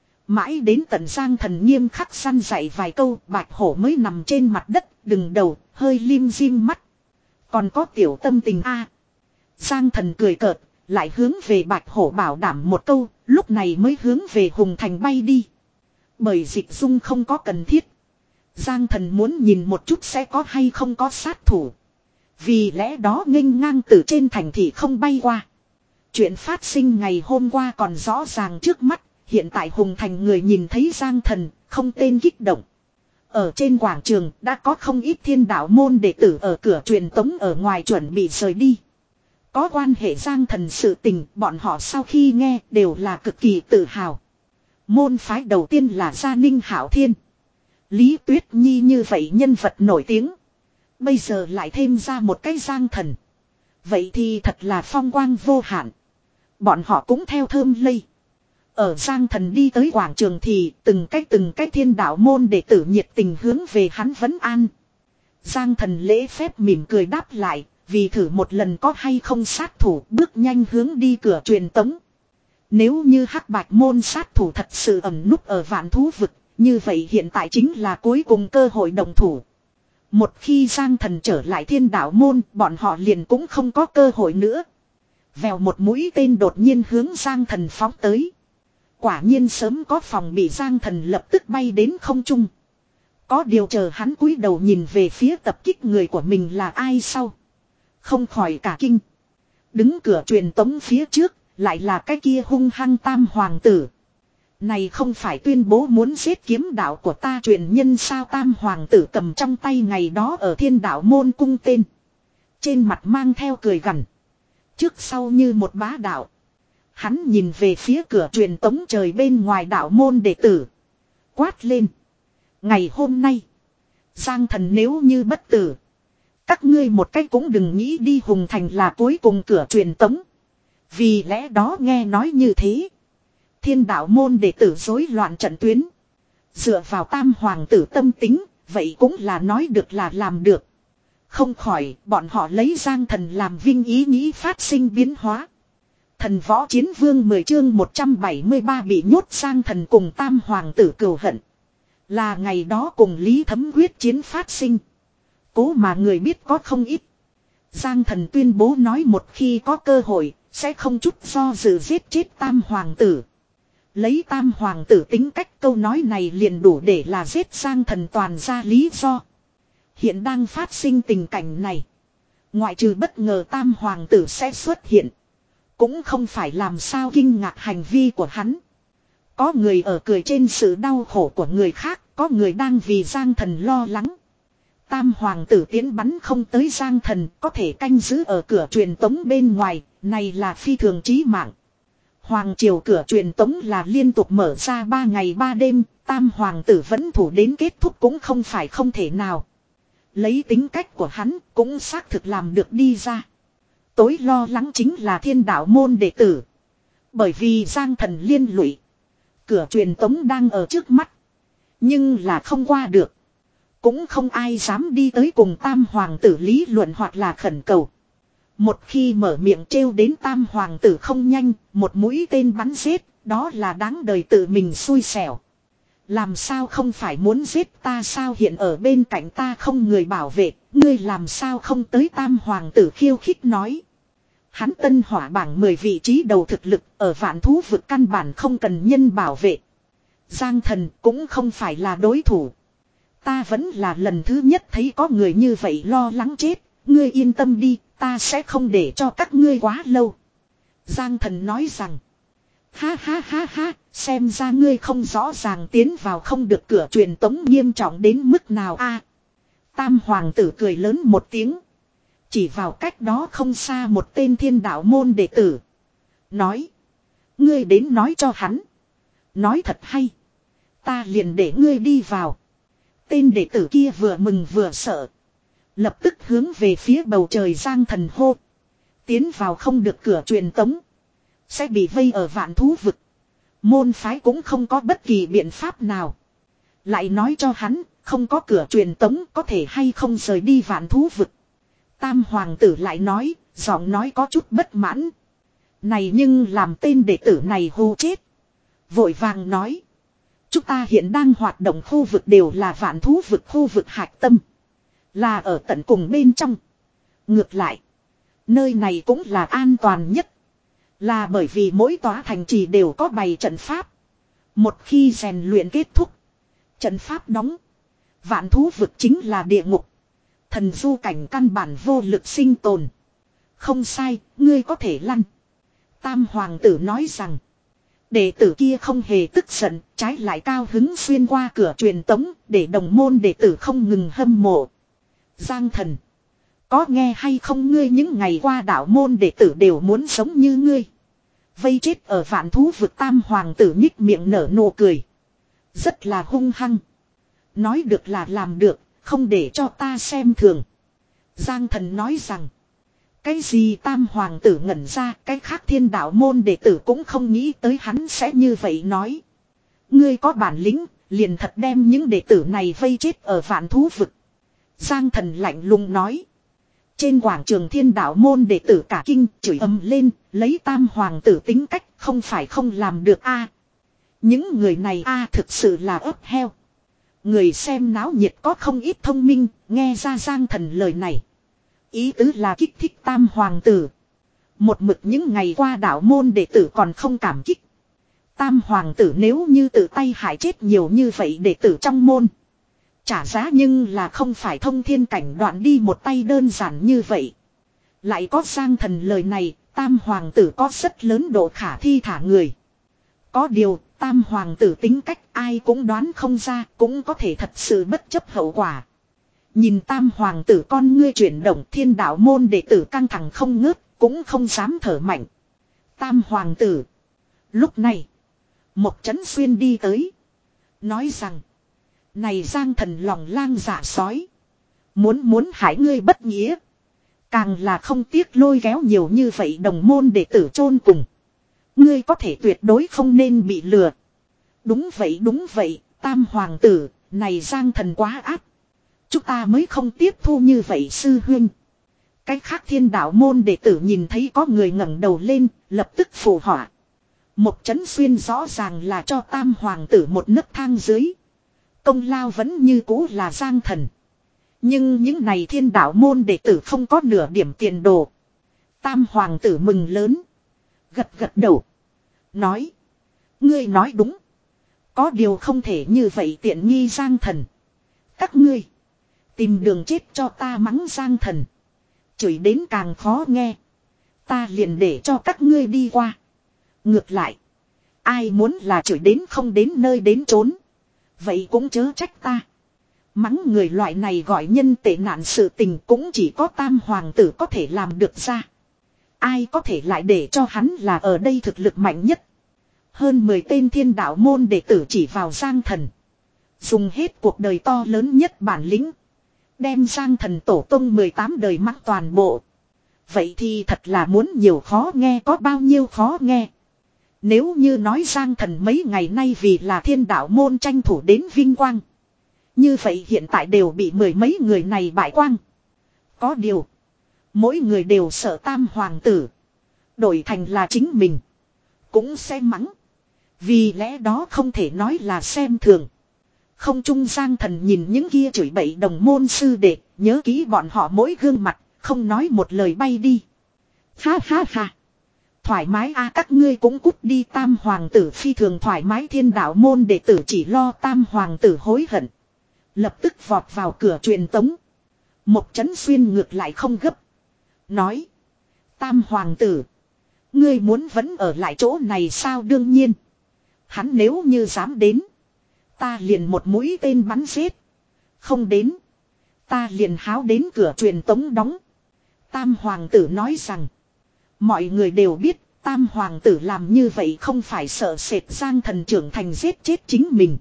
Mãi đến tận Giang thần nghiêm khắc săn dạy vài câu. Bạch hổ mới nằm trên mặt đất. Đừng đầu. Hơi lim dim mắt. Còn có tiểu tâm tình a. Giang thần cười cợt. Lại hướng về bạch hổ bảo đảm một câu. Lúc này mới hướng về Hùng Thành bay đi. Bởi dịch dung không có cần thiết. Giang thần muốn nhìn một chút sẽ có hay không có sát thủ. Vì lẽ đó nghênh ngang từ trên thành thị không bay qua. Chuyện phát sinh ngày hôm qua còn rõ ràng trước mắt. Hiện tại Hùng Thành người nhìn thấy Giang thần không tên kích động. Ở trên quảng trường đã có không ít thiên đạo môn đệ tử ở cửa truyền tống ở ngoài chuẩn bị rời đi. Có quan hệ Giang thần sự tình bọn họ sau khi nghe đều là cực kỳ tự hào. Môn phái đầu tiên là Gia Ninh Hảo Thiên. Lý Tuyết Nhi như vậy nhân vật nổi tiếng. Bây giờ lại thêm ra một cái Giang thần. Vậy thì thật là phong quang vô hạn. Bọn họ cũng theo thơm lây. Ở Giang thần đi tới quảng trường thì từng cách từng cách thiên đạo môn đệ tử nhiệt tình hướng về hắn vấn an. Giang thần lễ phép mỉm cười đáp lại. Vì thử một lần có hay không sát thủ bước nhanh hướng đi cửa truyền tống. Nếu như hắc bạch môn sát thủ thật sự ẩn núp ở vạn thú vực. Như vậy hiện tại chính là cuối cùng cơ hội đồng thủ. Một khi Giang thần trở lại thiên đạo môn bọn họ liền cũng không có cơ hội nữa. Vèo một mũi tên đột nhiên hướng Giang thần phóng tới. Quả nhiên sớm có phòng bị Giang thần lập tức bay đến không trung. Có điều chờ hắn cúi đầu nhìn về phía tập kích người của mình là ai sau. Không khỏi cả kinh. Đứng cửa truyền tống phía trước. Lại là cái kia hung hăng tam hoàng tử. Này không phải tuyên bố muốn giết kiếm đạo của ta truyền nhân sao tam hoàng tử cầm trong tay ngày đó ở thiên đạo môn cung tên. Trên mặt mang theo cười gằn. Trước sau như một bá đạo. Hắn nhìn về phía cửa truyền tống trời bên ngoài đạo môn đệ tử. Quát lên. Ngày hôm nay. Giang thần nếu như bất tử. Các ngươi một cách cũng đừng nghĩ đi Hùng Thành là cuối cùng cửa truyền tống. Vì lẽ đó nghe nói như thế. Thiên đạo môn đệ tử rối loạn trận tuyến. Dựa vào tam hoàng tử tâm tính. Vậy cũng là nói được là làm được. Không khỏi bọn họ lấy Giang thần làm vinh ý nghĩ phát sinh biến hóa. Thần võ chiến vương mười chương một trăm bảy mươi ba bị nhốt Giang thần cùng tam hoàng tử cừu hận. Là ngày đó cùng Lý Thấm quyết chiến phát sinh. Cố mà người biết có không ít. Giang thần tuyên bố nói một khi có cơ hội. Sẽ không chút do dự giết chết tam hoàng tử. Lấy tam hoàng tử tính cách câu nói này liền đủ để là giết Giang thần toàn ra lý do. Hiện đang phát sinh tình cảnh này. Ngoại trừ bất ngờ tam hoàng tử sẽ xuất hiện. Cũng không phải làm sao kinh ngạc hành vi của hắn. Có người ở cười trên sự đau khổ của người khác. Có người đang vì Giang thần lo lắng. Tam hoàng tử tiến bắn không tới Giang thần. Có thể canh giữ ở cửa truyền tống bên ngoài. Này là phi thường chí mạng. Hoàng triều cửa truyền tống là liên tục mở ra ba ngày ba đêm. Tam hoàng tử vẫn thủ đến kết thúc cũng không phải không thể nào. Lấy tính cách của hắn cũng xác thực làm được đi ra. Tối lo lắng chính là thiên đạo môn đệ tử. Bởi vì Giang thần liên lụy. Cửa truyền tống đang ở trước mắt. Nhưng là không qua được. Cũng không ai dám đi tới cùng tam hoàng tử lý luận hoặc là khẩn cầu. Một khi mở miệng trêu đến tam hoàng tử không nhanh, một mũi tên bắn giết, đó là đáng đời tự mình xui xẻo. Làm sao không phải muốn giết ta sao hiện ở bên cạnh ta không người bảo vệ, ngươi làm sao không tới tam hoàng tử khiêu khích nói. Hắn tân hỏa bảng mười vị trí đầu thực lực ở vạn thú vực căn bản không cần nhân bảo vệ. Giang thần cũng không phải là đối thủ. Ta vẫn là lần thứ nhất thấy có người như vậy lo lắng chết, ngươi yên tâm đi, ta sẽ không để cho các ngươi quá lâu. Giang thần nói rằng. Ha ha ha ha, xem ra ngươi không rõ ràng tiến vào không được cửa truyền tống nghiêm trọng đến mức nào a. Tam hoàng tử cười lớn một tiếng. Chỉ vào cách đó không xa một tên thiên đạo môn đệ tử. Nói. Ngươi đến nói cho hắn. Nói thật hay. Ta liền để ngươi đi vào. Tên đệ tử kia vừa mừng vừa sợ. Lập tức hướng về phía bầu trời Giang thần hô. Tiến vào không được cửa truyền tống. Sẽ bị vây ở vạn thú vực. Môn phái cũng không có bất kỳ biện pháp nào. Lại nói cho hắn, không có cửa truyền tống có thể hay không rời đi vạn thú vực. Tam hoàng tử lại nói, giọng nói có chút bất mãn. Này nhưng làm tên đệ tử này hô chết. Vội vàng nói. Chúng ta hiện đang hoạt động khu vực đều là vạn thú vực khu vực hạch tâm. Là ở tận cùng bên trong. Ngược lại. Nơi này cũng là an toàn nhất. Là bởi vì mỗi tòa thành trì đều có bày trận pháp. Một khi rèn luyện kết thúc. Trận pháp đóng. Vạn thú vực chính là địa ngục. Thần du cảnh căn bản vô lực sinh tồn. Không sai, ngươi có thể lăn. Tam hoàng tử nói rằng. Đệ tử kia không hề tức giận, trái lại cao hứng xuyên qua cửa truyền tống, để đồng môn đệ tử không ngừng hâm mộ. Giang thần. Có nghe hay không ngươi những ngày qua đạo môn đệ tử đều muốn sống như ngươi. Vây chết ở vạn thú vực tam hoàng tử nhích miệng nở nụ cười. Rất là hung hăng. Nói được là làm được, không để cho ta xem thường. Giang thần nói rằng. Cái gì tam hoàng tử ngẩn ra, cái khác thiên đạo môn đệ tử cũng không nghĩ tới hắn sẽ như vậy nói. Ngươi có bản lĩnh, liền thật đem những đệ tử này vây chết ở vạn thú vực. Giang thần lạnh lùng nói. Trên quảng trường thiên đạo môn đệ tử cả kinh chửi ầm lên, lấy tam hoàng tử tính cách không phải không làm được a. Những người này a thực sự là ấp heo. Người xem náo nhiệt có không ít thông minh, nghe ra Giang thần lời này. Ý tứ là kích thích tam hoàng tử. Một mực những ngày qua đạo môn đệ tử còn không cảm kích. Tam hoàng tử nếu như tự tay hại chết nhiều như vậy đệ tử trong môn. Trả giá nhưng là không phải thông thiên cảnh đoạn đi một tay đơn giản như vậy. Lại có Giang thần lời này, tam hoàng tử có rất lớn độ khả thi thả người. Có điều, tam hoàng tử tính cách ai cũng đoán không ra, cũng có thể thật sự bất chấp hậu quả. Nhìn tam hoàng tử con ngươi chuyển động thiên đạo môn đệ tử căng thẳng không ngớt, cũng không dám thở mạnh. Tam hoàng tử. Lúc này, một chấn xuyên đi tới. Nói rằng, này Giang thần lòng lang dạ sói. Muốn muốn hại ngươi bất nghĩa. Càng là không tiếc lôi kéo nhiều như vậy đồng môn đệ tử chôn cùng. Ngươi có thể tuyệt đối không nên bị lừa. Đúng vậy đúng vậy, tam hoàng tử, này Giang thần quá ác. Chúng ta mới không tiếp thu như vậy sư huynh. Cái khác thiên đạo môn đệ tử nhìn thấy có người ngẩng đầu lên, lập tức phù họa. Một chấn xuyên rõ ràng là cho tam hoàng tử một nấc thang dưới. Công lao vẫn như cũ là Giang thần. Nhưng những này thiên đạo môn đệ tử không có nửa điểm tiền đồ. Tam hoàng tử mừng lớn. Gật gật đầu. Nói. Ngươi nói đúng. Có điều không thể như vậy tiện nghi Giang thần. Các ngươi. Tìm đường chết cho ta mắng Giang thần. Chửi đến càng khó nghe. Ta liền để cho các ngươi đi qua. Ngược lại. Ai muốn là chửi đến không đến nơi đến trốn. Vậy cũng chớ trách ta. Mắng người loại này gọi nhân tệ nạn sự tình cũng chỉ có tam hoàng tử có thể làm được ra. Ai có thể lại để cho hắn là ở đây thực lực mạnh nhất. Hơn mười tên thiên đạo môn đệ tử chỉ vào Giang thần. Dùng hết cuộc đời to lớn nhất bản lĩnh. Đem Giang thần tổ tông mười tám đời mắc toàn bộ. Vậy thì thật là muốn nhiều khó nghe có bao nhiêu khó nghe. Nếu như nói Giang thần mấy ngày nay vì là thiên đạo môn tranh thủ đến vinh quang. Như vậy hiện tại đều bị mười mấy người này bại quang. Có điều. Mỗi người đều sợ tam hoàng tử. Đổi thành là chính mình. Cũng sẽ mắng. Vì lẽ đó không thể nói là xem thường. Không trung Giang thần nhìn những kia chửi bậy đồng môn sư đệ. Nhớ kỹ bọn họ mỗi gương mặt. Không nói một lời bay đi. Ha ha ha. Thoải mái a các ngươi cũng cút đi tam hoàng tử phi thường thoải mái thiên đạo môn đệ tử chỉ lo tam hoàng tử hối hận. Lập tức vọt vào cửa truyền tống. Một chấn xuyên ngược lại không gấp. Nói. Tam hoàng tử. Ngươi muốn vẫn ở lại chỗ này sao đương nhiên. Hắn nếu như dám đến. Ta liền một mũi tên bắn giết. Không đến. Ta liền háo đến cửa truyền tống đóng. Tam hoàng tử nói rằng. Mọi người đều biết. Tam hoàng tử làm như vậy không phải sợ sệt Giang thần trưởng thành giết chết chính mình.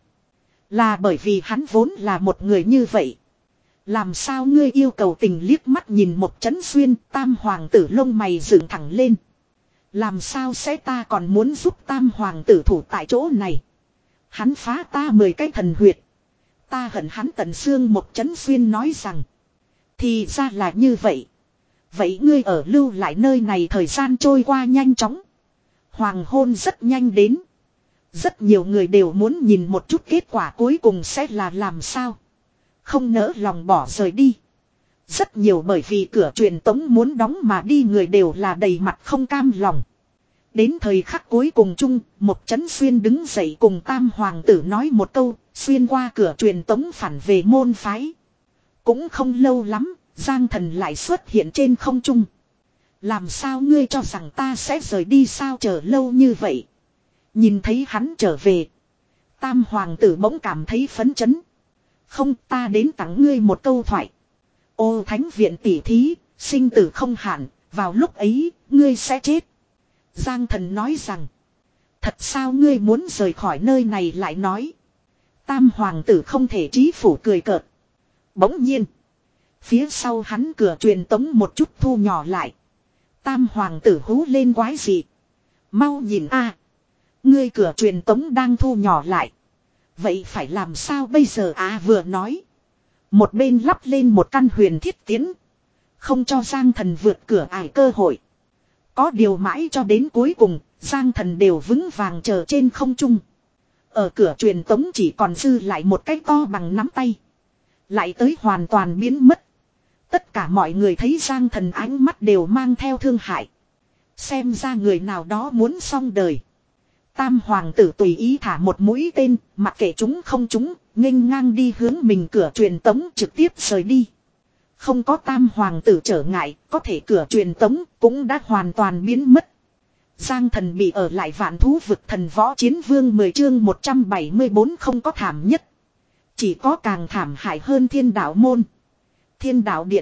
Là bởi vì hắn vốn là một người như vậy. Làm sao ngươi yêu cầu tình liếc mắt nhìn một chấn xuyên tam hoàng tử lông mày dựng thẳng lên. Làm sao sẽ ta còn muốn giúp tam hoàng tử thủ tại chỗ này. Hắn phá ta mười cái thần huyệt. Ta hận hắn tận xương. Một chấn xuyên nói rằng. Thì ra là như vậy. Vậy ngươi ở lưu lại nơi này thời gian trôi qua nhanh chóng. Hoàng hôn rất nhanh đến. Rất nhiều người đều muốn nhìn một chút kết quả cuối cùng sẽ là làm sao. Không nỡ lòng bỏ rời đi. Rất nhiều bởi vì cửa truyền tống muốn đóng mà đi người đều là đầy mặt không cam lòng. Đến thời khắc cuối cùng chung, một chấn xuyên đứng dậy cùng tam hoàng tử nói một câu, xuyên qua cửa truyền tống phản về môn phái. Cũng không lâu lắm, Giang Thần lại xuất hiện trên không trung. Làm sao ngươi cho rằng ta sẽ rời đi sao chờ lâu như vậy. Nhìn thấy hắn trở về. Tam hoàng tử bỗng cảm thấy phấn chấn. Không, ta đến tặng ngươi một câu thoại. Ô thánh viện tỷ thí, sinh tử không hạn, vào lúc ấy, ngươi sẽ chết. Giang Thần nói rằng. Thật sao ngươi muốn rời khỏi nơi này lại nói. Tam hoàng tử không thể trí phủ cười cợt. Bỗng nhiên. Phía sau hắn cửa truyền tống một chút thu nhỏ lại. Tam hoàng tử hú lên quái gì. Mau nhìn a, ngươi cửa truyền tống đang thu nhỏ lại. Vậy phải làm sao bây giờ à vừa nói. Một bên lắp lên một căn huyền thiết tiến. Không cho Giang Thần vượt cửa ải cơ hội. Có điều mãi cho đến cuối cùng, Giang Thần đều vững vàng chờ trên không trung. Ở cửa truyền tống chỉ còn dư lại một cái to bằng nắm tay. Lại tới hoàn toàn biến mất. Tất cả mọi người thấy Giang Thần ánh mắt đều mang theo thương hại. Xem ra người nào đó muốn xong đời. Tam hoàng tử tùy ý thả một mũi tên, mặc kệ chúng không chúng, nghênh ngang đi hướng mình cửa truyền tống trực tiếp rời đi. Không có tam hoàng tử trở ngại, có thể cửa truyền tống cũng đã hoàn toàn biến mất. Giang Thần bị ở lại vạn thú vực thần võ chiến vương mười chương một trăm bảy mươi bốn không có thảm nhất. Chỉ có càng thảm hại hơn thiên đạo môn. Thiên đạo điện.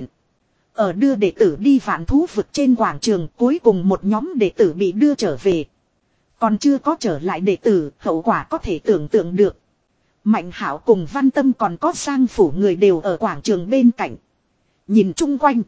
Ở đưa đệ tử đi vạn thú vực trên quảng trường cuối cùng một nhóm đệ tử bị đưa trở về. Còn chưa có trở lại đệ tử, hậu quả có thể tưởng tượng được. Mạnh Hảo cùng Văn Tâm còn có Giang phủ người đều ở quảng trường bên cạnh. Nhìn chung quanh.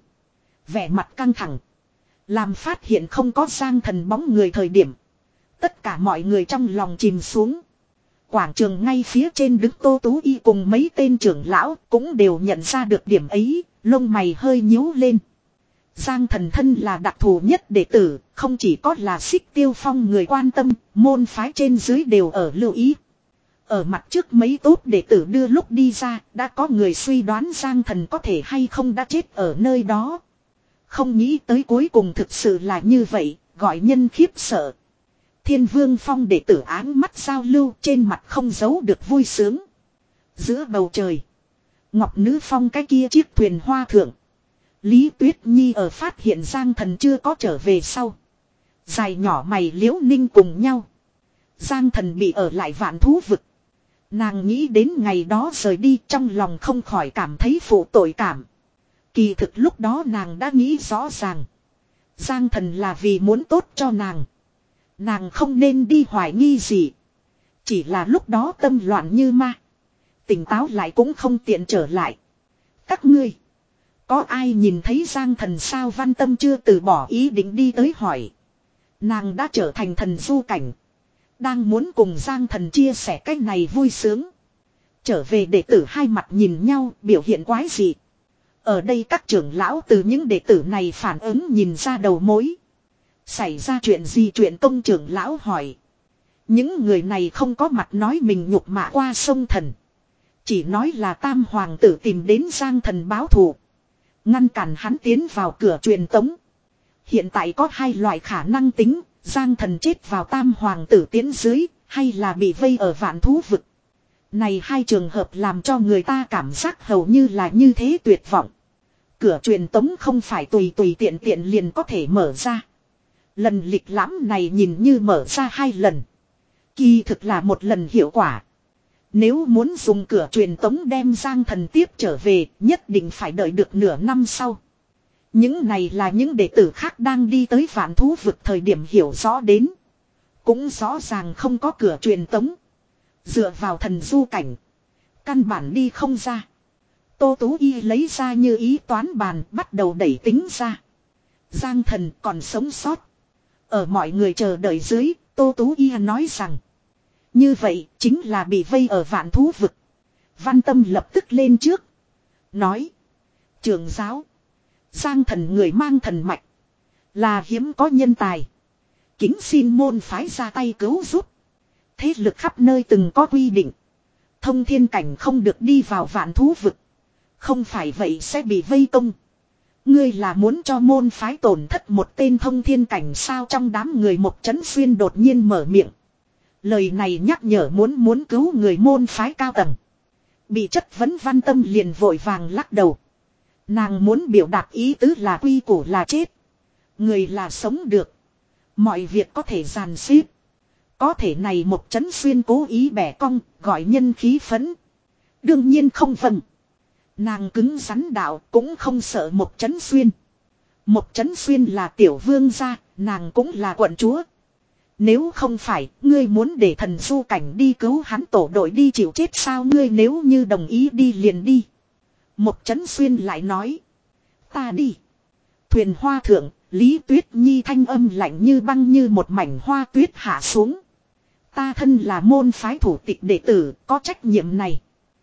Vẻ mặt căng thẳng. Làm phát hiện không có Giang Thần bóng người thời điểm. Tất cả mọi người trong lòng chìm xuống. Quảng trường ngay phía trên đứng Tô Tú Y cùng mấy tên trưởng lão cũng đều nhận ra được điểm ấy, lông mày hơi nhíu lên. Giang Thần thân là đặc thù nhất đệ tử, không chỉ có là Xích Tiêu Phong người quan tâm, môn phái trên dưới đều ở lưu ý. Ở mặt trước mấy tốt đệ tử đưa lúc đi ra, đã có người suy đoán Giang Thần có thể hay không đã chết ở nơi đó. Không nghĩ tới cuối cùng thực sự là như vậy, gọi nhân khiếp sợ. Thiên Vương Phong đệ tử áng mắt giao lưu trên mặt không giấu được vui sướng. Giữa bầu trời, Ngọc Nữ Phong cái kia chiếc thuyền hoa thượng. Lý Tuyết Nhi ở phát hiện Giang Thần chưa có trở về sau. Dài nhỏ mày liễu ninh cùng nhau. Giang Thần bị ở lại vạn thú vực. Nàng nghĩ đến ngày đó rời đi trong lòng không khỏi cảm thấy phụ tội cảm. Kỳ thực lúc đó nàng đã nghĩ rõ ràng. Giang Thần là vì muốn tốt cho nàng. Nàng không nên đi hoài nghi gì. Chỉ là lúc đó tâm loạn như ma. Tỉnh táo lại cũng không tiện trở lại. Các ngươi. Có ai nhìn thấy Giang Thần sao Văn Tâm chưa từ bỏ ý định đi tới hỏi. Nàng đã trở thành thần du cảnh. Đang muốn cùng Giang Thần chia sẻ cái này vui sướng. Trở về đệ tử hai mặt nhìn nhau biểu hiện quái dị. Ở đây các trưởng lão từ những đệ tử này phản ứng nhìn ra đầu mối. Xảy ra chuyện gì chuyện công trưởng lão hỏi. Những người này không có mặt nói mình nhục mạ qua sông Thần. Chỉ nói là tam hoàng tử tìm đến Giang Thần báo thù. Ngăn cản hắn tiến vào cửa truyền tống. Hiện tại có hai loại khả năng tính. Giang Thần chết vào tam hoàng tử tiến dưới. Hay là bị vây ở vạn thú vực. Này hai trường hợp làm cho người ta cảm giác hầu như là như thế tuyệt vọng. Cửa truyền tống không phải tùy tùy tiện tiện liền có thể mở ra. Lần lịch lãm này nhìn như mở ra hai lần. Kỳ thực là một lần hiệu quả. Nếu muốn dùng cửa truyền tống đem Giang Thần tiếp trở về, nhất định phải đợi được nửa năm sau. Những này là những đệ tử khác đang đi tới vạn thú vực thời điểm hiểu rõ đến. Cũng rõ ràng không có cửa truyền tống. Dựa vào thần du cảnh. Căn bản đi không ra. Tô Tú Y lấy ra như ý toán bàn bắt đầu đẩy tính ra. Giang Thần còn sống sót. Ở mọi người chờ đợi dưới, Tô Tú Y nói rằng. Như vậy chính là bị vây ở vạn thú vực. Văn Tâm lập tức lên trước. Nói. Trưởng giáo. Giang thần người mang thần mạch. Là hiếm có nhân tài. Kính xin môn phái ra tay cứu giúp. Thế lực khắp nơi từng có quy định. Thông thiên cảnh không được đi vào vạn thú vực. Không phải vậy sẽ bị vây công. Ngươi là muốn cho môn phái tổn thất một tên thông thiên cảnh sao? Trong đám người một chấn xuyên đột nhiên mở miệng. Lời này nhắc nhở muốn muốn cứu người môn phái cao tầng. Bị chất vấn Văn Tâm liền vội vàng lắc đầu. Nàng muốn biểu đạt ý tứ là quy củ là chết. Người là sống được. Mọi việc có thể dàn xếp. Có thể này một chấn xuyên cố ý bẻ cong, gọi nhân khí phấn. Đương nhiên không vâng. Nàng cứng rắn đạo cũng không sợ một chấn xuyên. Một chấn xuyên là tiểu vương gia, nàng cũng là quận chúa. Nếu không phải, ngươi muốn để thần du cảnh đi cứu hắn tổ đội đi chịu chết sao? Ngươi nếu như đồng ý đi liền đi. Một chấn xuyên lại nói. Ta đi. Thuyền hoa thượng, Lý Tuyết Nhi thanh âm lạnh như băng như một mảnh hoa tuyết hạ xuống. Ta thân là môn phái thủ tịch đệ tử, có trách nhiệm này.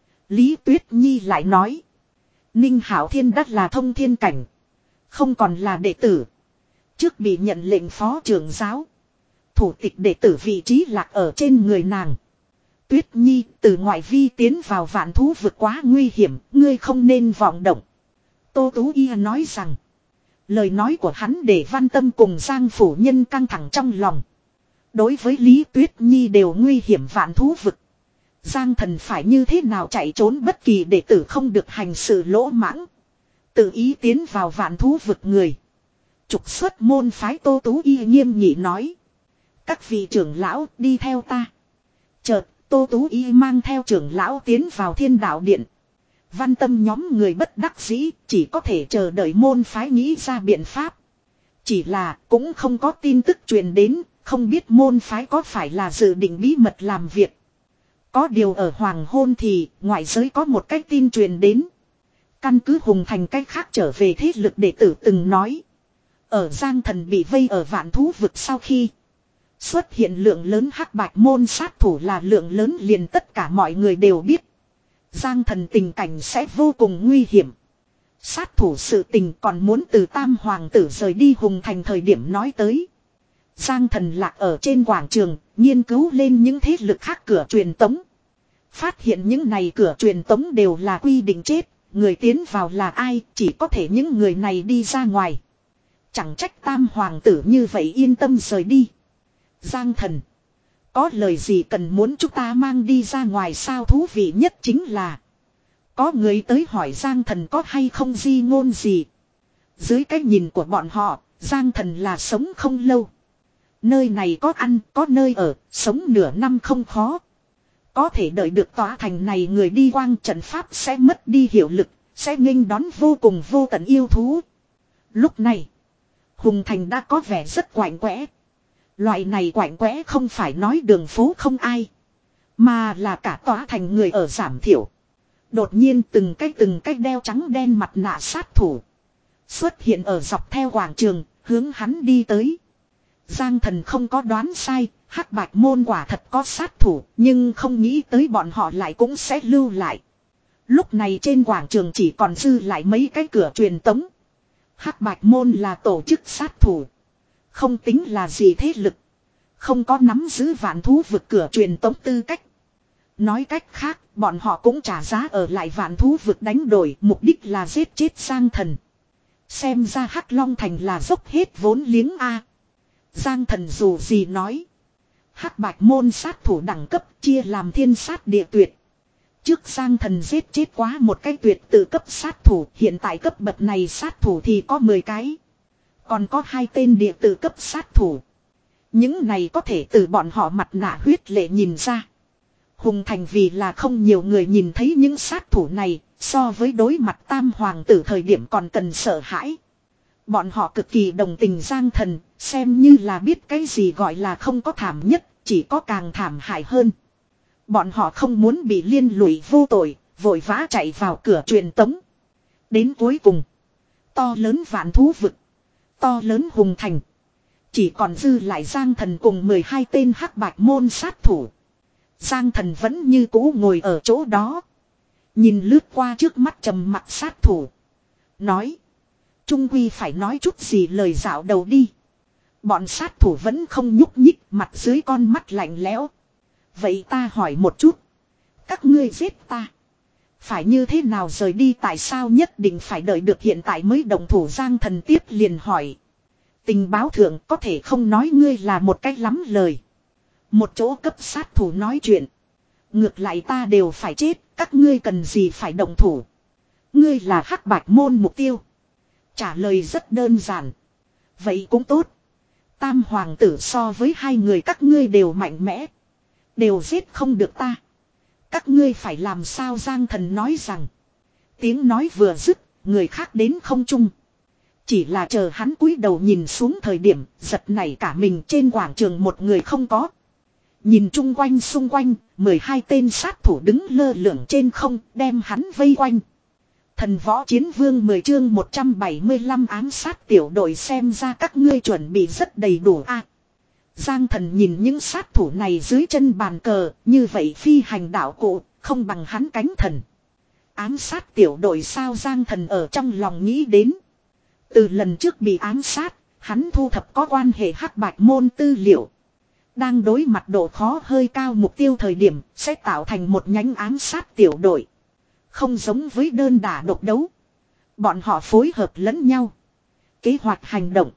Lý Tuyết Nhi lại nói. Ninh Hảo Thiên đắt là thông thiên cảnh. Không còn là đệ tử. Trước bị nhận lệnh phó trưởng giáo. Thủ tịch đệ tử vị trí lạc ở trên người nàng. Tuyết Nhi từ ngoại vi tiến vào vạn thú vực quá nguy hiểm. Ngươi không nên vọng động. Tô Tú Y nói rằng. Lời nói của hắn để Văn Tâm cùng Giang phủ nhân căng thẳng trong lòng. Đối với Lý Tuyết Nhi đều nguy hiểm vạn thú vực. Giang thần phải như thế nào chạy trốn bất kỳ đệ tử không được hành sự lỗ mãng. Tự ý tiến vào vạn thú vực người. Trục xuất môn phái. Tô Tú Y nghiêm nghị nói. Các vị trưởng lão đi theo ta. Chợt Tô Tú Y mang theo trưởng lão tiến vào thiên đạo điện. Văn Tâm nhóm người bất đắc dĩ chỉ có thể chờ đợi môn phái nghĩ ra biện pháp. Chỉ là cũng không có tin tức truyền đến. Không biết môn phái có phải là dự định bí mật làm việc. Có điều ở hoàng hôn thì ngoại giới có một cái tin truyền đến. Căn cứ Hùng Thành cách khác trở về thế lực đệ tử từng nói. Ở Giang thần bị vây ở vạn thú vực sau khi. Xuất hiện lượng lớn hắc bạch môn sát thủ là lượng lớn liền tất cả mọi người đều biết. Giang thần tình cảnh sẽ vô cùng nguy hiểm. Sát thủ sự tình còn muốn từ Tam Hoàng tử rời đi Hùng Thành thời điểm nói tới. Giang thần lạc ở trên quảng trường, nghiên cứu lên những thế lực khác cửa truyền tống. Phát hiện những này cửa truyền tống đều là quy định chết, người tiến vào là ai, chỉ có thể những người này đi ra ngoài. Chẳng trách Tam Hoàng tử như vậy yên tâm rời đi. Giang thần, có lời gì cần muốn chúng ta mang đi ra ngoài sao? Thú vị nhất chính là có người tới hỏi Giang thần có hay không di ngôn gì. Dưới cái nhìn của bọn họ, Giang thần là sống không lâu. Nơi này có ăn, có nơi ở, sống nửa năm không khó. Có thể đợi được tòa thành này người đi quang trận pháp sẽ mất đi hiệu lực, sẽ nghênh đón vô cùng vô tận yêu thú. Lúc này, Hùng Thành đã có vẻ rất quạnh quẽ. Loại này quạnh quẽ không phải nói đường phố không ai, mà là cả tòa thành người ở giảm thiểu. Đột nhiên từng cái từng cái đeo trắng đen mặt nạ sát thủ xuất hiện ở dọc theo quảng trường, hướng hắn đi tới. Giang thần không có đoán sai, hắc bạch môn quả thật có sát thủ, nhưng không nghĩ tới bọn họ lại cũng sẽ lưu lại. Lúc này trên quảng trường chỉ còn dư lại mấy cái cửa truyền tống. Hắc bạch môn là tổ chức sát thủ, không tính là gì thế lực, không có nắm giữ vạn thú vực cửa truyền tống tư cách. Nói cách khác, bọn họ cũng trả giá ở lại vạn thú vực đánh đổi, mục đích là giết chết Giang thần. Xem ra Hắc Long Thành là dốc hết vốn liếng a. Giang thần dù gì nói. Hắc bạch môn sát thủ đẳng cấp chia làm thiên sát địa tuyệt. Trước Giang thần giết chết quá một cái tuyệt tự cấp sát thủ. Hiện tại cấp bậc này sát thủ thì có mười cái. Còn có hai tên địa tự cấp sát thủ. Những này có thể từ bọn họ mặt nạ huyết lệ nhìn ra. Hùng Thành vì là không nhiều người nhìn thấy những sát thủ này. So với đối mặt Tam Hoàng tử thời điểm còn cần sợ hãi. Bọn họ cực kỳ đồng tình Giang thần, xem như là biết cái gì gọi là không có thảm nhất, chỉ có càng thảm hại hơn. Bọn họ không muốn bị liên lụy vô tội, vội vã chạy vào cửa truyền tống. Đến cuối cùng, to lớn vạn thú vực, to lớn Hùng Thành, Chỉ còn dư lại Giang Thần cùng mười hai tên hắc bạch môn sát thủ. Giang Thần vẫn như cũ ngồi ở chỗ đó. Nhìn lướt qua trước mắt trầm mặc sát thủ. Nói. Trung quy phải nói chút gì lời dạo đầu đi. Bọn sát thủ vẫn không nhúc nhích, mặt dưới con mắt lạnh lẽo. Vậy ta hỏi một chút. Các ngươi giết ta. Phải như thế nào rời đi, tại sao nhất định phải đợi được hiện tại mới động thủ? Giang Thần tiếp liền hỏi. Tình báo thượng có thể không nói ngươi là một cách lắm lời. Một chỗ cấp sát thủ nói chuyện. Ngược lại ta đều phải chết, các ngươi cần gì phải động thủ. Ngươi là hắc bạch môn mục tiêu. Trả lời rất đơn giản. Vậy cũng tốt. Tam hoàng tử so với hai người các ngươi đều mạnh mẽ. Đều giết không được ta. Các ngươi phải làm sao? Giang Thần nói rằng. Tiếng nói vừa dứt, người khác đến không trung. Chỉ là chờ hắn cúi đầu nhìn xuống thời điểm, giật nảy cả mình, trên quảng trường một người không có. Nhìn chung quanh xung quanh, mười hai tên sát thủ đứng lơ lửng trên không, đem hắn vây quanh. Thần võ chiến vương mười chương một trăm bảy mươi lăm ám sát tiểu đội, xem ra các ngươi chuẩn bị rất đầy đủ a. Giang Thần nhìn những sát thủ này dưới chân bàn cờ, như vậy phi hành đạo cụ, không bằng hắn cánh thần. Ám sát tiểu đội sao? Giang Thần ở trong lòng nghĩ đến. Từ lần trước bị ám sát, hắn thu thập có quan hệ hắc bạch môn tư liệu. Đang đối mặt độ khó hơi cao mục tiêu thời điểm, sẽ tạo thành một nhánh ám sát tiểu đội. Không giống với đơn đả độc đấu. Bọn họ phối hợp lẫn nhau. Kế hoạch hành động.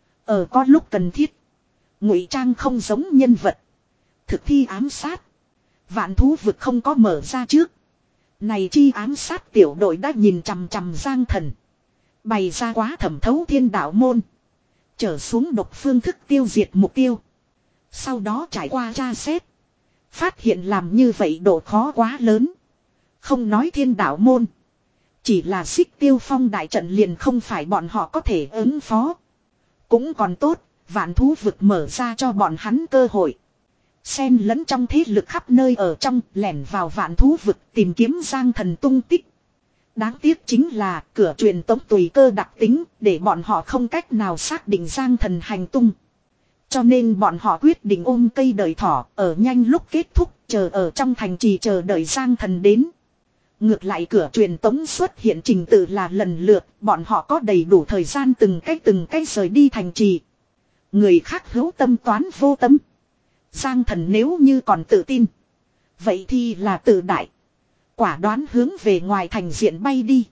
Ở có lúc cần thiết. Ngụy trang không giống nhân vật. Thực thi ám sát. Vạn thú vực không có mở ra trước. Này chi ám sát tiểu đội đã nhìn chằm chằm Giang Thần. Bày ra quá thẩm thấu thiên đạo môn. Trở xuống độc phương thức tiêu diệt mục tiêu. Sau đó trải qua tra xét. Phát hiện làm như vậy độ khó quá lớn. Không nói thiên đạo môn. Chỉ là Xích Tiêu Phong đại trận liền không phải bọn họ có thể ứng phó. Cũng còn tốt, vạn thú vực mở ra cho bọn hắn cơ hội. Xen lẫn trong thế lực khắp nơi ở trong, lẻn vào vạn thú vực tìm kiếm Giang Thần tung tích. Đáng tiếc chính là cửa truyền tống tùy cơ đặc tính, để bọn họ không cách nào xác định Giang Thần hành tung. Cho nên bọn họ quyết định ôm cây đợi thỏ, ở nhanh lúc kết thúc, chờ ở trong thành trì chờ đợi Giang Thần đến. Ngược lại cửa truyền tống xuất hiện trình tự là lần lượt, bọn họ có đầy đủ thời gian từng cách từng cách rời đi thành trì. Người khác hữu tâm toán vô tâm. Giang Thần nếu như còn tự tin, vậy thì là tự đại. Quả đoán hướng về ngoài thành diện bay đi.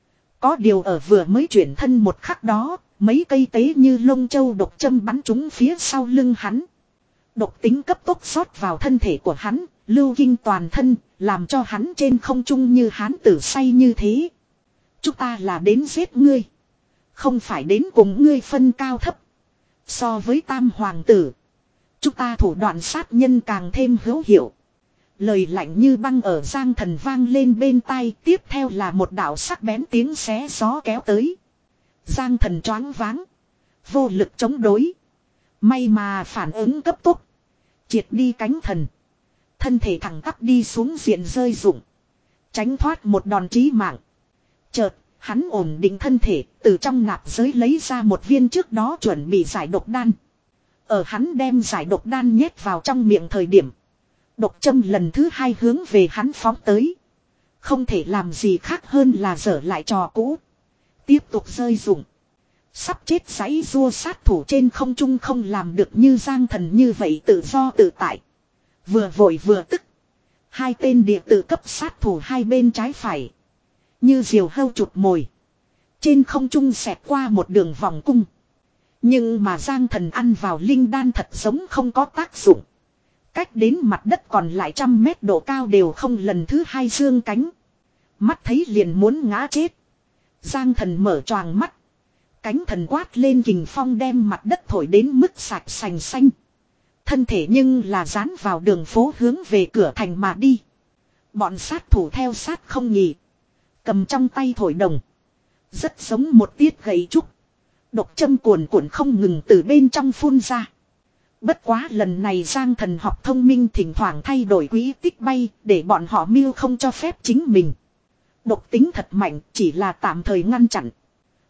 Có điều ở vừa mới chuyển thân một khắc đó, mấy cây tế như lông châu độc châm bắn trúng phía sau lưng hắn. Độc tính cấp tốc xót vào thân thể của hắn, lưu kinh toàn thân, làm cho hắn trên không trung như hán tử say như thế. Chúng ta là đến giết ngươi, không phải đến cùng ngươi phân cao thấp. So với tam hoàng tử, chúng ta thủ đoạn sát nhân càng thêm hữu hiệu. Lời lạnh như băng ở Giang Thần vang lên bên tai, tiếp theo là một đạo sắc bén tiếng xé gió kéo tới. Giang Thần choáng váng, vô lực chống đối. May mà phản ứng cấp tốc, triệt đi cánh thần. Thân thể thẳng tắp đi xuống diện rơi rụng, tránh thoát một đòn chí mạng. Chợt, hắn ổn định thân thể, từ trong nạp giới lấy ra một viên trước đó chuẩn bị giải độc đan. Ở hắn đem giải độc đan nhét vào trong miệng thời điểm, độc châm lần thứ hai hướng về hắn phóng tới. Không thể làm gì khác hơn là dở lại trò cũ. Tiếp tục rơi rụng. Sắp chết giấy rua sát thủ trên không trung không làm được như Giang Thần như vậy tự do tự tại. Vừa vội vừa tức. Hai tên địa tử cấp sát thủ hai bên trái phải. Như diều hâu chụp mồi. Trên không trung xẹt qua một đường vòng cung. Nhưng mà Giang Thần ăn vào linh đan thật giống không có tác dụng. Cách đến mặt đất còn lại trăm mét độ cao đều không lần thứ hai dương cánh. Mắt thấy liền muốn ngã chết. Giang Thần mở choàng mắt. Cánh thần quát lên kình phong đem mặt đất thổi đến mức sạch sành xanh. Thân thể nhưng là dán vào đường phố hướng về cửa thành mà đi. Bọn sát thủ theo sát không nhỉ. Cầm trong tay thổi đồng. Rất giống một tiết gậy trúc. Độc châm cuồn cuộn không ngừng từ bên trong phun ra. Bất quá lần này Giang Thần học thông minh, thỉnh thoảng thay đổi quỹ tích bay để bọn họ mưu không cho phép chính mình. Độc tính thật mạnh, chỉ là tạm thời ngăn chặn.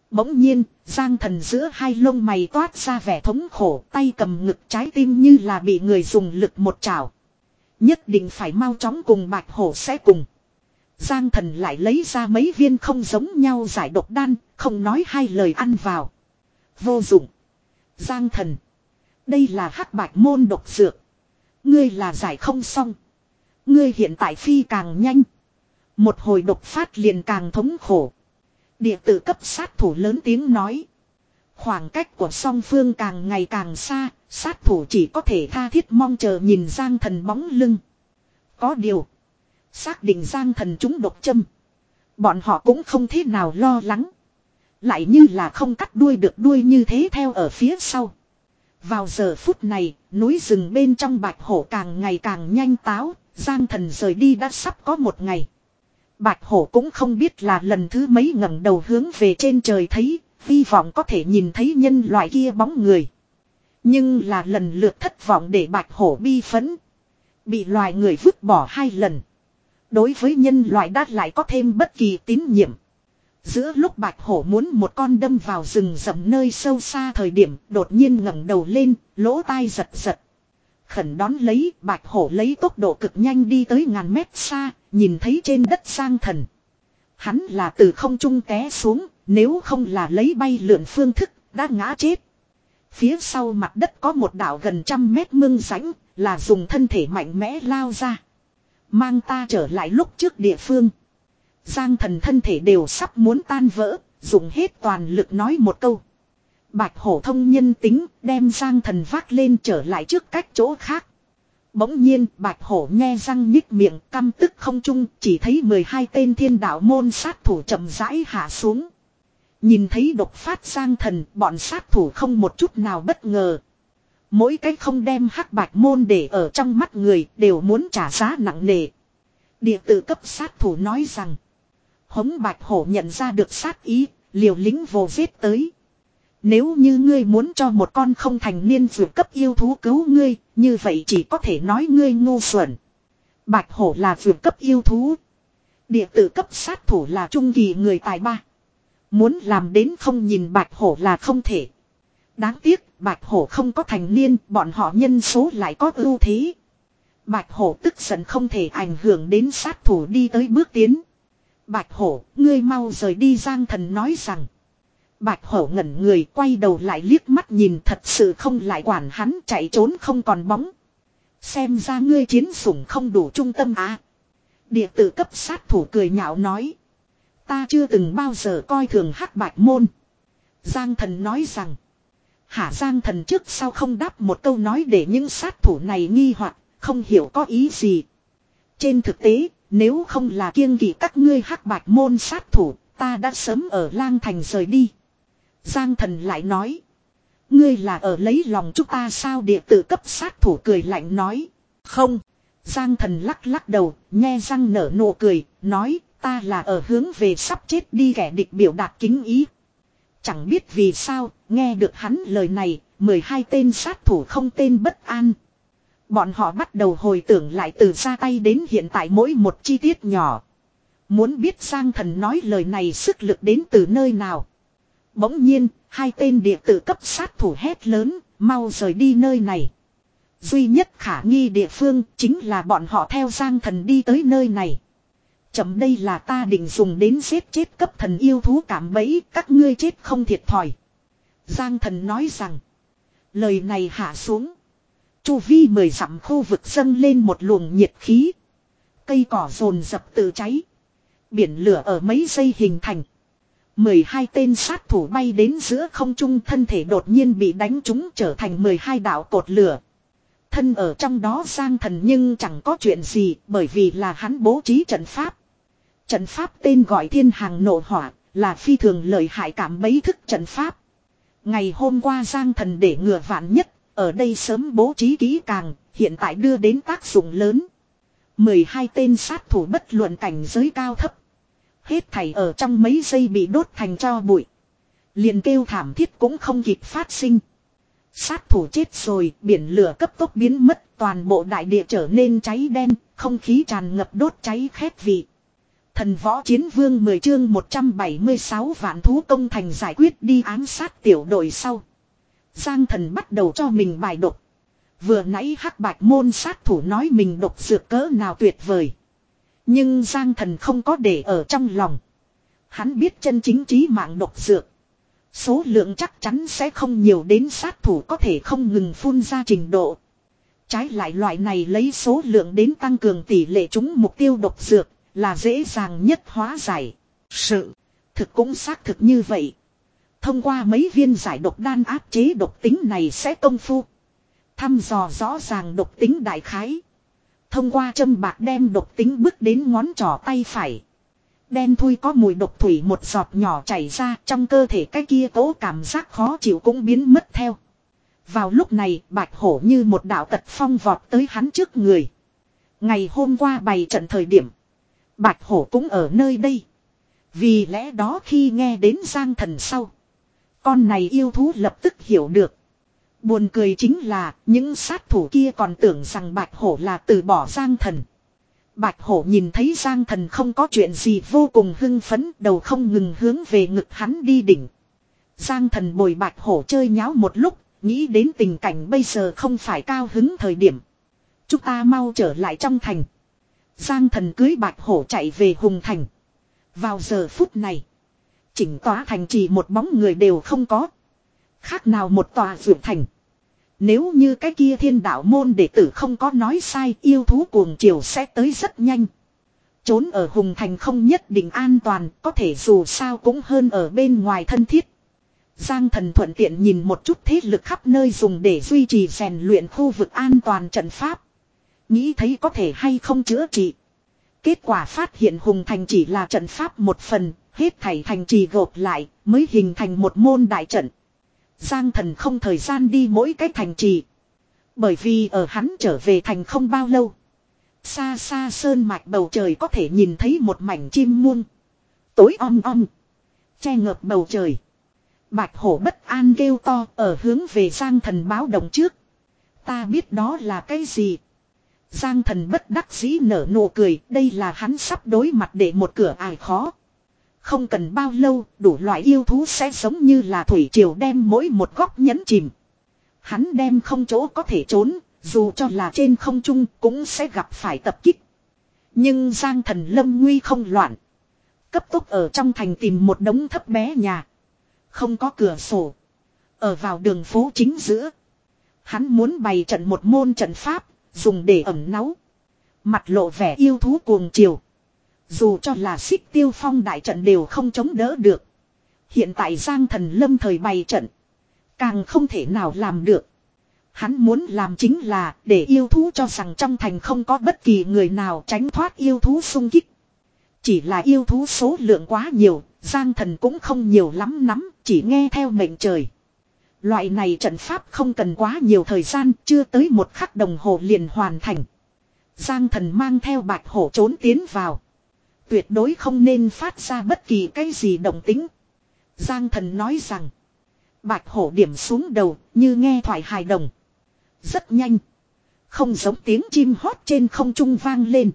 Bỗng nhiên, Giang Thần giữa hai lông mày toát ra vẻ thống khổ, tay cầm ngực trái tim như là bị người dùng lực một chảo. Nhất định phải mau chóng cùng Bạch Hổ sẽ cùng. Giang Thần lại lấy ra mấy viên không giống nhau giải độc đan, không nói hai lời ăn vào. Vô dụng. Giang Thần. Đây là hắc bạch môn độc dược. Ngươi là giải không xong. Ngươi hiện tại phi càng nhanh. Một hồi độc phát liền càng thống khổ. Địa tử cấp sát thủ lớn tiếng nói. Khoảng cách của song phương càng ngày càng xa. Sát thủ chỉ có thể tha thiết mong chờ nhìn Giang Thần bóng lưng. Có điều. Xác định Giang Thần trúng độc châm. Bọn họ cũng không thế nào lo lắng. Lại như là không cắt đuôi được đuôi như thế theo ở phía sau. Vào giờ phút này, núi rừng bên trong Bạch Hổ càng ngày càng nhanh táo. Giang Thần rời đi đã sắp có một ngày. Bạch Hổ cũng không biết là lần thứ mấy ngẩng đầu hướng về trên trời thấy, hy vọng có thể nhìn thấy nhân loại kia bóng người. Nhưng là lần lượt thất vọng để Bạch Hổ bi phẫn. Bị loài người vứt bỏ hai lần. Đối với nhân loại đã lại có thêm bất kỳ tín nhiệm. Giữa lúc Bạch Hổ muốn một con đâm vào rừng rậm nơi sâu xa thời điểm đột nhiên ngẩng đầu lên, lỗ tai giật giật. Khẩn đón lấy, Bạch Hổ lấy tốc độ cực nhanh đi tới ngàn mét xa, nhìn thấy trên đất Giang Thần. Hắn là từ không trung té xuống, nếu không là lấy bay lượn phương thức, đã ngã chết. Phía sau mặt đất có một đảo gần trăm mét mương rãnh, là dùng thân thể mạnh mẽ lao ra. Mang ta trở lại lúc trước địa phương. Giang Thần thân thể đều sắp muốn tan vỡ, dùng hết toàn lực nói một câu. Bạch Hổ thông nhân tính, đem Giang Thần vác lên trở lại trước cách chỗ khác. Bỗng nhiên, Bạch Hổ nhe răng nhích miệng, căm tức không trung, chỉ thấy mười hai tên thiên đạo môn sát thủ chậm rãi hạ xuống. Nhìn thấy độc phát Giang Thần, bọn sát thủ không một chút nào bất ngờ. Mỗi cái không đem hắc bạch môn để ở trong mắt người, đều muốn trả giá nặng nề. Địa tử cấp sát thủ nói rằng, Hống Bạch Hổ nhận ra được sát ý, liều lĩnh vồ giết tới. Nếu như ngươi muốn cho một con không thành niên vượt cấp yêu thú cứu ngươi, như vậy chỉ có thể nói ngươi ngu xuẩn. Bạch Hổ là vượt cấp yêu thú. Địa tử cấp sát thủ là trung kỳ người tài ba. Muốn làm đến không nhìn Bạch Hổ là không thể. Đáng tiếc, Bạch Hổ không có thành niên, bọn họ nhân số lại có ưu thế. Bạch Hổ tức giận không thể ảnh hưởng đến sát thủ đi tới bước tiến. Bạch Hổ, ngươi mau rời đi. Giang Thần nói rằng. Bạch Hổ ngẩn người quay đầu lại liếc mắt nhìn, thật sự không lại quản hắn, chạy trốn không còn bóng. Xem ra ngươi chiến sủng không đủ trung tâm à. Địa tử cấp sát thủ cười nhạo nói. Ta chưa từng bao giờ coi thường hắc bạch môn. Giang Thần nói rằng. Hả? Giang Thần trước sau không đáp một câu nói để những sát thủ này nghi hoặc, không hiểu có ý gì. Trên thực tế, nếu không là kiêng kỵ các ngươi hắc bạch môn sát thủ, ta đã sớm ở Lang Thành rời đi. Giang Thần lại nói. Ngươi là ở lấy lòng chúng ta sao? Địa tử cấp sát thủ cười lạnh nói. Không. Giang Thần lắc lắc đầu, nhe răng nở nụ cười, nói ta là ở hướng về sắp chết đi kẻ địch biểu đạt kính ý. Chẳng biết vì sao, nghe được hắn lời này, mười hai tên sát thủ không tên bất an. Bọn họ bắt đầu hồi tưởng lại từ ra tay đến hiện tại mỗi một chi tiết nhỏ. Muốn biết Giang Thần nói lời này sức lực đến từ nơi nào. Bỗng nhiên, hai tên địa tử cấp sát thủ hét lớn, mau rời đi nơi này. Duy nhất khả nghi địa phương chính là bọn họ theo Giang Thần đi tới nơi này. Chậm, đây là ta định dùng đến giết chết cấp thần yêu thú cảm bẫy, các ngươi chết không thiệt thòi. Giang Thần nói rằng. Lời này hạ xuống. Chu vi mười dặm khu vực dâng lên một luồng nhiệt khí. Cây cỏ rồn rập tự cháy. Biển lửa ở mấy giây hình thành. mười hai tên sát thủ bay đến giữa không trung, thân thể đột nhiên bị đánh trúng trở thành mười hai đạo cột lửa. Thân ở trong đó Giang Thần nhưng chẳng có chuyện gì, bởi vì là hắn bố trí trận pháp. Trận pháp tên gọi Thiên Hàng Nộ Hỏa, là phi thường lợi hại cảm bấy thức trận pháp. Ngày hôm qua Giang Thần để ngừa vạn nhất, ở đây sớm bố trí kỹ càng, hiện tại đưa đến tác dụng lớn. mười hai tên sát thủ bất luận cảnh giới cao thấp. Hết thảy ở trong mấy giây bị đốt thành tro bụi. Liền kêu thảm thiết cũng không kịp phát sinh. Sát thủ chết rồi, biển lửa cấp tốc biến mất, toàn bộ đại địa trở nên cháy đen, không khí tràn ngập đốt cháy khét vị. Thần võ chiến vương mười chương một trăm bảy mươi sáu vạn thú công thành giải quyết đi ám sát tiểu đội sau. Giang Thần bắt đầu cho mình bài độc. Vừa nãy hắc bạch môn sát thủ nói mình độc dược cỡ nào tuyệt vời. Nhưng Giang Thần không có để ở trong lòng. Hắn biết chân chính trí mạng độc dược. Số lượng chắc chắn sẽ không nhiều đến sát thủ có thể không ngừng phun ra trình độ. Trái lại loại này lấy số lượng đến tăng cường tỷ lệ trúng mục tiêu độc dược là dễ dàng nhất hóa giải. Sự thực cũng xác thực như vậy. Thông qua mấy viên giải độc đan áp chế độc tính này sẽ công phu. Thăm dò rõ ràng độc tính đại khái. Thông qua châm bạc đem độc tính bước đến ngón trỏ tay phải. Đen thui có mùi độc thủy một giọt nhỏ chảy ra trong cơ thể cái kia cố cảm giác khó chịu cũng biến mất theo. Vào lúc này bạch hổ như một đạo tật phong vọt tới hắn trước người. Ngày hôm qua bày trận thời điểm. Bạch hổ cũng ở nơi đây. Vì lẽ đó khi nghe đến Giang Thần sau. Con này yêu thú lập tức hiểu được. Buồn cười chính là những sát thủ kia còn tưởng rằng bạch hổ là từ bỏ Giang Thần. Bạch hổ nhìn thấy Giang Thần không có chuyện gì vô cùng hưng phấn, đầu không ngừng hướng về ngực hắn đi đỉnh. Giang Thần bồi bạch hổ chơi nháo một lúc, nghĩ đến tình cảnh bây giờ không phải cao hứng thời điểm. Chúng ta mau trở lại trong thành. Giang Thần cưới bạch hổ chạy về Hùng Thành. Vào giờ phút này, chỉnh tòa thành chỉ một bóng người đều không có. Khác nào một tòa vượt thành. Nếu như cái kia thiên đạo môn đệ tử không có nói sai, yêu thú cuồng chiều sẽ tới rất nhanh. Trốn ở Hùng Thành không nhất định an toàn, có thể dù sao cũng hơn ở bên ngoài thân thiết. Giang Thần thuận tiện nhìn một chút thế lực khắp nơi dùng để duy trì rèn luyện khu vực an toàn trận pháp. Nghĩ thấy có thể hay không chữa trị. Kết quả phát hiện Hùng Thành chỉ là trận pháp một phần, hết thảy thành trì gộp lại mới hình thành một môn đại trận. Giang Thần không thời gian đi mỗi cái thành trì. Bởi vì ở hắn trở về thành không bao lâu. Xa xa sơn mạch bầu trời có thể nhìn thấy một mảnh chim muông. Tối om om. Che ngợp bầu trời. Bạch hổ bất an kêu to ở hướng về Giang Thần báo động trước. Ta biết đó là cái gì. Giang Thần bất đắc dĩ nở nụ cười. Đây là hắn sắp đối mặt để một cửa ải khó. Không cần bao lâu, đủ loại yêu thú sẽ giống như là thủy triều đem mỗi một góc nhấn chìm. Hắn đem không chỗ có thể trốn, dù cho là trên không trung cũng sẽ gặp phải tập kích. Nhưng Giang Thần lâm nguy không loạn. Cấp tốc ở trong thành tìm một đống thấp bé nhà. Không có cửa sổ. Ở vào đường phố chính giữa. Hắn muốn bày trận một môn trận pháp, dùng để ẩn náu. Mặt lộ vẻ yêu thú cuồng chiều. Dù cho là Xích Tiêu Phong đại trận đều không chống đỡ được. Hiện tại Giang Thần lâm thời bày trận. Càng không thể nào làm được. Hắn muốn làm chính là để yêu thú cho rằng trong thành không có bất kỳ người nào tránh thoát yêu thú xung kích. Chỉ là yêu thú số lượng quá nhiều, Giang Thần cũng không nhiều lắm nắm, chỉ nghe theo mệnh trời. Loại này trận pháp không cần quá nhiều thời gian, chưa tới một khắc đồng hồ liền hoàn thành. Giang Thần mang theo bạch hổ trốn tiến vào. Tuyệt đối không nên phát ra bất kỳ cái gì động tính. Giang Thần nói rằng. Bạch hổ điểm xuống đầu như nghe thoại hài đồng. Rất nhanh. Không giống tiếng chim hót trên không trung vang lên.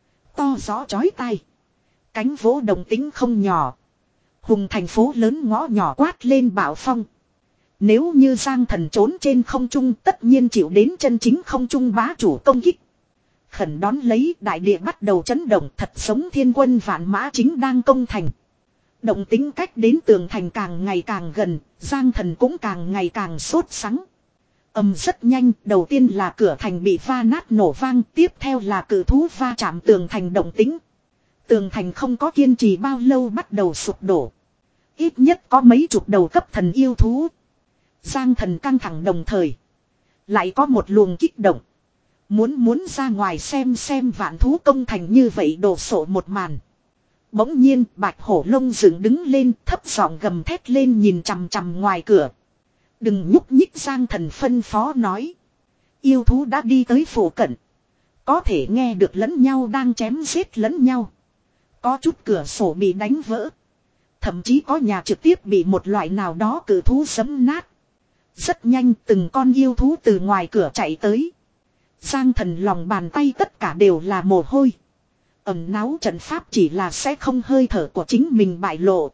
To rõ chói tai. Cánh vỗ đồng tính không nhỏ. Hùng thành phố lớn ngõ nhỏ quát lên bạo phong. Nếu như Giang Thần trốn trên không trung tất nhiên chịu đến chân chính không trung bá chủ công kích. Khẩn đón lấy đại địa bắt đầu chấn động thật giống thiên quân vạn mã chính đang công thành. Động tính cách đến tường thành càng ngày càng gần, Giang Thần cũng càng ngày càng sốt sắng. Âm rất nhanh, đầu tiên là cửa thành bị va nát nổ vang, tiếp theo là cử thú va chạm tường thành động tính. Tường thành không có kiên trì bao lâu bắt đầu sụp đổ. Ít nhất có mấy chục đầu cấp thần yêu thú. Giang Thần căng thẳng đồng thời. Lại có một luồng kích động. Muốn muốn ra ngoài xem xem vạn thú công thành như vậy đổ sộ một màn. Bỗng nhiên bạch hổ lông dựng đứng lên thấp giọng gầm thét lên nhìn chằm chằm ngoài cửa. Đừng nhúc nhích Giang Thần phân phó nói. Yêu thú đã đi tới phủ cận. Có thể nghe được lẫn nhau đang chém giết lẫn nhau. Có chút cửa sổ bị đánh vỡ. Thậm chí có nhà trực tiếp bị một loại nào đó cử thú giẫm nát. Rất nhanh từng con yêu thú từ ngoài cửa chạy tới. Giang Thần lòng bàn tay tất cả đều là mồ hôi. Ẩn náu trận pháp chỉ là sẽ không hơi thở của chính mình bại lộ.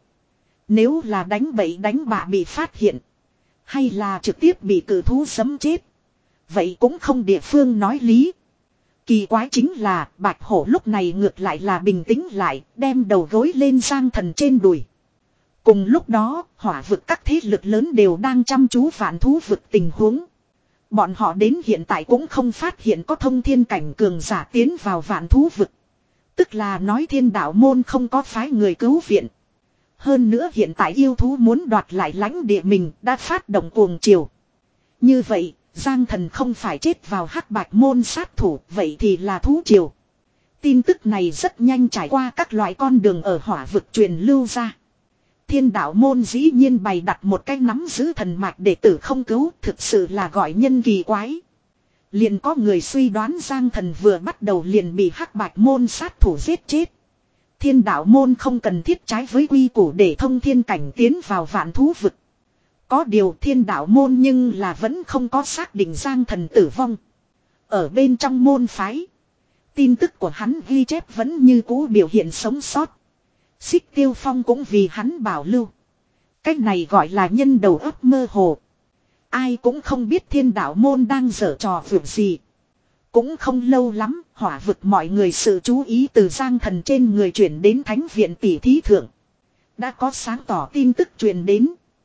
Nếu là đánh bậy đánh bạ bị phát hiện. Hay là trực tiếp bị cử thú sấm chết. Vậy cũng không địa phương nói lý. Kỳ quái chính là Bạch Hổ lúc này ngược lại là bình tĩnh lại, đem đầu gối lên Giang Thần trên đùi. Cùng lúc đó, hỏa vực các thế lực lớn đều đang chăm chú vạn thú vực tình huống. Bọn họ đến hiện tại cũng không phát hiện có thông thiên cảnh cường giả tiến vào vạn thú vực. Tức là nói Thiên Đạo môn không có phái người cứu viện. Hơn nữa hiện tại yêu thú muốn đoạt lại lãnh địa mình đã phát động cuồng triều. Như vậy, Giang Thần không phải chết vào hắc bạch môn sát thủ, vậy thì là thú triều. Tin tức này rất nhanh trải qua các loại con đường ở hỏa vực truyền lưu ra. Thiên Đạo môn dĩ nhiên bày đặt một cái nắm giữ thần mạch đệ tử không cứu, thực sự là gọi nhân kỳ quái. Liền có người suy đoán Giang Thần vừa bắt đầu liền bị hắc bạch môn sát thủ giết chết. Thiên Đạo môn không cần thiết trái với quy củ để thông thiên cảnh tiến vào vạn thú vực. Có điều Thiên Đạo môn nhưng là vẫn không có xác định Giang Thần tử vong. Ở bên trong môn phái, tin tức của hắn ghi chép vẫn như cũ biểu hiện sống sót. Xích Tiêu Phong cũng vì hắn bảo lưu. Cách này gọi là nhân đầu óc mơ hồ. Ai cũng không biết Thiên Đạo môn đang giở trò vượt gì. Cũng không lâu lắm, hỏa vực mọi người sự chú ý từ Giang Thần trên người chuyển đến thánh viện tỷ thí thượng. Đã có sáng tỏ tin tức truyền đến.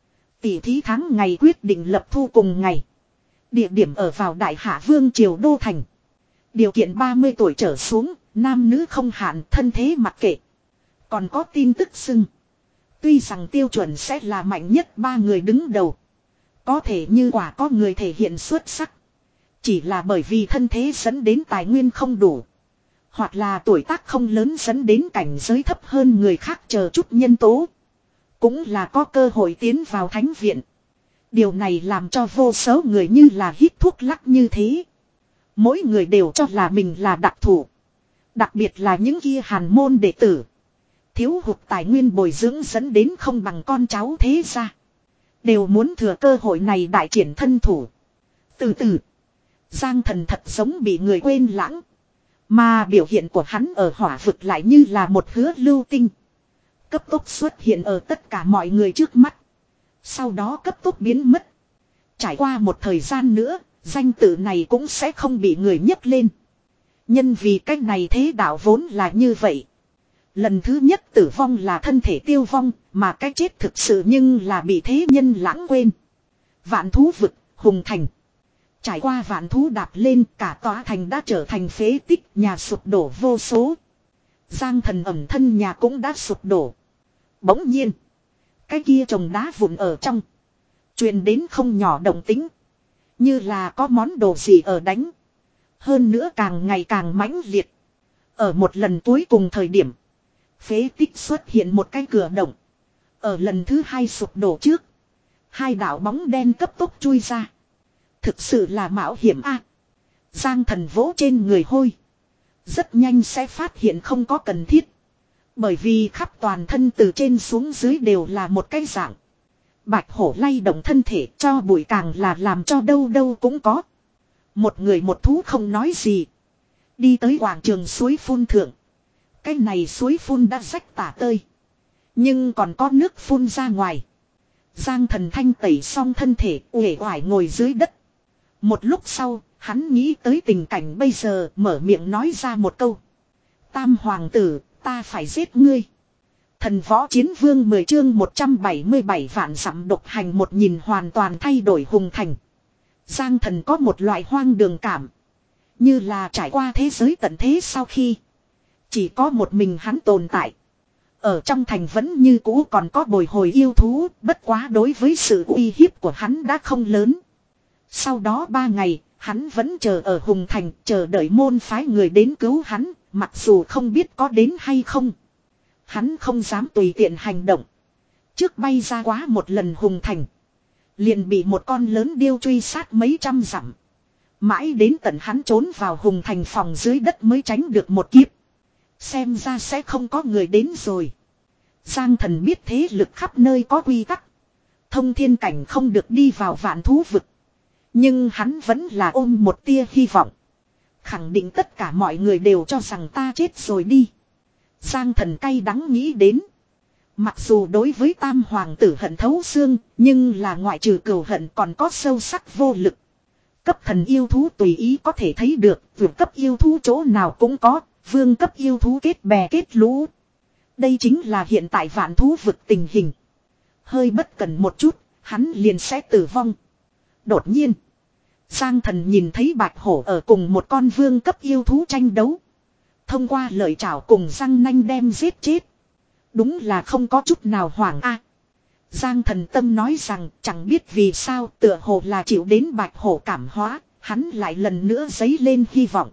Tỷ thí tháng ngày quyết định lập thu cùng ngày. Địa điểm ở vào Đại Hạ Vương Triều Đô Thành. Điều kiện ba mươi tuổi trở xuống, nam nữ không hạn, thân thế mặc kệ. Còn có tin tức xưng. Tuy rằng tiêu chuẩn sẽ là mạnh nhất ba người đứng đầu. Có thể như quả có người thể hiện xuất sắc. Chỉ là bởi vì thân thế dẫn đến tài nguyên không đủ. Hoặc là tuổi tác không lớn dẫn đến cảnh giới thấp hơn người khác chờ chút nhân tố. Cũng là có cơ hội tiến vào thánh viện. Điều này làm cho vô số người như là hít thuốc lắc như thế. Mỗi người đều cho là mình là đặc thù. Đặc biệt là những kia hàn môn đệ tử. Thiếu hụt tài nguyên bồi dưỡng dẫn đến không bằng con cháu thế gia. Đều muốn thừa cơ hội này đại triển thân thủ. Từ từ. Giang Thần thật giống bị người quên lãng. Mà biểu hiện của hắn ở hỏa vực lại như là một hứa lưu tinh. Cấp tốc xuất hiện ở tất cả mọi người trước mắt. Sau đó cấp tốc biến mất. Trải qua một thời gian nữa, danh tự này cũng sẽ không bị người nhấc lên. Nhân vì cách này thế đạo vốn là như vậy. Lần thứ nhất tử vong là thân thể tiêu vong, mà cái chết thực sự nhưng là bị thế nhân lãng quên. Vạn thú vực, hùng thành. Trải qua vạn thú đạp lên, cả tòa thành đã trở thành phế tích, nhà sụp đổ vô số. Giang Thần ẩm thân nhà cũng đã sụp đổ. Bỗng nhiên, cái kia trồng đá vụn ở trong, truyền đến không nhỏ động tĩnh. Như là có món đồ gì ở đánh. Hơn nữa càng ngày càng mãnh liệt. Ở một lần cuối cùng thời điểm, phế tích xuất hiện một cái cửa động. Ở lần thứ hai sụp đổ trước, hai đạo bóng đen cấp tốc chui ra. Thực sự là mạo hiểm a. Giang Thần vỗ trên người hôi. Rất nhanh sẽ phát hiện không có cần thiết. Bởi vì khắp toàn thân từ trên xuống dưới đều là một cái dạng. Bạch Hổ lay động thân thể cho bụi càng là làm cho đâu đâu cũng có. Một người một thú không nói gì. Đi tới quảng trường suối phun thượng. Cái này suối phun đã rách tả tơi. Nhưng còn có nước phun ra ngoài. Giang Thần thanh tẩy xong thân thể uể oải ngồi dưới đất. Một lúc sau, hắn nghĩ tới tình cảnh bây giờ mở miệng nói ra một câu. Tam hoàng tử, ta phải giết ngươi. Thần võ chiến vương mười chương một trăm bảy mươi bảy vạn dặm độc hành một nhìn hoàn toàn thay đổi hùng thành. Giang Thần có một loại hoang đường cảm. Như là trải qua thế giới tận thế sau khi. Chỉ có một mình hắn tồn tại. Ở trong thành vẫn như cũ còn có bồi hồi yêu thú, bất quá đối với sự uy hiếp của hắn đã không lớn. Sau đó ba ngày, hắn vẫn chờ ở hùng thành, chờ đợi môn phái người đến cứu hắn, mặc dù không biết có đến hay không. Hắn không dám tùy tiện hành động. Trước bay ra quá một lần hùng thành, liền bị một con lớn điêu truy sát mấy trăm dặm. Mãi đến tận hắn trốn vào hùng thành phòng dưới đất mới tránh được một kiếp. Xem ra sẽ không có người đến rồi. Giang Thần biết thế lực khắp nơi có quy tắc. Thông thiên cảnh không được đi vào vạn thú vực. Nhưng hắn vẫn là ôm một tia hy vọng. Khẳng định tất cả mọi người đều cho rằng ta chết rồi đi. Giang Thần cay đắng nghĩ đến. Mặc dù đối với tam hoàng tử hận thấu xương, nhưng là ngoại trừ cừu hận còn có sâu sắc vô lực. Cấp thần yêu thú tùy ý có thể thấy được, vượt cấp yêu thú chỗ nào cũng có, vương cấp yêu thú kết bè kết lũ. Đây chính là hiện tại vạn thú vực tình hình. Hơi bất cẩn một chút, hắn liền sẽ tử vong. Đột nhiên, Giang Thần nhìn thấy bạch hổ ở cùng một con vương cấp yêu thú tranh đấu. Thông qua lợi chảo cùng răng nanh đem giết chết. Đúng là không có chút nào hoảng a. Giang Thần tâm nói rằng chẳng biết vì sao tựa hồ là chịu đến bạch hổ cảm hóa, hắn lại lần nữa dấy lên hy vọng.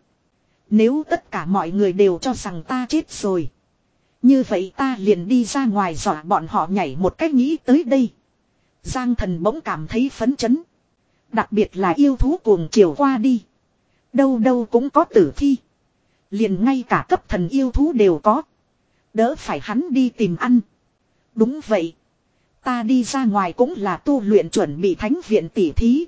Nếu tất cả mọi người đều cho rằng ta chết rồi, như vậy ta liền đi ra ngoài dọa bọn họ nhảy một cách nghĩ tới đây. Giang Thần bỗng cảm thấy phấn chấn. Đặc biệt là yêu thú cuồng chiều qua đi. Đâu đâu cũng có tử thi. Liền ngay cả cấp thần yêu thú đều có. Đỡ phải hắn đi tìm ăn. Đúng vậy. Ta đi ra ngoài cũng là tu luyện chuẩn bị thánh viện tỉ thí.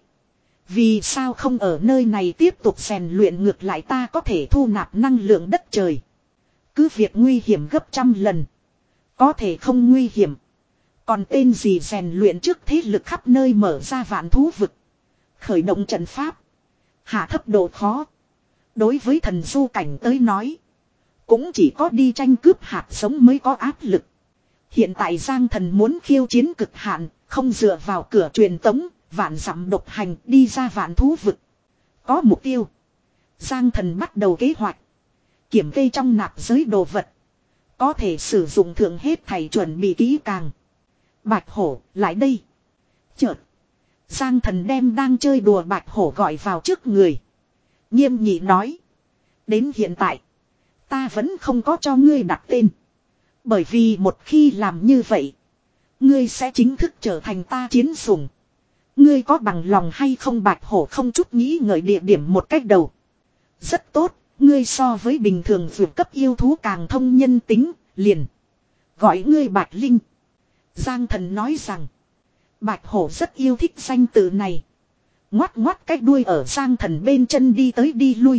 Vì sao không ở nơi này tiếp tục rèn luyện, ngược lại ta có thể thu nạp năng lượng đất trời. Cứ việc nguy hiểm gấp trăm lần. Có thể không nguy hiểm. Còn tên gì rèn luyện trước thế lực khắp nơi mở ra vạn thú vực. Khởi động trận pháp. Hạ thấp độ khó. Đối với thần du cảnh tới nói, cũng chỉ có đi tranh cướp hạt giống mới có áp lực. Hiện tại Giang Thần muốn khiêu chiến cực hạn, không dựa vào cửa truyền tống, vạn dặm độc hành đi ra vạn thú vực. Có mục tiêu. Giang Thần bắt đầu kế hoạch. Kiểm kê trong nạp giới đồ vật. Có thể sử dụng thượng hết thầy chuẩn bị kỹ càng. Bạch hổ, lại đây. Chợt. Giang Thần đem đang chơi đùa bạch hổ gọi vào trước người. Nghiêm nghị nói. Đến hiện tại, ta vẫn không có cho ngươi đặt tên. Bởi vì một khi làm như vậy, ngươi sẽ chính thức trở thành ta chiến sủng. Ngươi có bằng lòng hay không? Bạch hổ không chút nghĩ ngợi địa điểm một cách đầu. Rất tốt, ngươi so với bình thường vượt cấp yêu thú càng thông nhân tính, liền. Gọi ngươi Bạch Linh. Giang Thần nói rằng, Bạch hổ rất yêu thích danh từ này. Ngoắt ngoắt cái đuôi ở Giang Thần bên chân đi tới đi lui.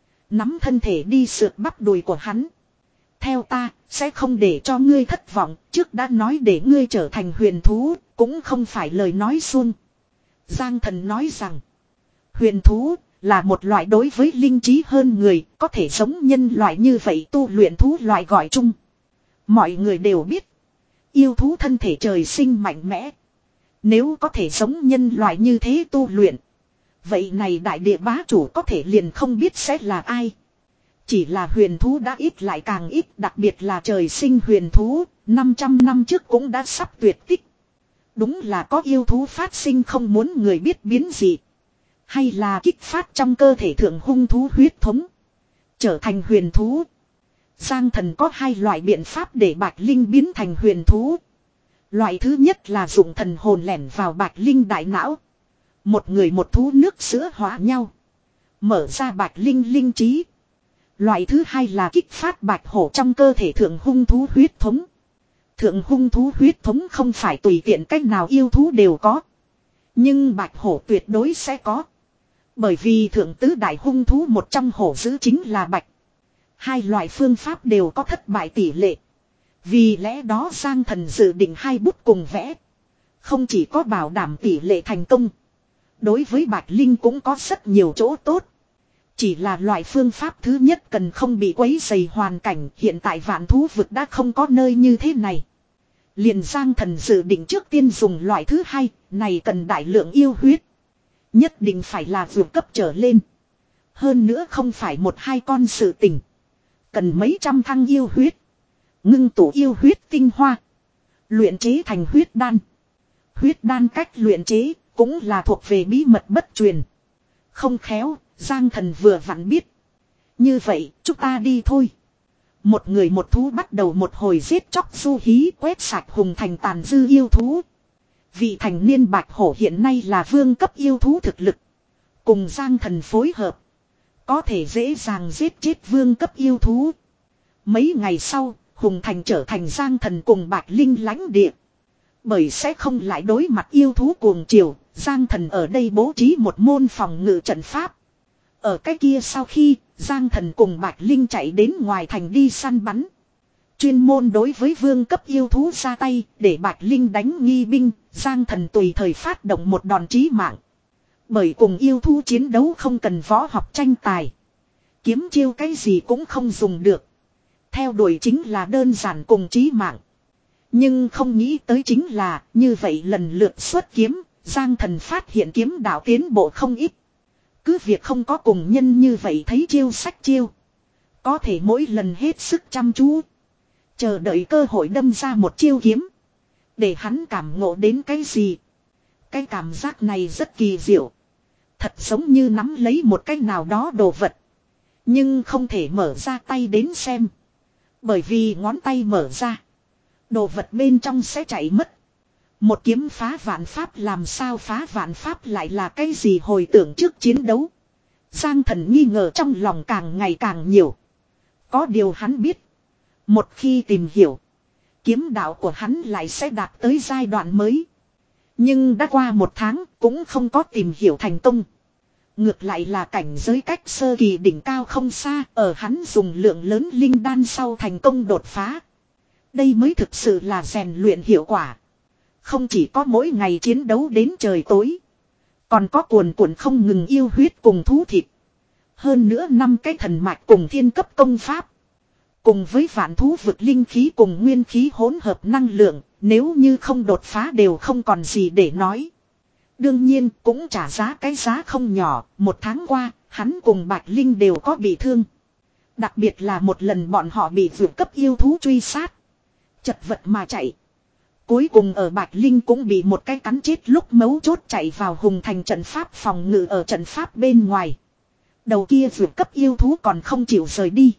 Nắm thân thể đi sượt bắp đùi của hắn. Theo ta, sẽ không để cho ngươi thất vọng, trước đã nói để ngươi trở thành huyền thú, cũng không phải lời nói suông. Giang Thần nói rằng, huyền thú là một loại đối với linh trí hơn người, có thể giống nhân loại như vậy tu luyện thú loại gọi chung. Mọi người đều biết, yêu thú thân thể trời sinh mạnh mẽ. Nếu có thể giống nhân loại như thế tu luyện, vậy này đại địa bá chủ có thể liền không biết sẽ là ai. Chỉ là huyền thú đã ít lại càng ít, đặc biệt là trời sinh huyền thú, năm trăm năm trước cũng đã sắp tuyệt tích. Đúng là có yêu thú phát sinh không muốn người biết biến dị. Hay là kích phát trong cơ thể thượng hung thú huyết thống. Trở thành huyền thú. Giang Thần có hai loại biện pháp để Bạch Linh biến thành huyền thú. Loại thứ nhất là dùng thần hồn lẻn vào Bạch Linh đại não. Một người một thú nước sữa hóa nhau. Mở ra Bạch Linh linh trí. Loại thứ hai là kích phát bạch hổ trong cơ thể thượng hung thú huyết thống. Thượng hung thú huyết thống không phải tùy tiện cách nào yêu thú đều có. Nhưng bạch hổ tuyệt đối sẽ có. Bởi vì thượng tứ đại hung thú một trong hổ dữ chính là bạch. Hai loại phương pháp đều có thất bại tỷ lệ. Vì lẽ đó Giang Thần dự định hai bút cùng vẽ. Không chỉ có bảo đảm tỷ lệ thành công. Đối với Bạch Linh cũng có rất nhiều chỗ tốt. Chỉ là loại phương pháp thứ nhất cần không bị quấy rầy hoàn cảnh, hiện tại vạn thú vực đã không có nơi như thế này. Liền Giang Thần dự định trước tiên dùng loại thứ hai, này cần đại lượng yêu huyết. Nhất định phải là vượt cấp trở lên. Hơn nữa không phải một hai con sự tình. Cần mấy trăm thăng yêu huyết. Ngưng tụ yêu huyết tinh hoa. Luyện chế thành huyết đan. Huyết đan cách luyện chế cũng là thuộc về bí mật bất truyền. Không khéo, Giang Thần vừa vặn biết. Như vậy, chúng ta đi thôi. Một người một thú bắt đầu một hồi giết chóc du hí, quét sạch hùng thành tàn dư yêu thú. Vị thành niên bạch hổ hiện nay là vương cấp yêu thú thực lực. Cùng Giang Thần phối hợp, có thể dễ dàng giết chết vương cấp yêu thú. Mấy ngày sau, hùng thành trở thành Giang Thần cùng Bạch Linh lãnh địa. Bởi sẽ không lại đối mặt yêu thú cuồng triều, Giang Thần ở đây bố trí một môn phòng ngự trận pháp. Ở cái kia sau khi, Giang Thần cùng Bạch Linh chạy đến ngoài thành đi săn bắn. Chuyên môn đối với vương cấp yêu thú ra tay, để Bạch Linh đánh nghi binh, Giang Thần tùy thời phát động một đòn chí mạng. Bởi cùng yêu thú chiến đấu không cần võ học tranh tài. Kiếm chiêu cái gì cũng không dùng được. Theo đuổi chính là đơn giản cùng chí mạng. Nhưng không nghĩ tới chính là, như vậy lần lượt xuất kiếm, Giang Thần phát hiện kiếm đạo tiến bộ không ít. Cứ việc không có cùng nhân như vậy thấy chiêu sách chiêu. Có thể mỗi lần hết sức chăm chú. Chờ đợi cơ hội đâm ra một chiêu kiếm. Để hắn cảm ngộ đến cái gì. Cái cảm giác này rất kỳ diệu. Thật giống như nắm lấy một cái nào đó đồ vật. Nhưng không thể mở ra tay đến xem. Bởi vì ngón tay mở ra. Đồ vật bên trong sẽ chạy mất. Một kiếm phá vạn pháp làm sao phá vạn pháp lại là cái gì hồi tưởng trước chiến đấu. Giang Thần nghi ngờ trong lòng càng ngày càng nhiều. Có điều hắn biết. Một khi tìm hiểu. Kiếm đạo của hắn lại sẽ đạt tới giai đoạn mới. Nhưng đã qua một tháng cũng không có tìm hiểu thành công. Ngược lại là cảnh giới cách sơ kỳ đỉnh cao không xa. Ở hắn dùng lượng lớn linh đan sau thành công đột phá. Đây mới thực sự là rèn luyện hiệu quả. Không chỉ có mỗi ngày chiến đấu đến trời tối. Còn có cuồn cuộn không ngừng yêu huyết cùng thú thịt. Hơn nữa năm cái thần mạch cùng thiên cấp công pháp. Cùng với vạn thú vực linh khí cùng nguyên khí hỗn hợp năng lượng. Nếu như không đột phá đều không còn gì để nói. Đương nhiên cũng trả giá cái giá không nhỏ. Một tháng qua hắn cùng Bạch Linh đều có bị thương. Đặc biệt là một lần bọn họ bị vượt cấp yêu thú truy sát. Chật vật mà chạy. Cuối cùng ở Bạch Linh cũng bị một cái cắn chết lúc mấu chốt chạy vào hùng thành trận pháp phòng ngự ở trận pháp bên ngoài. Đầu kia vượt cấp yêu thú còn không chịu rời đi.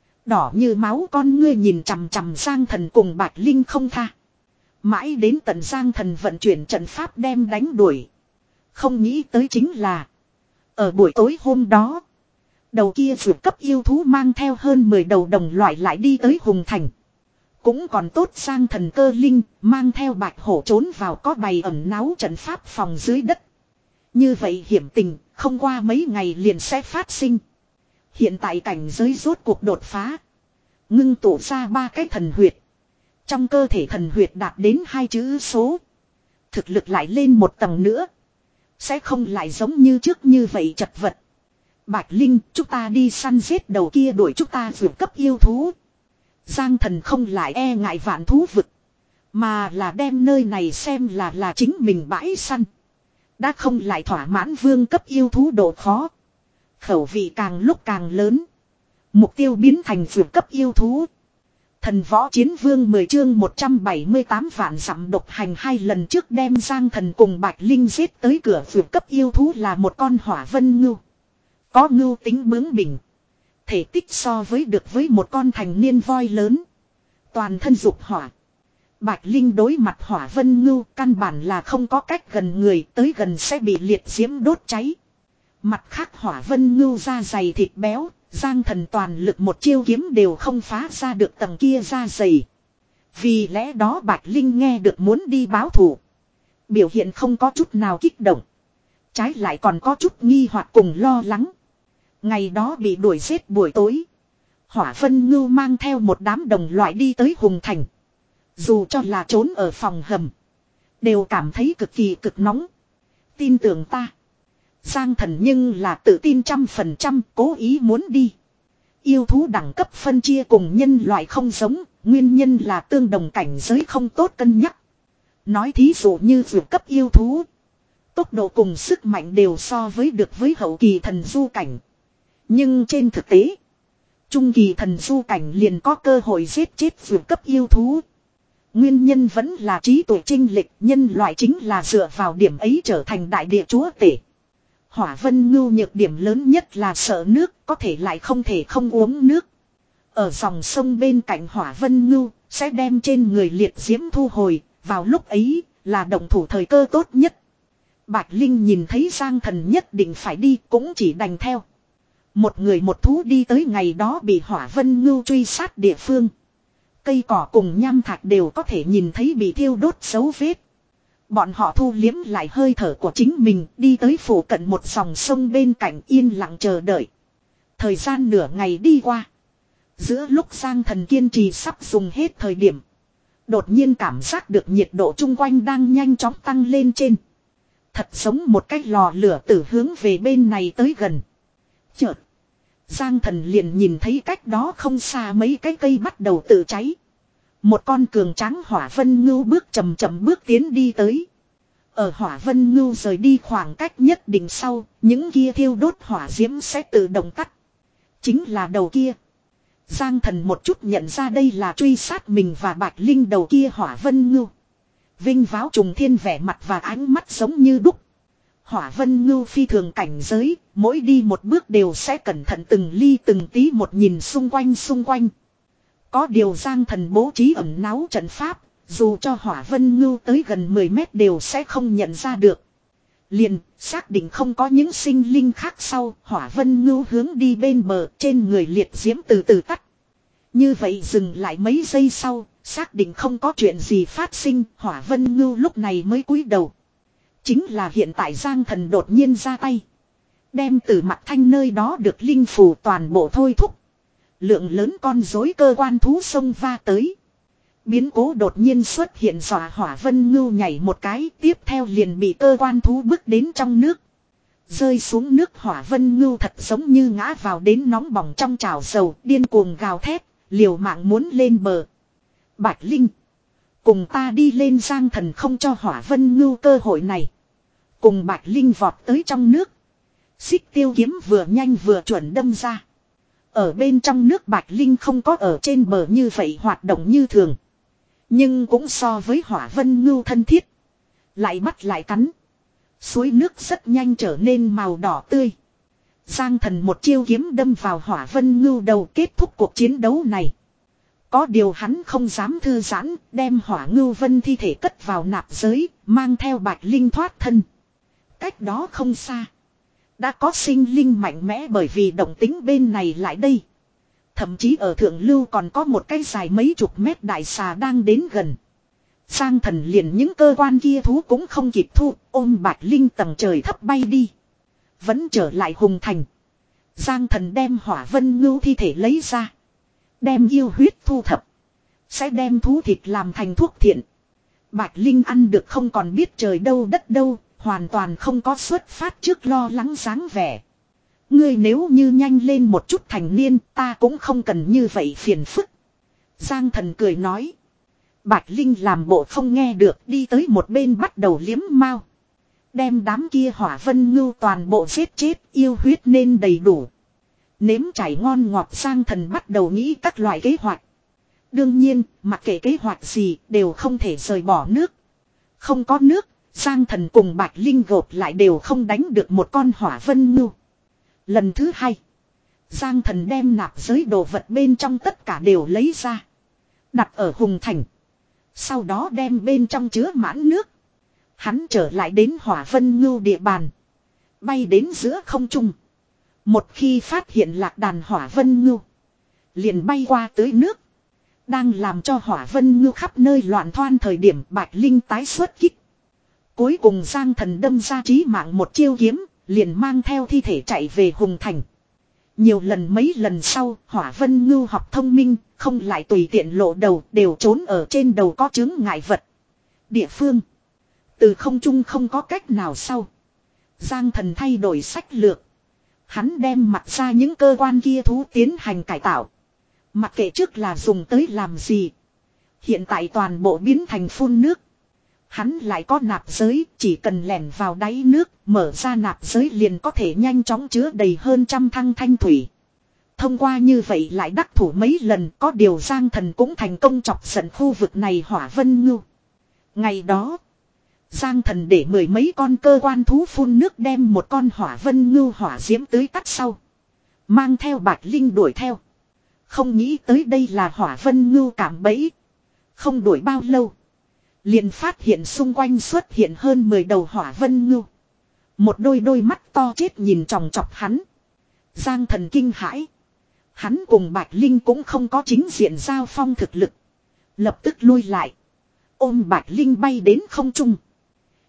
Đỏ như máu con ngươi nhìn chằm chằm Giang Thần cùng Bạch Linh không tha. Mãi đến tận Giang Thần vận chuyển trận pháp đem đánh đuổi. Không nghĩ tới chính là. Ở buổi tối hôm đó. Đầu kia vượt cấp yêu thú mang theo hơn mười đầu đồng loại lại đi tới hùng thành. Cũng còn tốt Giang Thần cơ linh, mang theo Bạch Hổ trốn vào có bày ẩn náu trận pháp phòng dưới đất. Như vậy hiểm tình, không qua mấy ngày liền sẽ phát sinh. Hiện tại cảnh giới rốt cuộc đột phá. Ngưng tụ ra ba cái thần huyệt. Trong cơ thể thần huyệt đạt đến hai chữ số. Thực lực lại lên một tầng nữa. Sẽ không lại giống như trước như vậy chật vật. Bạch Linh, chúng ta đi săn giết đầu kia đuổi chúng ta vượt cấp yêu thú. Giang Thần không lại e ngại vạn thú vực. Mà là đem nơi này xem là là chính mình bãi săn. Đã không lại thỏa mãn vương cấp yêu thú độ khó. Khẩu vị càng lúc càng lớn. Mục tiêu biến thành vượt cấp yêu thú. Thần võ chiến vương mười chương một trăm bảy mươi tám vạn dặm độc hành hai lần trước đem Giang Thần cùng Bạch Linh giết tới cửa vượt cấp yêu thú là một con hỏa vân ngưu. Có ngưu tính bướng bỉnh. Thể tích so với được với một con thành niên voi lớn. Toàn thân dục hỏa. Bạch Linh đối mặt hỏa vân ngưu căn bản là không có cách gần người tới gần sẽ bị liệt diễm đốt cháy. Mặt khác hỏa vân ngưu da dày thịt béo. Giang Thần toàn lực một chiêu kiếm đều không phá ra được tầng kia da dày. Vì lẽ đó Bạch Linh nghe được muốn đi báo thù. Biểu hiện không có chút nào kích động. Trái lại còn có chút nghi hoặc cùng lo lắng. Ngày đó bị đuổi giết buổi tối. Hỏa Vân Ngưu mang theo một đám đồng loại đi tới Hùng Thành. Dù cho là trốn ở phòng hầm. Đều cảm thấy cực kỳ cực nóng. Tin tưởng ta. Giang Thần nhưng là tự tin trăm phần trăm cố ý muốn đi. Yêu thú đẳng cấp phân chia cùng nhân loại không giống. Nguyên nhân là tương đồng cảnh giới không tốt cân nhắc. Nói thí dụ như vượt cấp yêu thú. Tốc độ cùng sức mạnh đều so với được với hậu kỳ thần du cảnh. Nhưng trên thực tế. Trung kỳ thần du cảnh liền có cơ hội giết chết vượt cấp yêu thú. Nguyên nhân vẫn là trí tuệ chênh lệch. Nhân loại chính là dựa vào điểm ấy trở thành đại địa chúa tể. Hỏa Vân Ngưu nhược điểm lớn nhất là sợ nước, có thể lại không thể không uống nước. Ở dòng sông bên cạnh Hỏa Vân Ngưu, sẽ đem trên người liệt diễm thu hồi, vào lúc ấy, là động thủ thời cơ tốt nhất. Bạch Linh nhìn thấy Giang Thần nhất định phải đi, cũng chỉ đành theo. Một người một thú đi tới ngày đó bị Hỏa Vân Ngưu truy sát địa phương. Cây cỏ cùng nham thạch đều có thể nhìn thấy bị thiêu đốt dấu vết. Bọn họ thu liếm lại hơi thở của chính mình, đi tới phủ cận một dòng sông bên cạnh yên lặng chờ đợi. Thời gian nửa ngày đi qua. Giữa lúc Giang Thần kiên trì sắp dùng hết thời điểm. Đột nhiên cảm giác được nhiệt độ chung quanh đang nhanh chóng tăng lên trên. Thật giống một cái lò lửa tử hướng về bên này tới gần. Chợt. Giang Thần liền nhìn thấy cách đó không xa mấy cái cây bắt đầu tự cháy. Một con cường tráng hỏa vân ngưu bước chậm chậm bước tiến đi tới. Ở hỏa vân ngưu rời đi khoảng cách nhất định sau, những kia thiêu đốt hỏa diễm sẽ tự động tắt. Chính là đầu kia. Giang Thần một chút nhận ra đây là truy sát mình và Bạch Linh đầu kia hỏa vân ngưu. Vinh váo trùng thiên vẻ mặt và ánh mắt giống như đúc. Hỏa vân ngưu phi thường cảnh giới, mỗi đi một bước đều sẽ cẩn thận từng ly từng tí một nhìn xung quanh xung quanh. Có điều Giang Thần bố trí ẩn náu trận pháp, dù cho hỏa vân ngưu tới gần mười mét đều sẽ không nhận ra được. Liền, xác định không có những sinh linh khác sau, hỏa vân ngưu hướng đi bên bờ, trên người liệt diễm từ từ tắt. Như vậy dừng lại mấy giây sau, xác định không có chuyện gì phát sinh, hỏa vân ngưu lúc này mới cúi đầu. Chính là hiện tại Giang Thần đột nhiên ra tay. Đem từ mặt thanh nơi đó được linh phù toàn bộ thôi thúc. Lượng lớn con rối cơ quan thú xông va tới. Biến cố đột nhiên xuất hiện dọa hỏa vân ngưu nhảy một cái, tiếp theo liền bị cơ quan thú bước đến trong nước. Rơi xuống nước hỏa vân ngưu thật giống như ngã vào đến nóng bỏng trong chảo dầu, điên cuồng gào thét, liều mạng muốn lên bờ. Bạch Linh, cùng ta đi lên. Giang Thần không cho hỏa vân ngưu cơ hội này. Cùng Bạch Linh vọt tới trong nước. Xích tiêu kiếm vừa nhanh vừa chuẩn đâm ra. Ở bên trong nước Bạch Linh không có ở trên bờ như vậy hoạt động như thường. Nhưng cũng so với hỏa vân ngưu thân thiết. Lại bắt lại cắn. Suối nước rất nhanh trở nên màu đỏ tươi. Giang Thần một chiêu kiếm đâm vào hỏa vân ngưu đầu, kết thúc cuộc chiến đấu này. Có điều hắn không dám thư giãn, đem hỏa ngưu vân thi thể cất vào nạp giới, mang theo Bạch Linh thoát thân. Cách đó không xa. Đã có sinh linh mạnh mẽ bởi vì động tính bên này lại đây. Thậm chí ở thượng lưu còn có một cái dài mấy chục mét đại xà đang đến gần. Giang Thần liền những cơ quan kia thú cũng không kịp thu, ôm Bạch Linh tầng trời thấp bay đi. Vẫn trở lại Hùng Thành. Giang Thần đem hỏa vân ngưu thi thể lấy ra. Đem yêu huyết thu thập. Sẽ đem thú thịt làm thành thuốc thiện. Bạch Linh ăn được không còn biết trời đâu đất đâu. Hoàn toàn không có xuất phát trước lo lắng dáng vẻ. Ngươi nếu như nhanh lên một chút thành niên, ta cũng không cần như vậy phiền phức. Giang Thần cười nói. Bạch Linh làm bộ không nghe được, đi tới một bên bắt đầu liếm mao. Đem đám kia hỏa vân ngưu toàn bộ giết chết, yêu huyết nên đầy đủ. Nếm trải ngon ngọt. Giang Thần bắt đầu nghĩ các loại kế hoạch. Đương nhiên, mặc kệ kế hoạch gì, đều không thể rời bỏ nước. Không có nước, Giang Thần cùng Bạch Linh gộp lại đều không đánh được một con hỏa vân ngưu. Lần thứ hai, Giang Thần đem nạp giới đồ vật bên trong tất cả đều lấy ra. Đặt ở Hùng Thành. Sau đó đem bên trong chứa mãn nước. Hắn trở lại đến hỏa vân ngưu địa bàn. Bay đến giữa không trung. Một khi phát hiện lạc đàn hỏa vân ngưu, liền bay qua tới nước. Đang làm cho hỏa vân ngưu khắp nơi loạn thoan thời điểm Bạch Linh tái xuất kích. Cuối cùng Giang Thần đâm ra chí mạng một chiêu kiếm, liền mang theo thi thể chạy về Hùng Thành. Nhiều lần mấy lần sau, hỏa vân ngưu học thông minh, không lại tùy tiện lộ đầu, đều trốn ở trên đầu có chướng ngại vật. Địa phương. Từ không trung không có cách nào sau. Giang Thần thay đổi sách lược. Hắn đem mặt ra những cơ quan kia thú tiến hành cải tạo. Mặc kệ trước là dùng tới làm gì. Hiện tại toàn bộ biến thành phun nước. Hắn lại có nạp giới, chỉ cần lẻn vào đáy nước, mở ra nạp giới liền có thể nhanh chóng chứa đầy hơn trăm thăng thanh thủy. Thông qua như vậy lại đắc thủ mấy lần, có điều Giang Thần cũng thành công chọc giận khu vực này hỏa vân ngưu. Ngày đó, Giang Thần để mười mấy con cơ quan thú phun nước đem một con hỏa vân ngưu hỏa diễm tưới tắt sau. Mang theo Bạch Linh đuổi theo. Không nghĩ tới đây là hỏa vân ngưu cảm bẫy. Không đuổi bao lâu. Liền phát hiện xung quanh xuất hiện hơn mười đầu hỏa vân ngưu. Một đôi đôi mắt to chết nhìn chòng chọc hắn. Giang Thần kinh hãi. Hắn cùng Bạch Linh cũng không có chính diện giao phong thực lực. Lập tức lui lại. Ôm Bạch Linh bay đến không trung.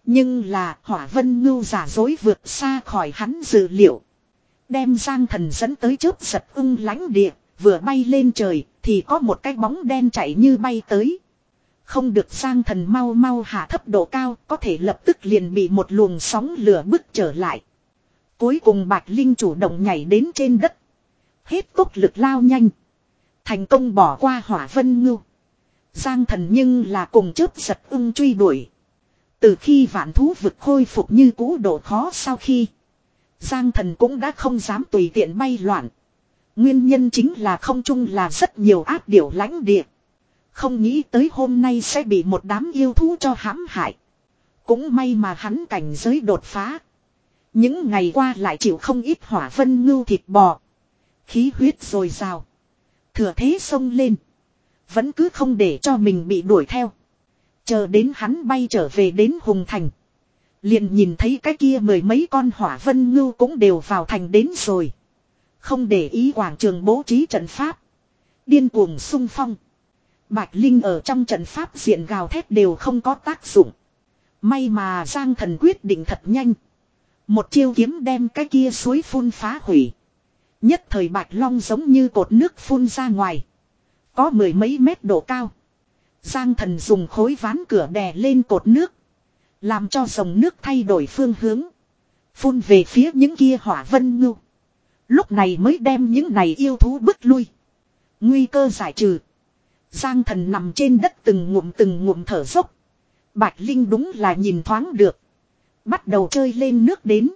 Nhưng là Hỏa Vân Ngưu giả dối vượt xa khỏi hắn dự liệu. Đem Giang Thần dẫn tới chớp giật ưng lãnh địa, vừa bay lên trời thì có một cái bóng đen chạy như bay tới. Không được Giang Thần mau mau hạ thấp độ cao, có thể lập tức liền bị một luồng sóng lửa bức trở lại. Cuối cùng Bạch Linh chủ động nhảy đến trên đất. Hết tốc lực lao nhanh. Thành công bỏ qua Hỏa Vân Ngưu. Giang Thần nhưng là cùng chớp giật ưng truy đuổi. Từ khi vạn thú vực khôi phục như cũ độ khó sau khi, Giang Thần cũng đã không dám tùy tiện bay loạn. Nguyên nhân chính là không chung là rất nhiều áp điểu lãnh địa. Không nghĩ tới hôm nay sẽ bị một đám yêu thú cho hãm hại. Cũng may mà hắn cảnh giới đột phá. Những ngày qua lại chịu không ít Hỏa Vân Ngưu thịt bò. Khí huyết dồi dào. Thừa thế xông lên. Vẫn cứ không để cho mình bị đuổi theo. Chờ đến hắn bay trở về đến Hùng Thành. Liền nhìn thấy cái kia mười mấy con Hỏa Vân Ngưu cũng đều vào thành đến rồi. Không để ý quảng trường bố trí trận pháp. Điên cuồng xung phong. Bạch Linh ở trong trận pháp diện gào thét đều không có tác dụng. May mà Giang Thần quyết định thật nhanh. Một chiêu kiếm đem cái kia suối phun phá hủy. Nhất thời Bạch Long giống như cột nước phun ra ngoài. Có mười mấy mét độ cao. Giang Thần dùng khối ván cửa đè lên cột nước. Làm cho dòng nước thay đổi phương hướng. Phun về phía những kia Hỏa Vân Ngưu. Lúc này mới đem những này yêu thú bức lui. Nguy cơ giải trừ. Giang Thần nằm trên đất từng ngụm từng ngụm thở dốc. Bạch Linh đúng là nhìn thoáng được. Bắt đầu chơi lên nước đến.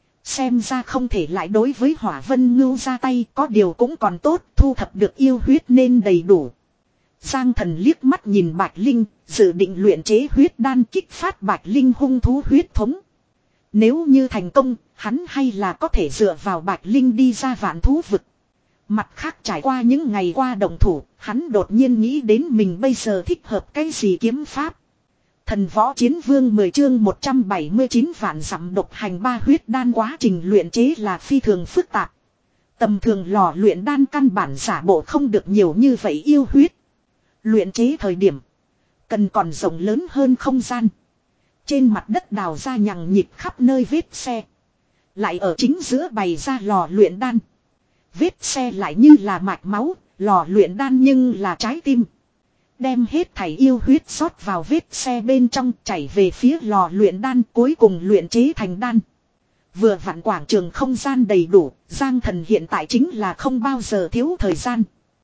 Xem ra không thể lại đối với Hỏa Vân Ngưu ra tay, có điều cũng còn tốt, thu thập được yêu huyết nên đầy đủ. Giang Thần liếc mắt nhìn Bạch Linh, dự định luyện chế huyết đan kích phát Bạch Linh hung thú huyết thống. Nếu như thành công, hắn hay là có thể dựa vào Bạch Linh đi ra vạn thú vực. Mặt khác trải qua những ngày qua động thủ, hắn đột nhiên nghĩ đến mình bây giờ thích hợp cái gì kiếm pháp. Thần Võ Chiến Vương mười chương một trăm bảy mươi chín vạn dặm độc hành ba huyết đan quá trình luyện chế là phi thường phức tạp. Tầm thường lò luyện đan căn bản giả bộ không được nhiều như vậy yêu huyết. Luyện chế thời điểm cần còn rộng lớn hơn không gian. Trên mặt đất đào ra nhằng nhịp khắp nơi vết xe. Lại ở chính giữa bày ra lò luyện đan. Vết xe lại như là mạch máu, lò luyện đan nhưng là trái tim. Đem hết thảy yêu huyết rót vào vết xe bên trong chảy về phía lò luyện đan cuối cùng luyện chế thành đan. Vừa vặn quảng trường không gian đầy đủ, Giang Thần hiện tại chính là không bao giờ thiếu thời gian.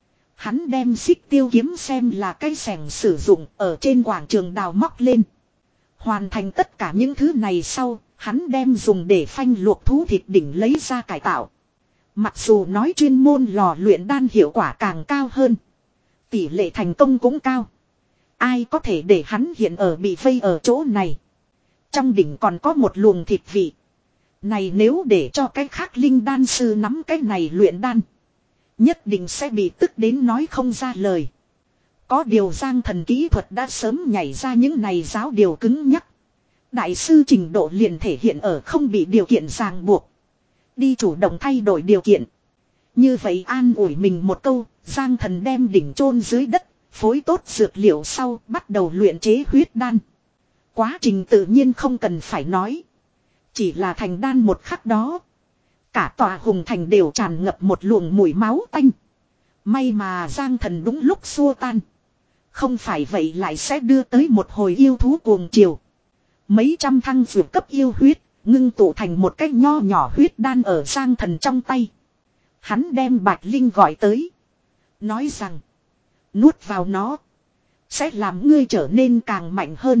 Hắn đem xích tiêu kiếm xem là cây xẻng sử dụng ở trên quảng trường đào móc lên. Hoàn thành tất cả những thứ này sau, hắn đem dùng để phanh luộc thú thịt đỉnh lấy ra cải tạo. Mặc dù nói chuyên môn lò luyện đan hiệu quả càng cao hơn. Tỷ lệ thành công cũng cao. Ai có thể để hắn hiện ở bị vây ở chỗ này. Trong đỉnh còn có một luồng thịt vị. Này nếu để cho cái khác linh đan sư nắm cái này luyện đan. Nhất định sẽ bị tức đến nói không ra lời. Có điều Giang Thần kỹ thuật đã sớm nhảy ra những này giáo điều cứng nhắc. Đại sư trình độ liền thể hiện ở không bị điều kiện ràng buộc. Đi chủ động thay đổi điều kiện. Như vậy an ủi mình một câu, Giang Thần đem đỉnh chôn dưới đất, phối tốt dược liệu sau bắt đầu luyện chế huyết đan. Quá trình tự nhiên không cần phải nói. Chỉ là thành đan một khắc đó. Cả tòa Hùng Thành đều tràn ngập một luồng mùi máu tanh. May mà Giang Thần đúng lúc xua tan. Không phải vậy lại sẽ đưa tới một hồi yêu thú cuồng chiều. Mấy trăm thăng dược cấp yêu huyết, ngưng tụ thành một cái nho nhỏ huyết đan ở Giang Thần trong tay. Hắn đem Bạch Linh gọi tới. Nói rằng, nuốt vào nó, sẽ làm ngươi trở nên càng mạnh hơn.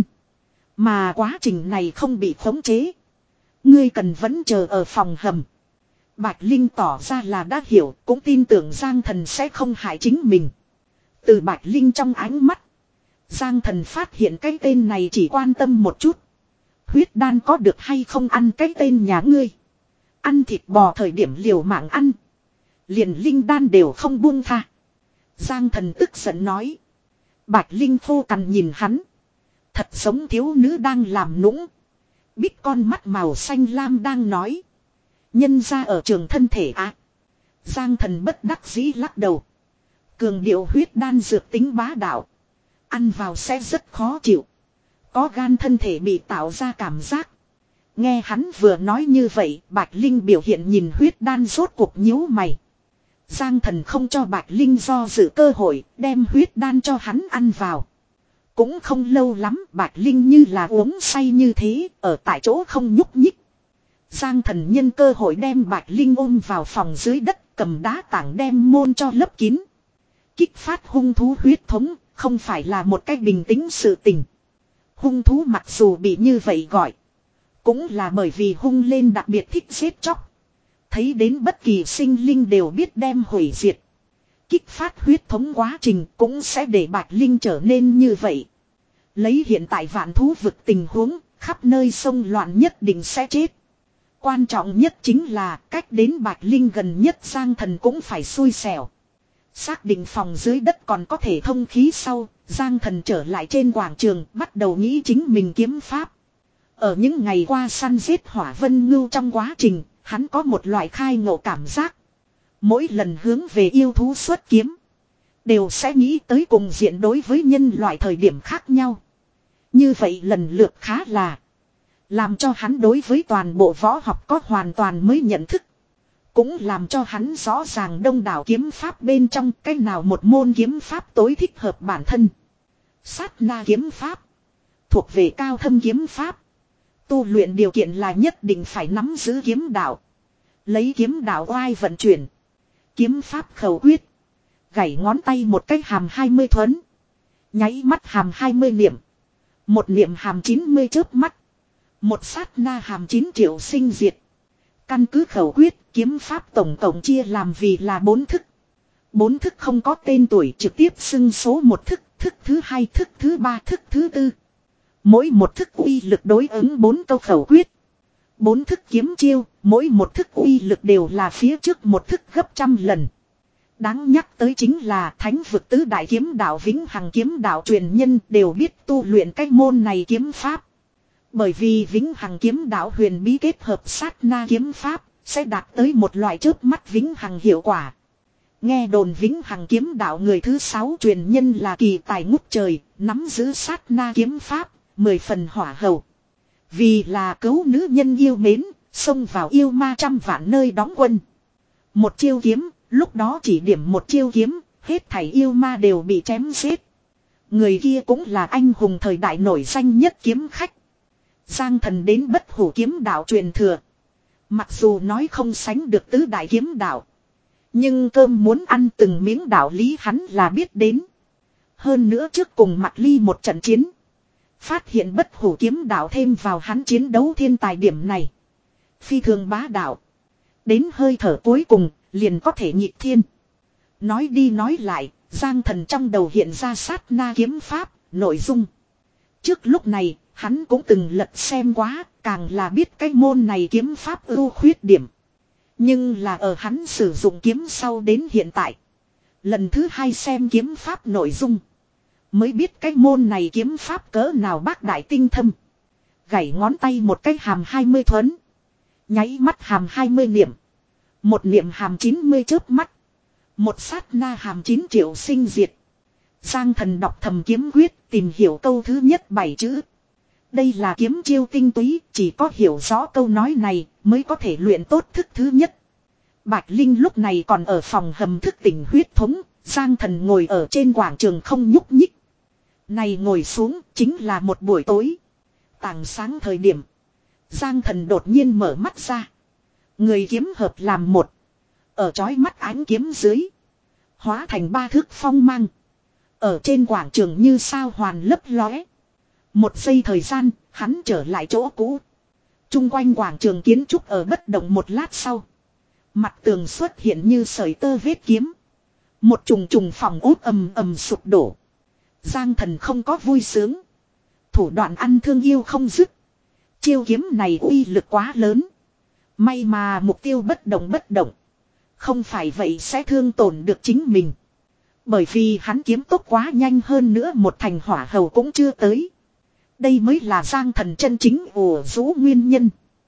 Mà quá trình này không bị khống chế. Ngươi cần vẫn chờ ở phòng hầm. Bạch Linh tỏ ra là đã hiểu, cũng tin tưởng Giang Thần sẽ không hại chính mình. Từ Bạch Linh trong ánh mắt, Giang Thần phát hiện cái tên này chỉ quan tâm một chút. Huyết đan có được hay không ăn cái tên nhà ngươi. Ăn thịt bò thời điểm liều mạng ăn. Liền linh đan đều không buông tha. Giang Thần tức giận nói. Bạch Linh khô cằn nhìn hắn. Thật giống thiếu nữ đang làm nũng. Bích con mắt màu xanh lam đang nói. Nhân ra ở trường thân thể á. Giang Thần bất đắc dĩ lắc đầu. Cường điệu huyết đan dược tính bá đạo. Ăn vào sẽ rất khó chịu. Có gan thân thể bị tạo ra cảm giác. Nghe hắn vừa nói như vậy, Bạch Linh biểu hiện nhìn huyết đan rốt cuộc nhíu mày. Giang Thần không cho Bạch Linh do dự cơ hội, đem huyết đan cho hắn ăn vào. Cũng không lâu lắm, Bạch Linh như là uống say như thế, ở tại chỗ không nhúc nhích. Giang Thần nhân cơ hội đem Bạch Linh ôm vào phòng dưới đất, cầm đá tảng đem môn cho lấp kín. Kích phát hung thú huyết thống, không phải là một cách bình tĩnh sự tình. Hung thú mặc dù bị như vậy gọi, cũng là bởi vì hung lên đặc biệt thích giết chóc. Thấy đến bất kỳ sinh linh đều biết đem hủy diệt. Kích phát huyết thống quá trình cũng sẽ để Bạch Linh trở nên như vậy. Lấy hiện tại vạn thú vực tình huống, khắp nơi sông loạn nhất định sẽ chết. Quan trọng nhất chính là cách đến Bạch Linh gần nhất Giang Thần cũng phải xui xẻo. Xác định phòng dưới đất còn có thể thông khí sau, Giang Thần trở lại trên quảng trường bắt đầu nghĩ chính mình kiếm pháp. Ở những ngày qua săn giết hỏa vân ngưu trong quá trình, hắn có một loại khai ngộ cảm giác. Mỗi lần hướng về yêu thú xuất kiếm, đều sẽ nghĩ tới cùng diện đối với nhân loại thời điểm khác nhau. Như vậy lần lượt khá là làm cho hắn đối với toàn bộ võ học có hoàn toàn mới nhận thức. Cũng làm cho hắn rõ ràng đông đảo kiếm pháp bên trong cách nào một môn kiếm pháp tối thích hợp bản thân. Sát na kiếm pháp thuộc về cao thâm kiếm pháp. Tu luyện điều kiện là nhất định phải nắm giữ kiếm đạo. Lấy kiếm đạo oai vận chuyển. Kiếm pháp khẩu quyết. Gảy ngón tay một cái hàm hai mươi thuấn. Nháy mắt hàm hai mươi niệm. Một niệm hàm chín mươi chớp mắt. Một sát na hàm chín triệu sinh diệt. Căn cứ khẩu quyết, kiếm pháp tổng tổng chia làm vì là bốn thức. Bốn thức không có tên tuổi trực tiếp xưng số một thức, thức thứ hai, thức thứ ba, thức thứ tư. Mỗi một thức uy lực đối ứng bốn câu khẩu quyết. Bốn thức kiếm chiêu, mỗi một thức uy lực đều là phía trước một thức gấp trăm lần. Đáng nhắc tới chính là thánh vực tứ đại kiếm đạo vĩnh hằng kiếm đạo truyền nhân đều biết tu luyện cách môn này kiếm pháp. Bởi vì vĩnh hằng kiếm đạo huyền bí kết hợp sát na kiếm pháp sẽ đạt tới một loại chớp mắt vĩnh hằng hiệu quả. Nghe đồn vĩnh hằng kiếm đạo người thứ sáu truyền nhân là kỳ tài ngút trời, nắm giữ sát na kiếm pháp, mười phần hỏa hầu. Vì là cứu nữ nhân yêu mến, xông vào yêu ma trăm vạn nơi đóng quân. Một chiêu kiếm, lúc đó chỉ điểm một chiêu kiếm, hết thảy yêu ma đều bị chém giết. Người kia cũng là anh hùng thời đại nổi danh nhất kiếm khách. Giang Thần đến bất hủ kiếm đạo truyền thừa. Mặc dù nói không sánh được tứ đại kiếm đạo, nhưng cơm muốn ăn từng miếng đạo lý hắn là biết đến. Hơn nữa trước cùng Mạc Ly một trận chiến, phát hiện bất hủ kiếm đạo thêm vào hắn chiến đấu thiên tài điểm này phi thường bá đạo. Đến hơi thở cuối cùng liền có thể nhịp thiên. Nói đi nói lại, Giang Thần trong đầu hiện ra sát na kiếm pháp, nội dung. Trước lúc này, hắn cũng từng lật xem quá, càng là biết cái môn này kiếm pháp ưu khuyết điểm. Nhưng là ở hắn sử dụng kiếm sau đến hiện tại. Lần thứ hai xem kiếm pháp nội dung, mới biết cái môn này kiếm pháp cỡ nào bác đại tinh thâm. Gảy ngón tay một cái hàm hai mươi thuấn. Nháy mắt hàm hai mươi niệm. Một niệm hàm chín mươi chớp mắt. Một sát na hàm chín triệu sinh diệt. Giang Thần đọc thầm kiếm quyết tìm hiểu câu thứ nhất bảy chữ. Đây là kiếm chiêu tinh túy, chỉ có hiểu rõ câu nói này mới có thể luyện tốt thức thứ nhất. Bạch Linh lúc này còn ở phòng hầm thức tỉnh huyết thống, Giang Thần ngồi ở trên quảng trường không nhúc nhích. Này ngồi xuống chính là một buổi tối. Tảng sáng thời điểm, Giang Thần đột nhiên mở mắt ra. Người kiếm hợp làm một. Ở chói mắt ánh kiếm dưới, hóa thành ba thước phong mang. Ở trên quảng trường như sao hoàn lấp lóe. Một giây thời gian, hắn trở lại chỗ cũ. Trung quanh quảng trường kiến trúc ở bất động một lát sau, mặt tường xuất hiện như sợi tơ vết kiếm. Một trùng trùng phòng ốt ầm ầm sụp đổ. Giang Thần không có vui sướng. Thủ đoạn ăn thương yêu không dứt. Chiêu kiếm này uy lực quá lớn. May mà mục tiêu bất động bất động. Không phải vậy sẽ thương tổn được chính mình. Bởi vì hắn kiếm tốc quá nhanh, hơn nữa một thành hỏa hầu cũng chưa tới. Đây mới là Giang Thần chân chính ủ rũ nguyên nhân.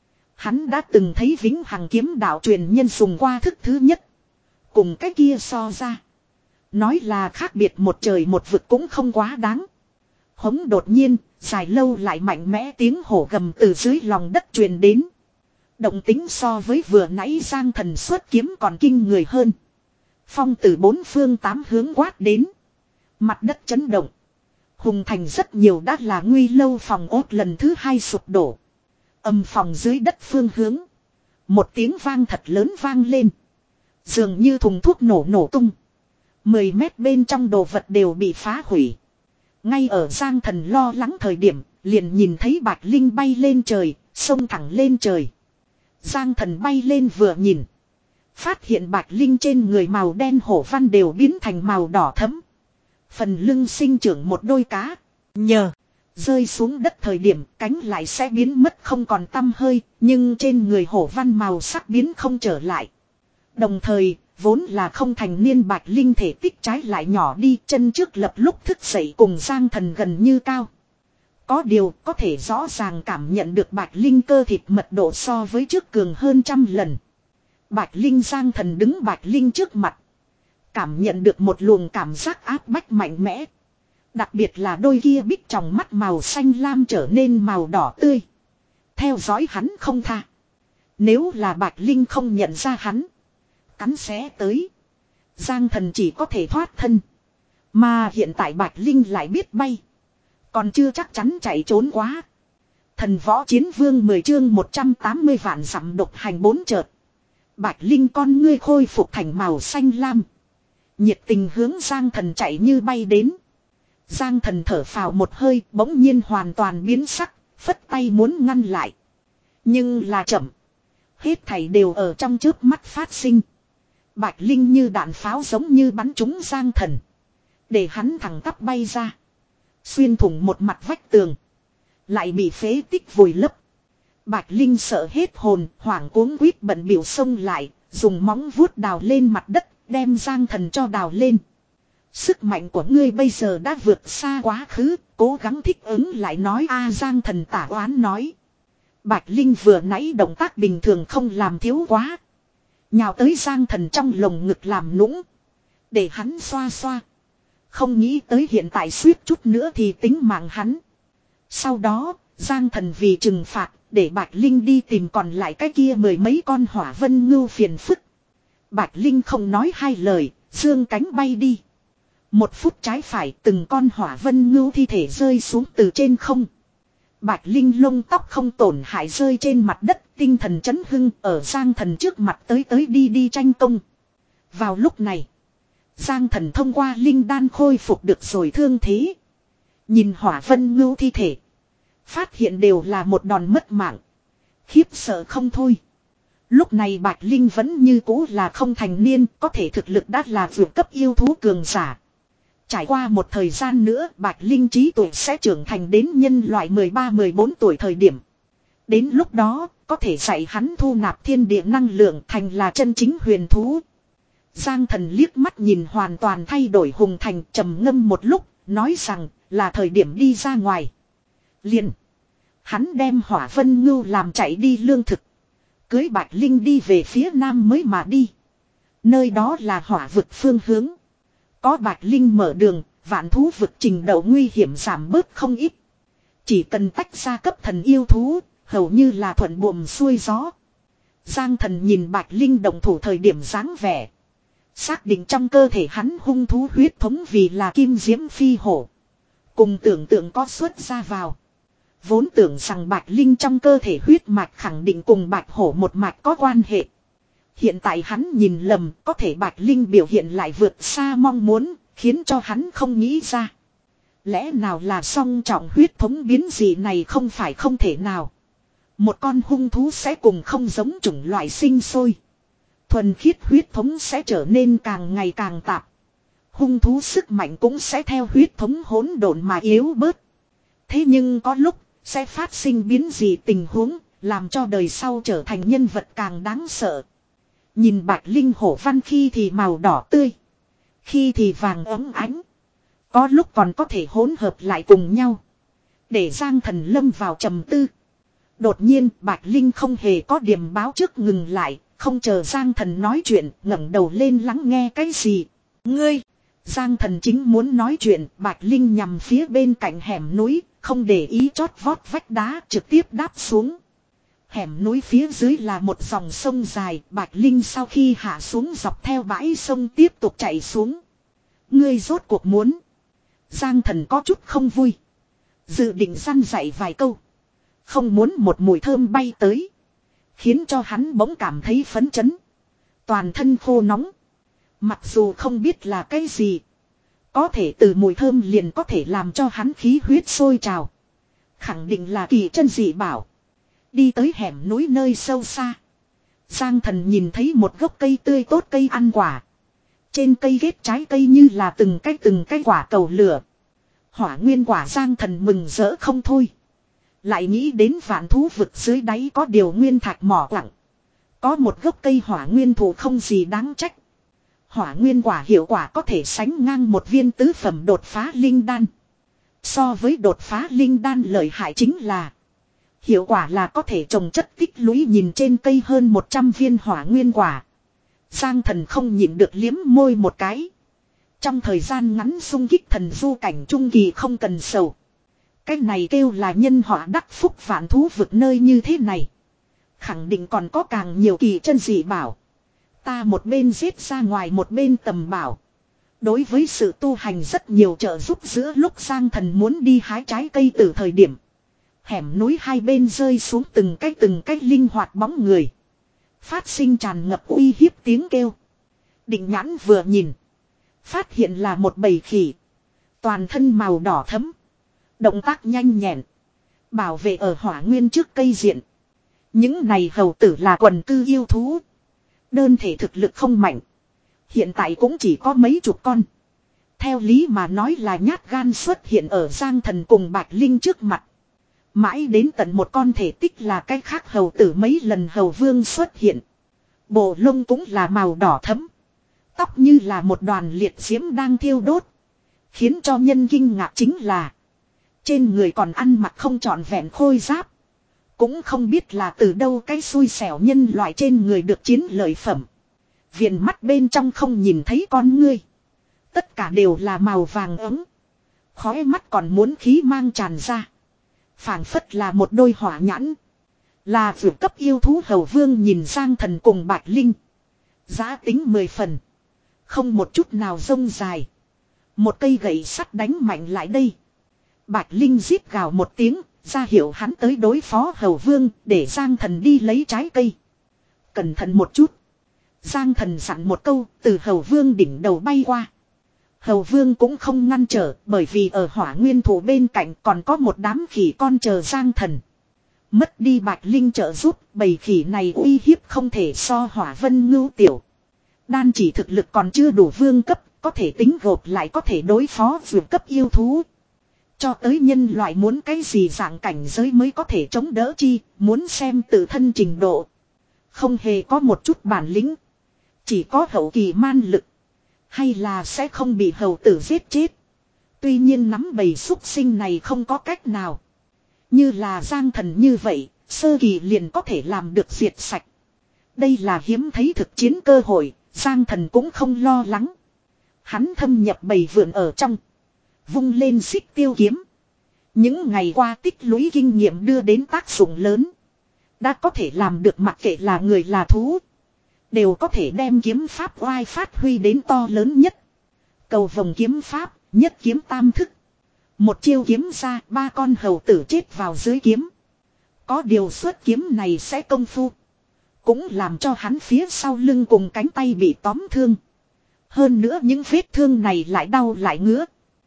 Hắn đã từng thấy vĩnh hằng kiếm đạo truyền nhân dùng qua thức thứ nhất. Cùng cái kia so ra, nói là khác biệt một trời một vực cũng không quá đáng. Hống đột nhiên, dài lâu lại mạnh mẽ tiếng hổ gầm từ dưới lòng đất truyền đến. Động tính so với vừa nãy Giang Thần xuất kiếm còn kinh người hơn. Phong từ bốn phương tám hướng quát đến. Mặt đất chấn động. Hùng thành rất nhiều đã là nguy lâu phòng ốt lần thứ hai sụp đổ. Âm phòng dưới đất phương hướng. Một tiếng vang thật lớn vang lên. Dường như thùng thuốc nổ nổ tung. Mười mét bên trong đồ vật đều bị phá hủy. Ngay ở Giang Thần lo lắng thời điểm, liền nhìn thấy Bạch Linh bay lên trời, xông thẳng lên trời. Giang Thần bay lên vừa nhìn. Phát hiện Bạch Linh trên người màu đen hổ văn đều biến thành màu đỏ thẫm. Phần lưng sinh trưởng một đôi cá. Nhờ. Rơi xuống đất thời điểm cánh lại sẽ biến mất không còn tăm hơi. Nhưng trên người hổ văn màu sắc biến không trở lại. Đồng thời vốn là không thành niên Bạch Linh thể tích trái lại nhỏ đi. Chân trước lập lúc thức dậy cùng Giang Thần gần như cao. Có điều có thể rõ ràng cảm nhận được Bạch Linh cơ thịt mật độ so với trước cường hơn trăm lần. Bạch Linh Giang Thần đứng Bạch Linh trước mặt. Cảm nhận được một luồng cảm giác áp bách mạnh mẽ. Đặc biệt là đôi kia bích tròng mắt màu xanh lam trở nên màu đỏ tươi. Theo dõi hắn không tha. Nếu là Bạch Linh không nhận ra hắn. Cắn xé tới. Giang Thần chỉ có thể thoát thân. Mà hiện tại Bạch Linh lại biết bay. Còn chưa chắc chắn chạy trốn quá. Thần võ chiến vương mười chương một trăm tám mươi vạn dặm độc hành bốn chợt. Bạch Linh con ngươi khôi phục thành màu xanh lam. Nhiệt tình hướng Giang Thần chạy như bay đến. Giang Thần thở phào một hơi bỗng nhiên hoàn toàn biến sắc. Phất tay muốn ngăn lại. Nhưng là chậm. Hết thảy đều ở trong chớp mắt phát sinh. Bạch Linh như đạn pháo giống như bắn trúng Giang Thần. Để hắn thẳng tắp bay ra. Xuyên thủng một mặt vách tường. Lại bị phế tích vùi lấp. Bạch Linh sợ hết hồn, hoảng cuống quýt bận biểu xông lại, dùng móng vuốt đào lên mặt đất, đem Giang Thần cho đào lên. Sức mạnh của ngươi bây giờ đã vượt xa quá khứ, cố gắng thích ứng lại nói a Giang Thần tả oán nói. Bạch Linh vừa nãy động tác bình thường không làm thiếu quá. Nhào tới Giang Thần trong lồng ngực làm nũng. Để hắn xoa xoa. Không nghĩ tới hiện tại suýt chút nữa thì tính mạng hắn. Sau đó, Giang Thần vì trừng phạt, để Bạch Linh đi tìm còn lại cái kia mười mấy con hỏa vân ngưu phiền phức. Bạch Linh không nói hai lời, dương cánh bay đi. Một phút trái phải từng con hỏa vân ngưu thi thể rơi xuống từ trên không. Bạch Linh lông tóc không tổn hại rơi trên mặt đất, tinh thần chấn hưng ở Giang Thần trước mặt tới tới đi đi tranh công. Vào lúc này, Giang Thần thông qua linh đan khôi phục được rồi thương thế. Nhìn hỏa vân ngưu thi thể. Phát hiện đều là một đòn mất mạng. Khiếp sợ không thôi. Lúc này Bạch Linh vẫn như cũ là không thành niên, có thể thực lực đã là vượt cấp yêu thú cường giả. Trải qua một thời gian nữa Bạch Linh trí tuổi sẽ trưởng thành đến nhân loại mười ba mười bốn tuổi thời điểm. Đến lúc đó có thể dạy hắn thu nạp thiên địa năng lượng thành là chân chính huyền thú. Giang Thần liếc mắt nhìn hoàn toàn thay đổi hùng thành trầm ngâm một lúc, nói rằng là thời điểm đi ra ngoài. Liền. Hắn đem hỏa vân ngưu làm chạy đi lương thực. Cưới Bạch Linh đi về phía nam mới mà đi. Nơi đó là hỏa vực phương hướng. Có Bạch Linh mở đường, vạn thú vực trình độ nguy hiểm giảm bớt không ít. Chỉ cần tách ra cấp thần yêu thú, hầu như là thuận buồm xuôi gió. Giang Thần nhìn Bạch Linh động thủ thời điểm dáng vẻ. Xác định trong cơ thể hắn hung thú huyết thống vì là kim diễm phi hổ. Cùng tưởng tượng có xuất ra vào. Vốn tưởng rằng Bạch Linh trong cơ thể huyết mạch khẳng định cùng Bạch Hổ một mạch có quan hệ. Hiện tại hắn nhìn lầm, có thể Bạch Linh biểu hiện lại vượt xa mong muốn, khiến cho hắn không nghĩ ra. Lẽ nào là song trọng huyết thống biến gì này không phải không thể nào. Một con hung thú sẽ cùng không giống chủng loại sinh sôi. Thuần khiết huyết thống sẽ trở nên càng ngày càng tạp. Hung thú sức mạnh cũng sẽ theo huyết thống hỗn độn mà yếu bớt. Thế nhưng có lúc sẽ phát sinh biến gì tình huống, làm cho đời sau trở thành nhân vật càng đáng sợ. Nhìn Bạch Linh hổ văn khi thì màu đỏ tươi, khi thì vàng óng ánh. Có lúc còn có thể hỗn hợp lại cùng nhau. Để Giang Thần lâm vào trầm tư. Đột nhiên Bạch Linh không hề có điểm báo trước ngừng lại, không chờ Giang Thần nói chuyện, ngẩng đầu lên lắng nghe cái gì. Ngươi! Giang Thần chính muốn nói chuyện, Bạch Linh nhằm phía bên cạnh hẻm núi, không để ý chót vót vách đá trực tiếp đáp xuống. Hẻm núi phía dưới là một dòng sông dài, Bạch Linh sau khi hạ xuống dọc theo bãi sông tiếp tục chạy xuống. Ngươi rốt cuộc muốn. Giang Thần có chút không vui. Dự định săn dạy vài câu. Không muốn một mùi thơm bay tới. Khiến cho hắn bỗng cảm thấy phấn chấn. Toàn thân khô nóng. Mặc dù không biết là cái gì. Có thể từ mùi thơm liền có thể làm cho hắn khí huyết sôi trào. Khẳng định là kỳ chân dị bảo. Đi tới hẻm núi nơi sâu xa. Giang Thần nhìn thấy một gốc cây tươi tốt cây ăn quả. Trên cây ghét trái cây như là từng cái từng cái quả cầu lửa. Hỏa nguyên quả Giang Thần mừng rỡ không thôi. Lại nghĩ đến vạn thú vực dưới đáy có điều nguyên thạch mỏ quặng. Có một gốc cây hỏa nguyên thụ không gì đáng trách. Hỏa nguyên quả hiệu quả có thể sánh ngang một viên tứ phẩm đột phá linh đan. So với đột phá linh đan lợi hại chính là hiệu quả là có thể trồng chất tích lũy, nhìn trên cây hơn một trăm viên hỏa nguyên quả. Giang Thần không nhịn được liếm môi một cái. Trong thời gian ngắn xung kích thần du cảnh trung kỳ không cần sầu. Cái này kêu là nhân họa đắc phúc, vạn thú vực nơi như thế này. Khẳng định còn có càng nhiều kỳ chân dị bảo. Ta một bên giết ra ngoài một bên tầm bảo. Đối với sự tu hành rất nhiều trợ giúp. Giữa lúc Giang Thần muốn đi hái trái cây từ thời điểm. Hẻm núi hai bên rơi xuống từng cái từng cái linh hoạt bóng người. Phát sinh tràn ngập uy hiếp tiếng kêu. Định nhãn vừa nhìn. Phát hiện là một bầy khỉ. Toàn thân màu đỏ thẫm. Động tác nhanh nhẹn. Bảo vệ ở hỏa nguyên trước cây diện. Những này hầu tử là quần cư yêu thú. Đơn thể thực lực không mạnh. Hiện tại cũng chỉ có mấy chục con. Theo lý mà nói là nhát gan xuất hiện ở Giang Thần cùng Bạch Linh trước mặt. Mãi đến tận một con thể tích là cái khác hầu tử mấy lần hầu vương xuất hiện. Bộ lông cũng là màu đỏ thẫm. Tóc như là một đoàn liệt diễm đang thiêu đốt. Khiến cho nhân kinh ngạc chính là trên người còn ăn mặc không trọn vẹn khôi giáp. Cũng không biết là từ đâu cái xui xẻo nhân loại trên người được chiến lợi phẩm. Viền mắt bên trong không nhìn thấy con ngươi. Tất cả đều là màu vàng ấm. Khói mắt còn muốn khí mang tràn ra. Phảng phất là một đôi hỏa nhãn. Là vượt cấp yêu thú hầu vương nhìn Giang Thần cùng Bạch Linh. Giá tính mười phần. Không một chút nào rông dài. Một cây gậy sắt đánh mạnh lại đây. Bạch Linh rít gào một tiếng, ra hiệu hắn tới đối phó hầu vương, để Giang Thần đi lấy trái cây. Cẩn thận một chút. Giang Thần dặn một câu, từ hầu vương đỉnh đầu bay qua. Hầu vương cũng không ngăn trở, bởi vì ở hỏa nguyên thủ bên cạnh còn có một đám khỉ con chờ Giang Thần. Mất đi Bạch Linh trợ giúp, bầy khỉ này uy hiếp không thể so hỏa vân ngưu tiểu. Đan chỉ thực lực còn chưa đủ vương cấp, có thể tính gộp lại có thể đối phó vượt cấp yêu thú. Cho tới nhân loại muốn cái gì dạng cảnh giới mới có thể chống đỡ chi, muốn xem tự thân trình độ. Không hề có một chút bản lĩnh. Chỉ có hậu kỳ man lực. Hay là sẽ không bị hầu tử giết chết. Tuy nhiên nắm bầy súc sinh này không có cách nào. Như là Giang Thần như vậy, sơ kỳ liền có thể làm được diệt sạch. Đây là hiếm thấy thực chiến cơ hội, Giang Thần cũng không lo lắng. Hắn thâm nhập bầy vượn ở trong. Vung lên xích tiêu kiếm. Những ngày qua tích lũy kinh nghiệm đưa đến tác dụng lớn. Đã có thể làm được mặc kệ là người là thú. Đều có thể đem kiếm pháp oai phát huy đến to lớn nhất. Cầu vồng kiếm pháp, nhất kiếm tam thức. Một chiêu kiếm ra, ba con hầu tử chết vào dưới kiếm. Có điều xuất kiếm này sẽ công phu. Cũng làm cho hắn phía sau lưng cùng cánh tay bị tóm thương. Hơn nữa những vết thương này lại đau lại ngứa.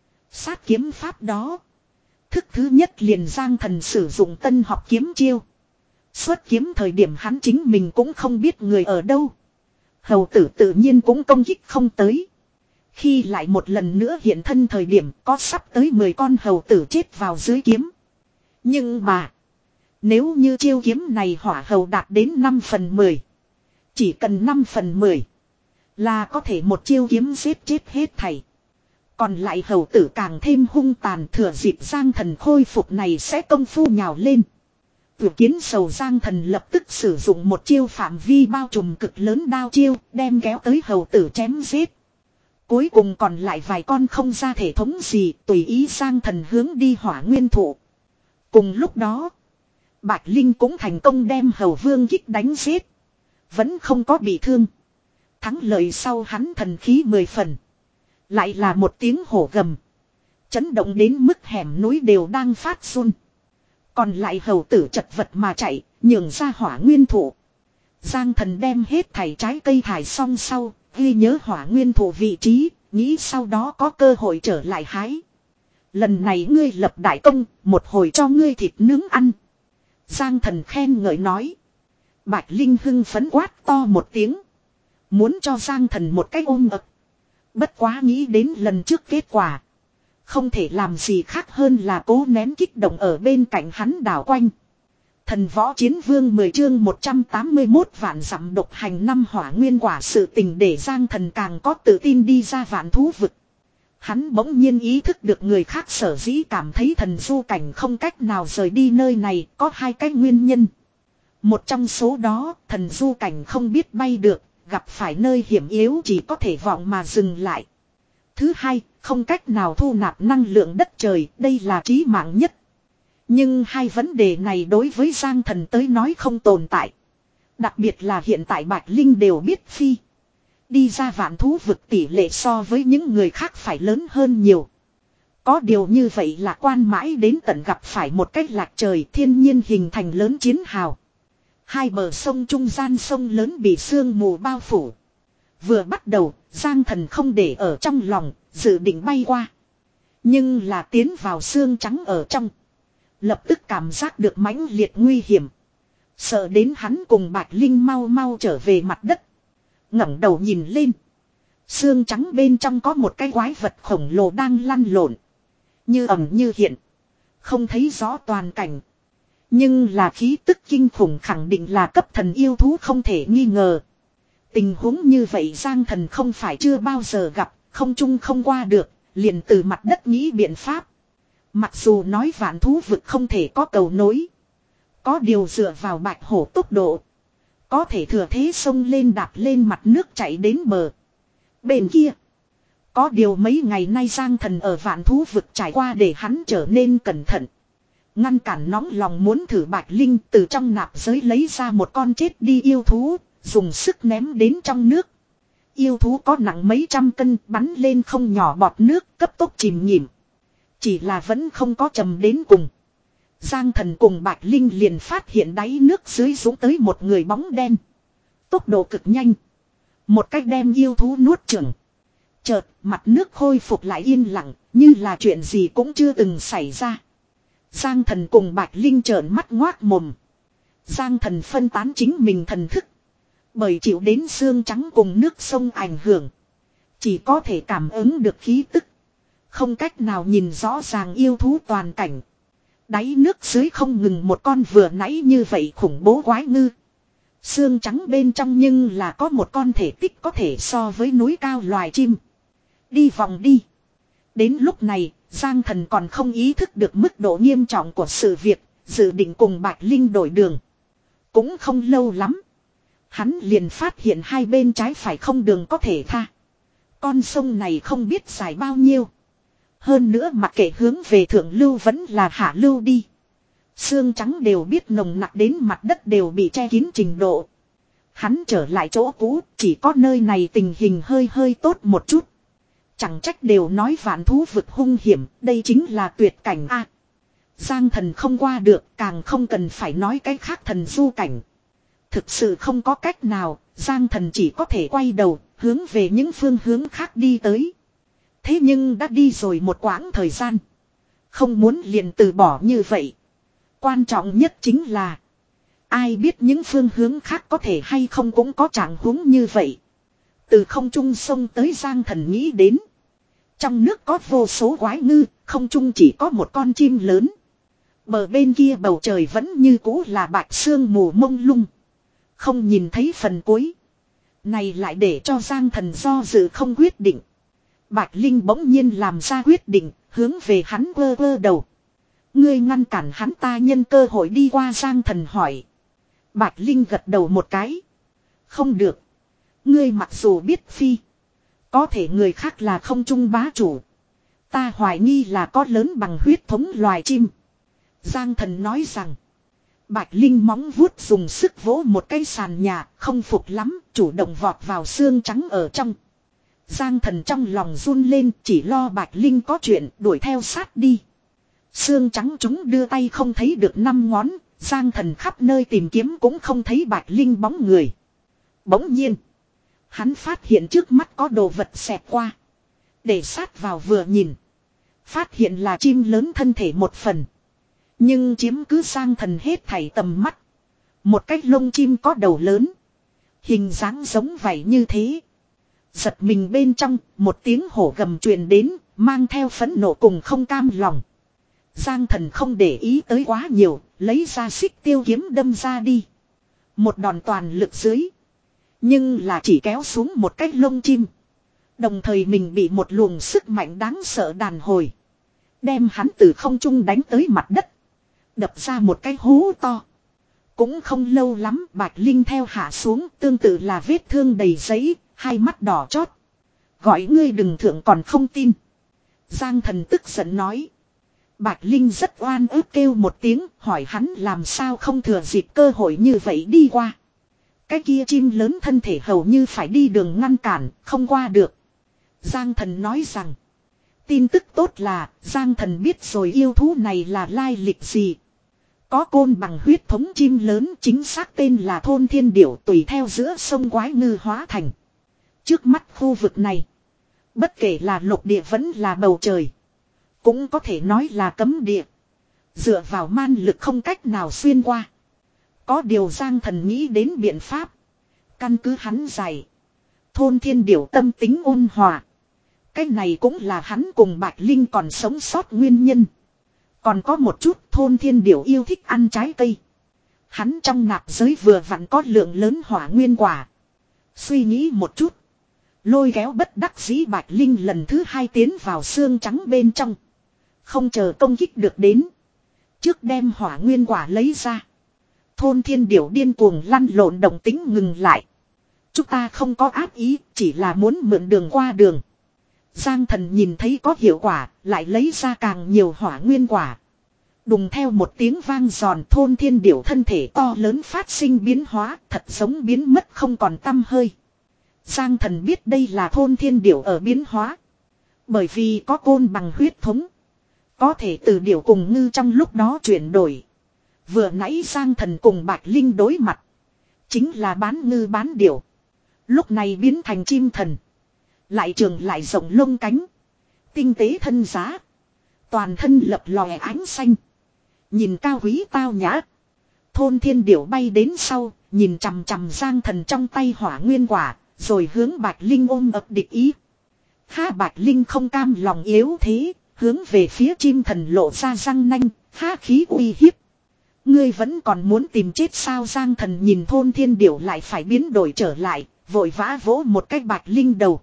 Sát kiếm pháp đó. Thức thứ nhất liền Giang Thần sử dụng tân học kiếm chiêu. Xuất kiếm thời điểm hắn chính mình cũng không biết người ở đâu. Hầu tử tự nhiên cũng công kích không tới. Khi lại một lần nữa hiện thân thời điểm có sắp tới mười con hầu tử chết vào dưới kiếm. Nhưng mà. Nếu như chiêu kiếm này hỏa hầu đạt đến năm phần mười. Chỉ cần năm phần mười. Là có thể một chiêu kiếm giết chết hết thảy. Còn lại hầu tử càng thêm hung tàn, thừa dịp Giang Thần khôi phục này sẽ công phu nhào lên. Vừa kiến sầu Giang Thần lập tức sử dụng một chiêu phạm vi bao trùm cực lớn đao chiêu, đem kéo tới hầu tử chém giết. Cuối cùng còn lại vài con không ra thể thống gì, tùy ý Giang Thần hướng đi hỏa nguyên thụ. Cùng lúc đó, Bạch Linh cũng thành công đem Hầu Vương kích đánh giết. Vẫn không có bị thương. Thắng lợi sau hắn thần khí mười phần. Lại là một tiếng hổ gầm. Chấn động đến mức hẻm núi đều đang phát run. Còn lại hầu tử chật vật mà chạy, nhường ra hỏa nguyên thụ. Giang Thần đem hết thảy trái cây thải xong sau, ghi nhớ hỏa nguyên thụ vị trí, nghĩ sau đó có cơ hội trở lại hái. Lần này ngươi lập đại công, một hồi cho ngươi thịt nướng ăn. Giang Thần khen ngợi nói. Bạch Linh hưng phấn quát to một tiếng. Muốn cho Giang Thần một cái ôm ập. Bất quá nghĩ đến lần trước kết quả. Không thể làm gì khác hơn là cố nén kích động ở bên cạnh hắn đảo quanh. Thần võ chiến vương mười chương một trăm tám mươi mốt vạn dặm độc hành năm hỏa nguyên quả sự tình để Giang Thần càng có tự tin đi ra vạn thú vực. Hắn bỗng nhiên ý thức được người khác sở dĩ cảm thấy thần du cảnh không cách nào rời đi nơi này có hai cái nguyên nhân. Một trong số đó, thần du cảnh không biết bay được, gặp phải nơi hiểm yếu chỉ có thể vọng mà dừng lại. Thứ hai, không cách nào thu nạp năng lượng đất trời, đây là chí mạng nhất. Nhưng hai vấn đề này đối với Giang Thần tới nói không tồn tại. Đặc biệt là hiện tại Bạch Linh đều biết phi. Đi ra vạn thú vực tỷ lệ so với những người khác phải lớn hơn nhiều. Có điều như vậy là quan mãi đến tận gặp phải một cách lạc trời thiên nhiên hình thành lớn chiến hào. Hai bờ sông trung gian sông lớn bị sương mù bao phủ. Vừa bắt đầu, Giang Thần không để ở trong lòng, dự định bay qua. Nhưng là tiến vào xương trắng ở trong. Lập tức cảm giác được mãnh liệt nguy hiểm. Sợ đến hắn cùng Bạch Linh mau mau trở về mặt đất. Ngẩng đầu nhìn lên. Xương trắng bên trong có một cái quái vật khổng lồ đang lăn lộn. Như ẩn như hiện. Không thấy rõ toàn cảnh. Nhưng là khí tức kinh khủng khẳng định là cấp thần yêu thú không thể nghi ngờ. Tình huống như vậy Giang Thần không phải chưa bao giờ gặp, không chung không qua được, liền từ mặt đất nghĩ biện pháp. Mặc dù nói vạn thú vực không thể có cầu nối. Có điều dựa vào bạch hổ tốc độ. Có thể thừa thế sông lên đạp lên mặt nước chạy đến bờ. Bên kia. Có điều mấy ngày nay Giang Thần ở vạn thú vực trải qua để hắn trở nên cẩn thận. Ngăn cản nóng lòng muốn thử Bạch Linh từ trong nạp giới lấy ra một con chết đi yêu thú. Dùng sức ném đến trong nước. Yêu thú có nặng mấy trăm cân bắn lên không nhỏ bọt nước cấp tốc chìm nhìm. Chỉ là vẫn không có chầm đến cùng. Giang Thần cùng Bạch Linh liền phát hiện đáy nước dưới dũng tới một người bóng đen. Tốc độ cực nhanh. Một cách đem yêu thú nuốt chửng. Chợt mặt nước khôi phục lại yên lặng như là chuyện gì cũng chưa từng xảy ra. Giang Thần cùng Bạch Linh trợn mắt ngoác mồm. Giang Thần phân tán chính mình thần thức. Bởi chịu đến xương trắng cùng nước sông ảnh hưởng. Chỉ có thể cảm ứng được khí tức. Không cách nào nhìn rõ ràng yêu thú toàn cảnh. Đáy nước dưới không ngừng một con vừa nãy như vậy khủng bố quái ngư. Xương trắng bên trong nhưng là có một con thể tích có thể so với núi cao loài chim. Đi vòng đi. Đến lúc này, Giang Thần còn không ý thức được mức độ nghiêm trọng của sự việc, dự định cùng Bạch Linh đổi đường. Cũng không lâu lắm. Hắn liền phát hiện hai bên trái phải không đường có thể tha. Con sông này không biết dài bao nhiêu. Hơn nữa mặc kệ hướng về thượng lưu vẫn là hạ lưu đi. Xương trắng đều biết nồng nặc đến mặt đất đều bị che kín trình độ. Hắn trở lại chỗ cũ, chỉ có nơi này tình hình hơi hơi tốt một chút. Chẳng trách đều nói vạn thú vực hung hiểm, đây chính là tuyệt cảnh a. Giang Thần không qua được, càng không cần phải nói cái khác thần du cảnh. Thực sự không có cách nào, Giang Thần chỉ có thể quay đầu, hướng về những phương hướng khác đi tới. Thế nhưng đã đi rồi một quãng thời gian. Không muốn liền từ bỏ như vậy. Quan trọng nhất chính là ai biết những phương hướng khác có thể hay không cũng có trạng huống như vậy. Từ không trung sông tới Giang Thần nghĩ đến. Trong nước có vô số quái ngư, không trung chỉ có một con chim lớn. Bờ bên kia bầu trời vẫn như cũ là bạch sương mù mông lung. Không nhìn thấy phần cuối. Này lại để cho Giang Thần do dự không quyết định. Bạch Linh bỗng nhiên làm ra quyết định, hướng về hắn quơ quơ đầu. Ngươi ngăn cản hắn ta nhân cơ hội đi qua Giang Thần hỏi. Bạch Linh gật đầu một cái. Không được. Ngươi mặc dù biết phi. Có thể người khác là không trung bá chủ. Ta hoài nghi là có lớn bằng huyết thống loài chim. Giang Thần nói rằng. Bạch Linh móng vuốt dùng sức vỗ một cái sàn nhà, không phục lắm, chủ động vọt vào xương trắng ở trong. Giang Thần trong lòng run lên, chỉ lo Bạch Linh có chuyện, đuổi theo sát đi. Xương trắng chúng đưa tay không thấy được năm ngón, Giang Thần khắp nơi tìm kiếm cũng không thấy Bạch Linh bóng người. Bỗng nhiên, hắn phát hiện trước mắt có đồ vật xẹt qua. Để sát vào vừa nhìn, phát hiện là chim lớn thân thể một phần. Nhưng chiếm cứ Giang Thần hết thảy tầm mắt. Một cái lông chim có đầu lớn, hình dáng giống vậy như thế. Giật mình bên trong, một tiếng hổ gầm truyền đến, mang theo phẫn nộ cùng không cam lòng. Giang Thần không để ý tới quá nhiều, lấy ra xích tiêu kiếm đâm ra đi. Một đòn toàn lực dưới, nhưng là chỉ kéo xuống một cái lông chim. Đồng thời mình bị một luồng sức mạnh đáng sợ đàn hồi, đem hắn từ không trung đánh tới mặt đất, đập ra một cái hố to. Cũng không lâu lắm, Bạch Linh theo hạ xuống, tương tự là vết thương đầy giấy, hai mắt đỏ chót. Gọi ngươi đừng thượng còn không tin. Giang Thần tức giận nói. Bạch Linh rất oan ức kêu một tiếng, hỏi hắn làm sao không thừa dịp cơ hội như vậy đi qua. Cái kia chim lớn thân thể hầu như phải đi đường ngăn cản, không qua được. Giang Thần nói rằng. Tin tức tốt là, Giang Thần biết rồi yêu thú này là lai lịch gì. Có côn bằng huyết thống chim lớn, chính xác tên là thôn thiên điểu, tùy theo giữa sông quái ngư hóa thành. Trước mắt khu vực này, bất kể là lục địa vẫn là bầu trời, cũng có thể nói là cấm địa. Dựa vào man lực không cách nào xuyên qua. Có điều Giang Thần nghĩ đến biện pháp. Căn cứ hắn dạy, thôn thiên điểu tâm tính ôn hòa. Cái này cũng là hắn cùng Bạch Linh còn sống sót nguyên nhân. Còn có một chút, thôn thiên điểu yêu thích ăn trái cây. Hắn trong nạp giới vừa vặn có lượng lớn hỏa nguyên quả. Suy nghĩ một chút, lôi kéo bất đắc dĩ Bạch Linh lần thứ hai tiến vào xương trắng bên trong. Không chờ công kích được đến, trước đem hỏa nguyên quả lấy ra. Thôn thiên điểu điên cuồng lăn lộn, động tính ngừng lại. Chúng ta không có ác ý, chỉ là muốn mượn đường qua đường. Giang Thần nhìn thấy có hiệu quả, lại lấy ra càng nhiều hỏa nguyên quả. Đùng theo một tiếng vang giòn, thôn thiên điểu thân thể to lớn phát sinh biến hóa, thật giống biến mất không còn tăm hơi. Giang Thần biết đây là thôn thiên điểu ở biến hóa. Bởi vì có côn bằng huyết thống, có thể từ điểu cùng ngư trong lúc đó chuyển đổi. Vừa nãy Giang Thần cùng Bạch Linh đối mặt, chính là bán ngư bán điểu. Lúc này biến thành chim thần, lại trường lại rộng lông cánh, tinh tế thân giá, toàn thân lập lòe ánh xanh, nhìn cao quý tao nhã. Thôn thiên điểu bay đến sau, nhìn chằm chằm Giang Thần trong tay hỏa nguyên quả, rồi hướng Bạch Linh ôm ập địch ý. Ha, Bạch Linh không cam lòng yếu thế, hướng về phía chim thần lộ ra răng nanh, ha khí uy hiếp. Ngươi vẫn còn muốn tìm chết sao? Giang Thần nhìn thôn thiên điểu lại phải biến đổi trở lại, vội vã vỗ một cái Bạch Linh đầu.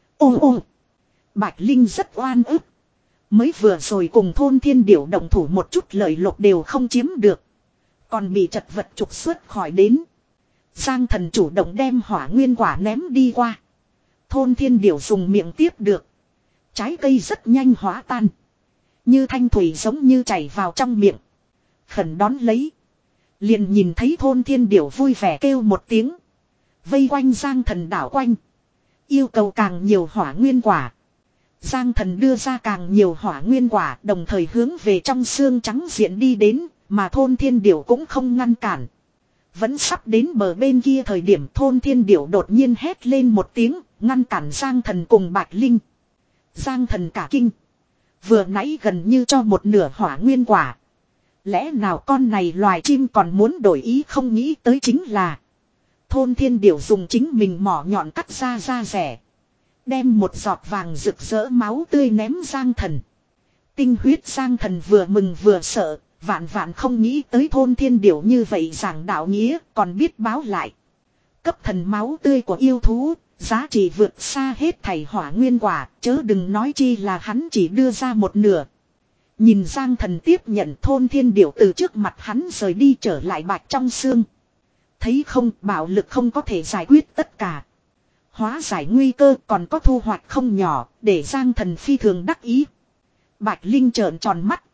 Ô ô, Bạch Linh rất oan ức. Mới vừa rồi cùng thôn thiên điểu động thủ một chút lợi lộc đều không chiếm được, còn bị chật vật trục xuất khỏi đến. Giang Thần chủ động đem hỏa nguyên quả ném đi qua. Thôn thiên điểu dùng miệng tiếp được. Trái cây rất nhanh hóa tan, như thanh thủy giống như chảy vào trong miệng. Khẩn đón lấy, liền nhìn thấy thôn thiên điểu vui vẻ kêu một tiếng, vây quanh Giang Thần đảo quanh, yêu cầu càng nhiều hỏa nguyên quả. Giang Thần đưa ra càng nhiều hỏa nguyên quả, đồng thời hướng về trong xương trắng diện đi đến, mà thôn thiên điểu cũng không ngăn cản. Vẫn sắp đến bờ bên kia thời điểm, thôn thiên điểu đột nhiên hét lên một tiếng, ngăn cản Giang Thần cùng Bạch Linh. Giang Thần cả kinh, vừa nãy gần như cho một nửa hỏa nguyên quả. Lẽ nào con này loài chim còn muốn đổi ý? Không nghĩ tới chính là thôn thiên điểu dùng chính mình mỏ nhọn cắt ra da rẻ, đem một giọt vàng rực rỡ máu tươi ném Giang Thần. Tinh huyết. Giang Thần vừa mừng vừa sợ, vạn vạn không nghĩ tới thôn thiên điểu như vậy giảng đạo nghĩa, còn biết báo lại. Cấp thần máu tươi của yêu thú, giá trị vượt xa hết thảy hỏa nguyên quả, chớ đừng nói chi là hắn chỉ đưa ra một nửa. Nhìn Giang Thần tiếp nhận thôn thiên điểu từ trước mặt hắn rời đi trở lại bạch trong xương. Thấy không, bạo lực không có thể giải quyết tất cả. Hóa giải nguy cơ còn có thu hoạch không nhỏ, để Giang Thần phi thường đắc ý. Bạch Linh trợn tròn mắt,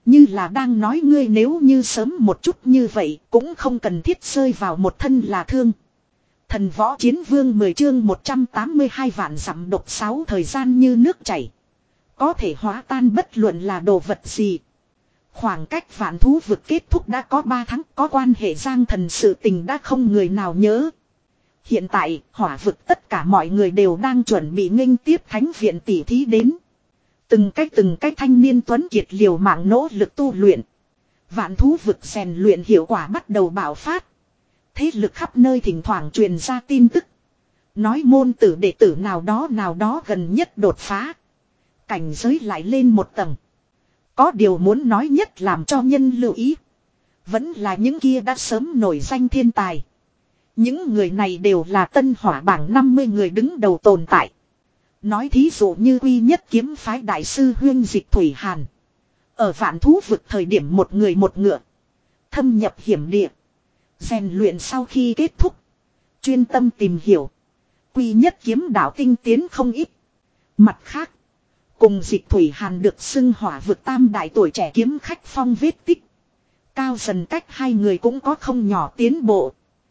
Như là đang nói ngươi nếu như sớm một chút như vậy cũng không cần thiết rơi vào một thân là thương. Thần võ chiến vương mười chương một trăm tám mươi hai vạn dặm độc sáu thời gian như nước chảy. Có thể hóa tan bất luận là đồ vật gì. Khoảng cách vạn thú vực kết thúc đã có ba tháng, có quan hệ Giang Thần sự tình đã không người nào nhớ. Hiện tại, hỏa vực tất cả mọi người đều đang chuẩn bị nghênh tiếp thánh viện tỷ thí đến. Từng cách từng cách thanh niên tuấn kiệt liều mạng nỗ lực tu luyện. Vạn thú vực rèn luyện hiệu quả bắt đầu bạo phát. Thế lực khắp nơi thỉnh thoảng truyền ra tin tức. Nói môn tử đệ tử nào đó nào đó gần nhất đột phá. Cảnh giới lại lên một tầng. Có điều muốn nói nhất làm cho nhân lưu ý. Vẫn là những kia đã sớm nổi danh thiên tài. Những người này đều là tân hỏa bảng năm mươi người đứng đầu tồn tại. Nói thí dụ như quy nhất kiếm phái đại sư Huyên Dịch Thủy Hàn. Ở vạn thú vực thời điểm một người một ngựa. Thâm nhập hiểm địa. Rèn luyện sau khi kết thúc. Chuyên tâm tìm hiểu. Quy nhất kiếm đạo tinh tiến không ít. Mặt khác. Cùng Dịch Thủy Hàn được xưng hỏa vực tam đại tuổi trẻ kiếm khách phong vết tích. Cao dần cách hai người cũng có không nhỏ tiến bộ.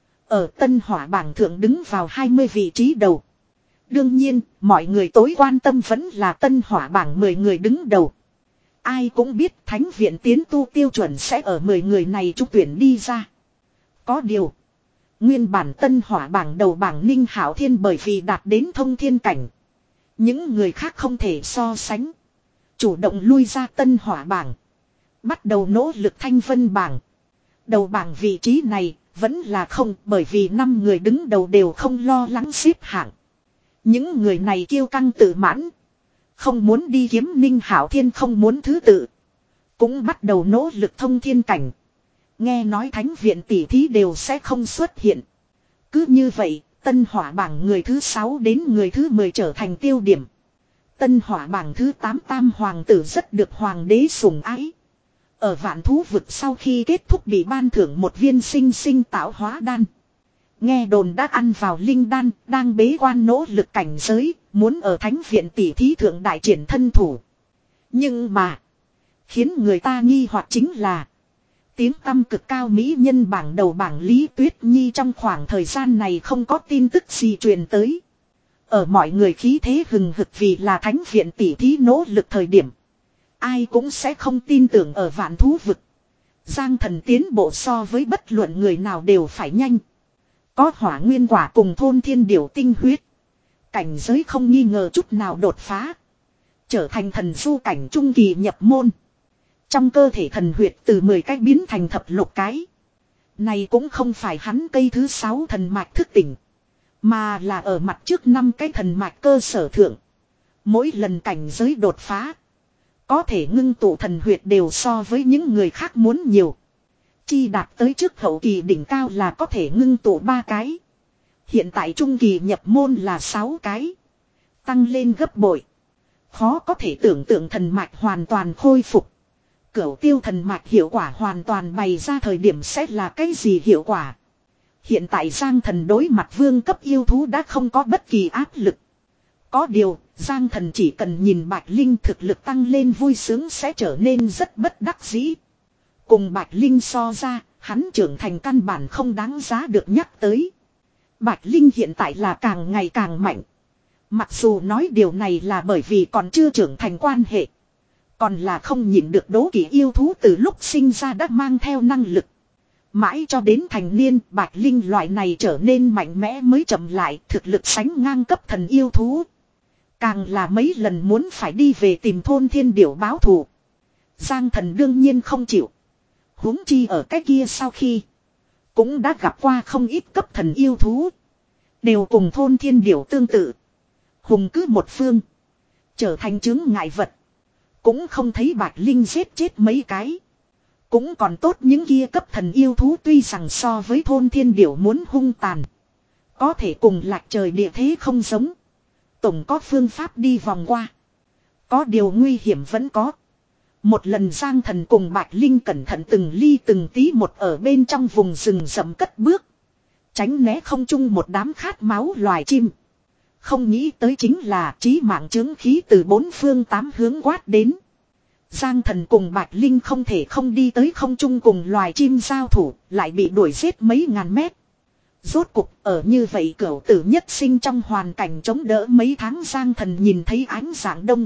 Ở tân hỏa bảng thượng đứng vào hai mươi vị trí đầu. Đương nhiên, mọi người tối quan tâm vẫn là tân hỏa bảng mười người đứng đầu. Ai cũng biết thánh viện tiến tu tiêu chuẩn sẽ ở mười người này trúng tuyển đi ra. Có điều. Nguyên bản tân hỏa bảng đầu bảng Ninh Hạo Thiên bởi vì đạt đến thông thiên cảnh. Những người khác không thể so sánh. Chủ động lui ra tân hỏa bảng. Bắt đầu nỗ lực thanh vân bảng. Đầu bảng vị trí này vẫn là không bởi vì năm người đứng đầu đều không lo lắng xếp hạng. Những người này kiêu căng tự mãn. Không muốn đi kiếm Ninh Hạo Thiên không muốn thứ tự. Cũng bắt đầu nỗ lực thông thiên cảnh. Nghe nói thánh viện tỷ thí đều sẽ không xuất hiện. Cứ như vậy, tân hỏa bảng người thứ sáu đến người thứ mười trở thành tiêu điểm. Tân hỏa bảng thứ tám tam hoàng tử rất được hoàng đế sủng ái. Ở vạn thú vực sau khi kết thúc bị ban thưởng một viên sinh sinh tạo hóa đan. Nghe đồn đã ăn vào linh đan, đang bế quan nỗ lực cảnh giới, muốn ở thánh viện tỷ thí thượng đại triển thân thủ. Nhưng mà, khiến người ta nghi hoặc chính là, tiếng tăm cực cao mỹ nhân bảng đầu bảng Lý Tuyết Nhi trong khoảng thời gian này không có tin tức gì truyền tới. Ở mọi người khí thế hừng hực vì là thánh viện tỷ thí nỗ lực thời điểm. Ai cũng sẽ không tin tưởng ở vạn thú vực. Giang Thần tiến bộ so với bất luận người nào đều phải nhanh. Có hỏa nguyên quả cùng thôn thiên điểu tinh huyết. Cảnh giới không nghi ngờ chút nào đột phá. Trở thành thần du cảnh trung kỳ nhập môn. Trong cơ thể thần huyệt từ mười cái biến thành thập lục cái. Này cũng không phải hắn cây thứ sáu thần mạch thức tỉnh. Mà là ở mặt trước năm cái thần mạch cơ sở thượng. Mỗi lần cảnh giới đột phá. Có thể ngưng tụ thần huyệt đều so với những người khác muốn nhiều. Chi đạt tới trước hậu kỳ đỉnh cao là có thể ngưng tụ ba cái. Hiện tại trung kỳ nhập môn là sáu cái. Tăng lên gấp bội. Khó có thể tưởng tượng thần mạch hoàn toàn khôi phục. Cửu tiêu thần mạch hiệu quả hoàn toàn bày ra thời điểm sẽ là cái gì hiệu quả. Hiện tại Giang Thần đối mặt vương cấp yêu thú đã không có bất kỳ áp lực. Có điều, Giang Thần chỉ cần nhìn Bạch Linh thực lực tăng lên vui sướng sẽ trở nên rất bất đắc dĩ. Cùng Bạch Linh so ra, hắn trưởng thành căn bản không đáng giá được nhắc tới. Bạch Linh hiện tại là càng ngày càng mạnh. Mặc dù nói điều này là bởi vì còn chưa trưởng thành quan hệ. Còn là không nhịn được đố kỵ yêu thú từ lúc sinh ra đã mang theo năng lực. Mãi cho đến thành niên, Bạch Linh loại này trở nên mạnh mẽ mới chậm lại, thực lực sánh ngang cấp thần yêu thú. Càng là mấy lần muốn phải đi về tìm thôn thiên điểu báo thù. Giang Thần đương nhiên không chịu. Huống chi ở cái kia sau khi cũng đã gặp qua không ít cấp thần yêu thú. Đều cùng thôn thiên điểu tương tự. Hùng cứ một phương. Trở thành chứng ngại vật. Cũng không thấy Bạch Linh giết chết mấy cái. Cũng còn tốt những kia cấp thần yêu thú tuy rằng so với thôn thiên điểu muốn hung tàn. Có thể cùng lạc trời địa thế không giống. Tổng có phương pháp đi vòng qua. Có điều nguy hiểm vẫn có. Một lần Giang Thần cùng Bạch Linh cẩn thận từng ly từng tí một ở bên trong vùng rừng rậm cất bước. Tránh né không chung một đám khát máu loài chim. Không nghĩ tới chính là chí mạng chứng khí từ bốn phương tám hướng quát đến. Giang Thần cùng Bạch Linh không thể không đi tới không trung cùng loài chim giao thủ, lại bị đuổi giết mấy ngàn mét. Rốt cục ở như vậy cửu tử nhất sinh trong hoàn cảnh chống đỡ mấy tháng, Giang Thần nhìn thấy ánh sáng đông.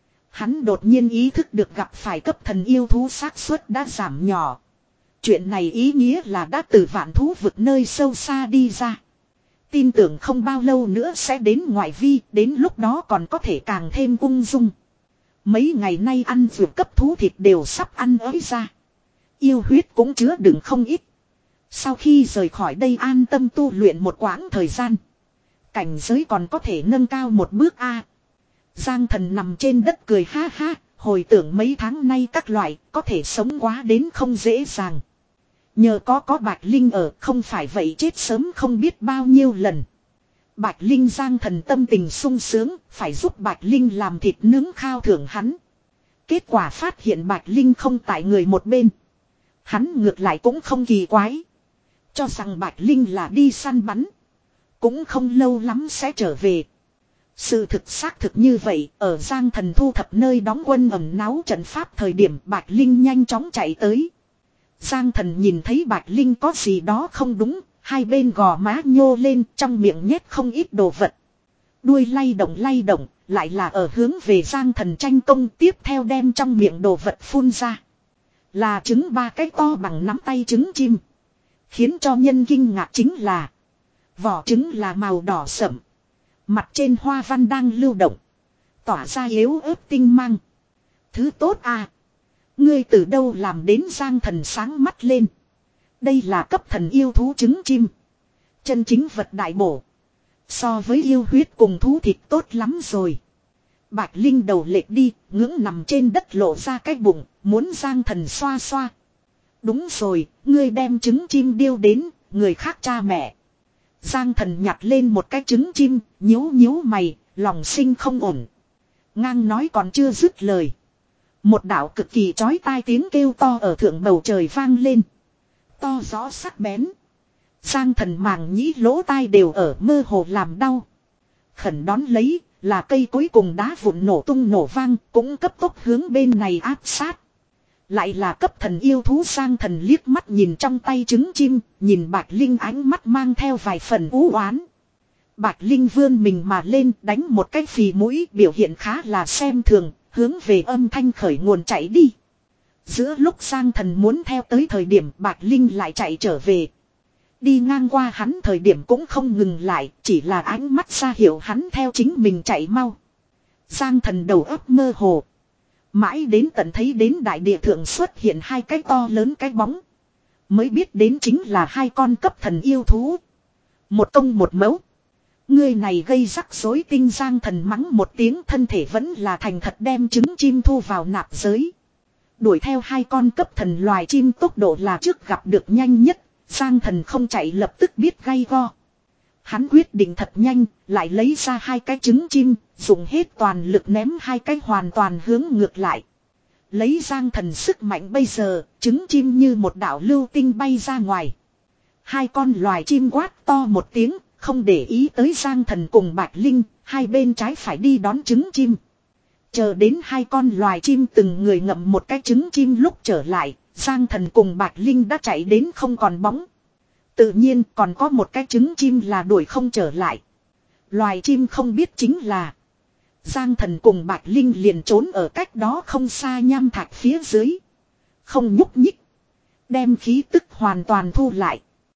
Hắn đột nhiên ý thức được gặp phải cấp thần yêu thú xác suất đã giảm nhỏ. Chuyện này ý nghĩa là đã từ vạn thú vực nơi sâu xa đi ra. Tin tưởng không bao lâu nữa sẽ đến ngoại vi, đến lúc đó còn có thể càng thêm ung dung. Mấy ngày nay ăn vượt cấp thú thịt đều sắp ăn ới ra. Yêu huyết cũng chứa đựng không ít. Sau khi rời khỏi đây an tâm tu luyện một quãng thời gian. Cảnh giới còn có thể nâng cao một bước a. Giang Thần nằm trên đất cười ha ha, hồi tưởng mấy tháng nay các loại có thể sống quá đến không dễ dàng. Nhờ có có Bạch Linh ở, không phải vậy chết sớm không biết bao nhiêu lần. Bạch Linh Giang Thần tâm tình sung sướng, phải giúp Bạch Linh làm thịt nướng khao thưởng hắn. Kết quả phát hiện Bạch Linh không tại người một bên. Hắn ngược lại cũng không kỳ quái. Cho rằng Bạch Linh là đi săn bắn. Cũng không lâu lắm sẽ trở về. Sự thực xác thực như vậy, ở Giang Thần thu thập nơi đóng quân ẩn náu trận pháp thời điểm Bạch Linh nhanh chóng chạy tới. Giang Thần nhìn thấy Bạch Linh có gì đó không đúng, hai bên gò má nhô lên, trong miệng nhét không ít đồ vật. Đuôi lay động lay động, lại là ở hướng về Giang Thần tranh công, tiếp theo đem trong miệng đồ vật phun ra. Là trứng ba cái to bằng nắm tay trứng chim. Khiến cho nhân kinh ngạc chính là vỏ trứng là màu đỏ sẫm. Mặt trên hoa văn đang lưu động. Tỏa ra yếu ớt tinh mang. Thứ tốt à. Ngươi từ đâu làm đến? Giang Thần sáng mắt lên. Đây là cấp thần yêu thú trứng chim. Chân chính vật đại bổ. So với yêu huyết cùng thú thịt tốt lắm rồi. Bạch Linh đầu lệch đi, ngưỡng nằm trên đất lộ ra cái bụng, muốn Giang Thần xoa xoa. Đúng rồi, ngươi đem trứng chim điêu đến, người khác cha mẹ. Giang Thần nhặt lên một cái trứng chim, nhíu nhíu mày, lòng sinh không ổn. Ngang nói còn chưa dứt lời. Một đạo cực kỳ chói tai tiếng kêu to ở thượng bầu trời vang lên. To rõ sắc bén. Giang Thần màng nhĩ lỗ tai đều ở mơ hồ làm đau. Khẩn đón lấy là cây cuối cùng đá vụn nổ tung nổ vang, cũng cấp tốc hướng bên này áp sát. Lại là cấp thần yêu thú. Giang Thần liếc mắt nhìn trong tay trứng chim, nhìn Bạch Linh ánh mắt mang theo vài phần u oán. Bạch Linh vươn mình mà lên đánh một cái phì mũi, biểu hiện khá là xem thường, hướng về âm thanh khởi nguồn chạy đi. Giữa lúc Giang Thần muốn theo tới thời điểm Bạch Linh lại chạy trở về. Đi ngang qua hắn thời điểm cũng không ngừng lại, chỉ là ánh mắt ra hiệu hắn theo chính mình chạy mau. Giang Thần đầu óc mơ hồ. Mãi đến tận thấy đến đại địa thượng xuất hiện hai cái to lớn cái bóng. Mới biết đến chính là hai con cấp thần yêu thú. Một công một mẫu. Người này gây rắc rối tinh. Giang Thần mắng một tiếng, thân thể vẫn là thành thật đem trứng chim thu vào nạp giới. Đuổi theo hai con cấp thần loài chim tốc độ là trước gặp được nhanh nhất. Giang Thần không chạy lập tức biết gay go. Hắn quyết định thật nhanh, lại lấy ra hai cái trứng chim, dùng hết toàn lực ném hai cái hoàn toàn hướng ngược lại. Lấy Giang Thần sức mạnh bây giờ, trứng chim như một đạo lưu tinh bay ra ngoài. Hai con loài chim quát to một tiếng, không để ý tới Giang Thần cùng Bạch Linh, hai bên trái phải đi đón trứng chim. Chờ đến hai con loài chim từng người ngậm một cái trứng chim lúc trở lại, Giang Thần cùng Bạch Linh đã chạy đến không còn bóng. Tự nhiên còn có một cái trứng chim là đuổi không trở lại. Loài chim không biết chính là Giang Thần cùng Bạch Linh liền trốn ở cách đó không xa nham thạch phía dưới. Không nhúc nhích. Đem khí tức hoàn toàn thu lại.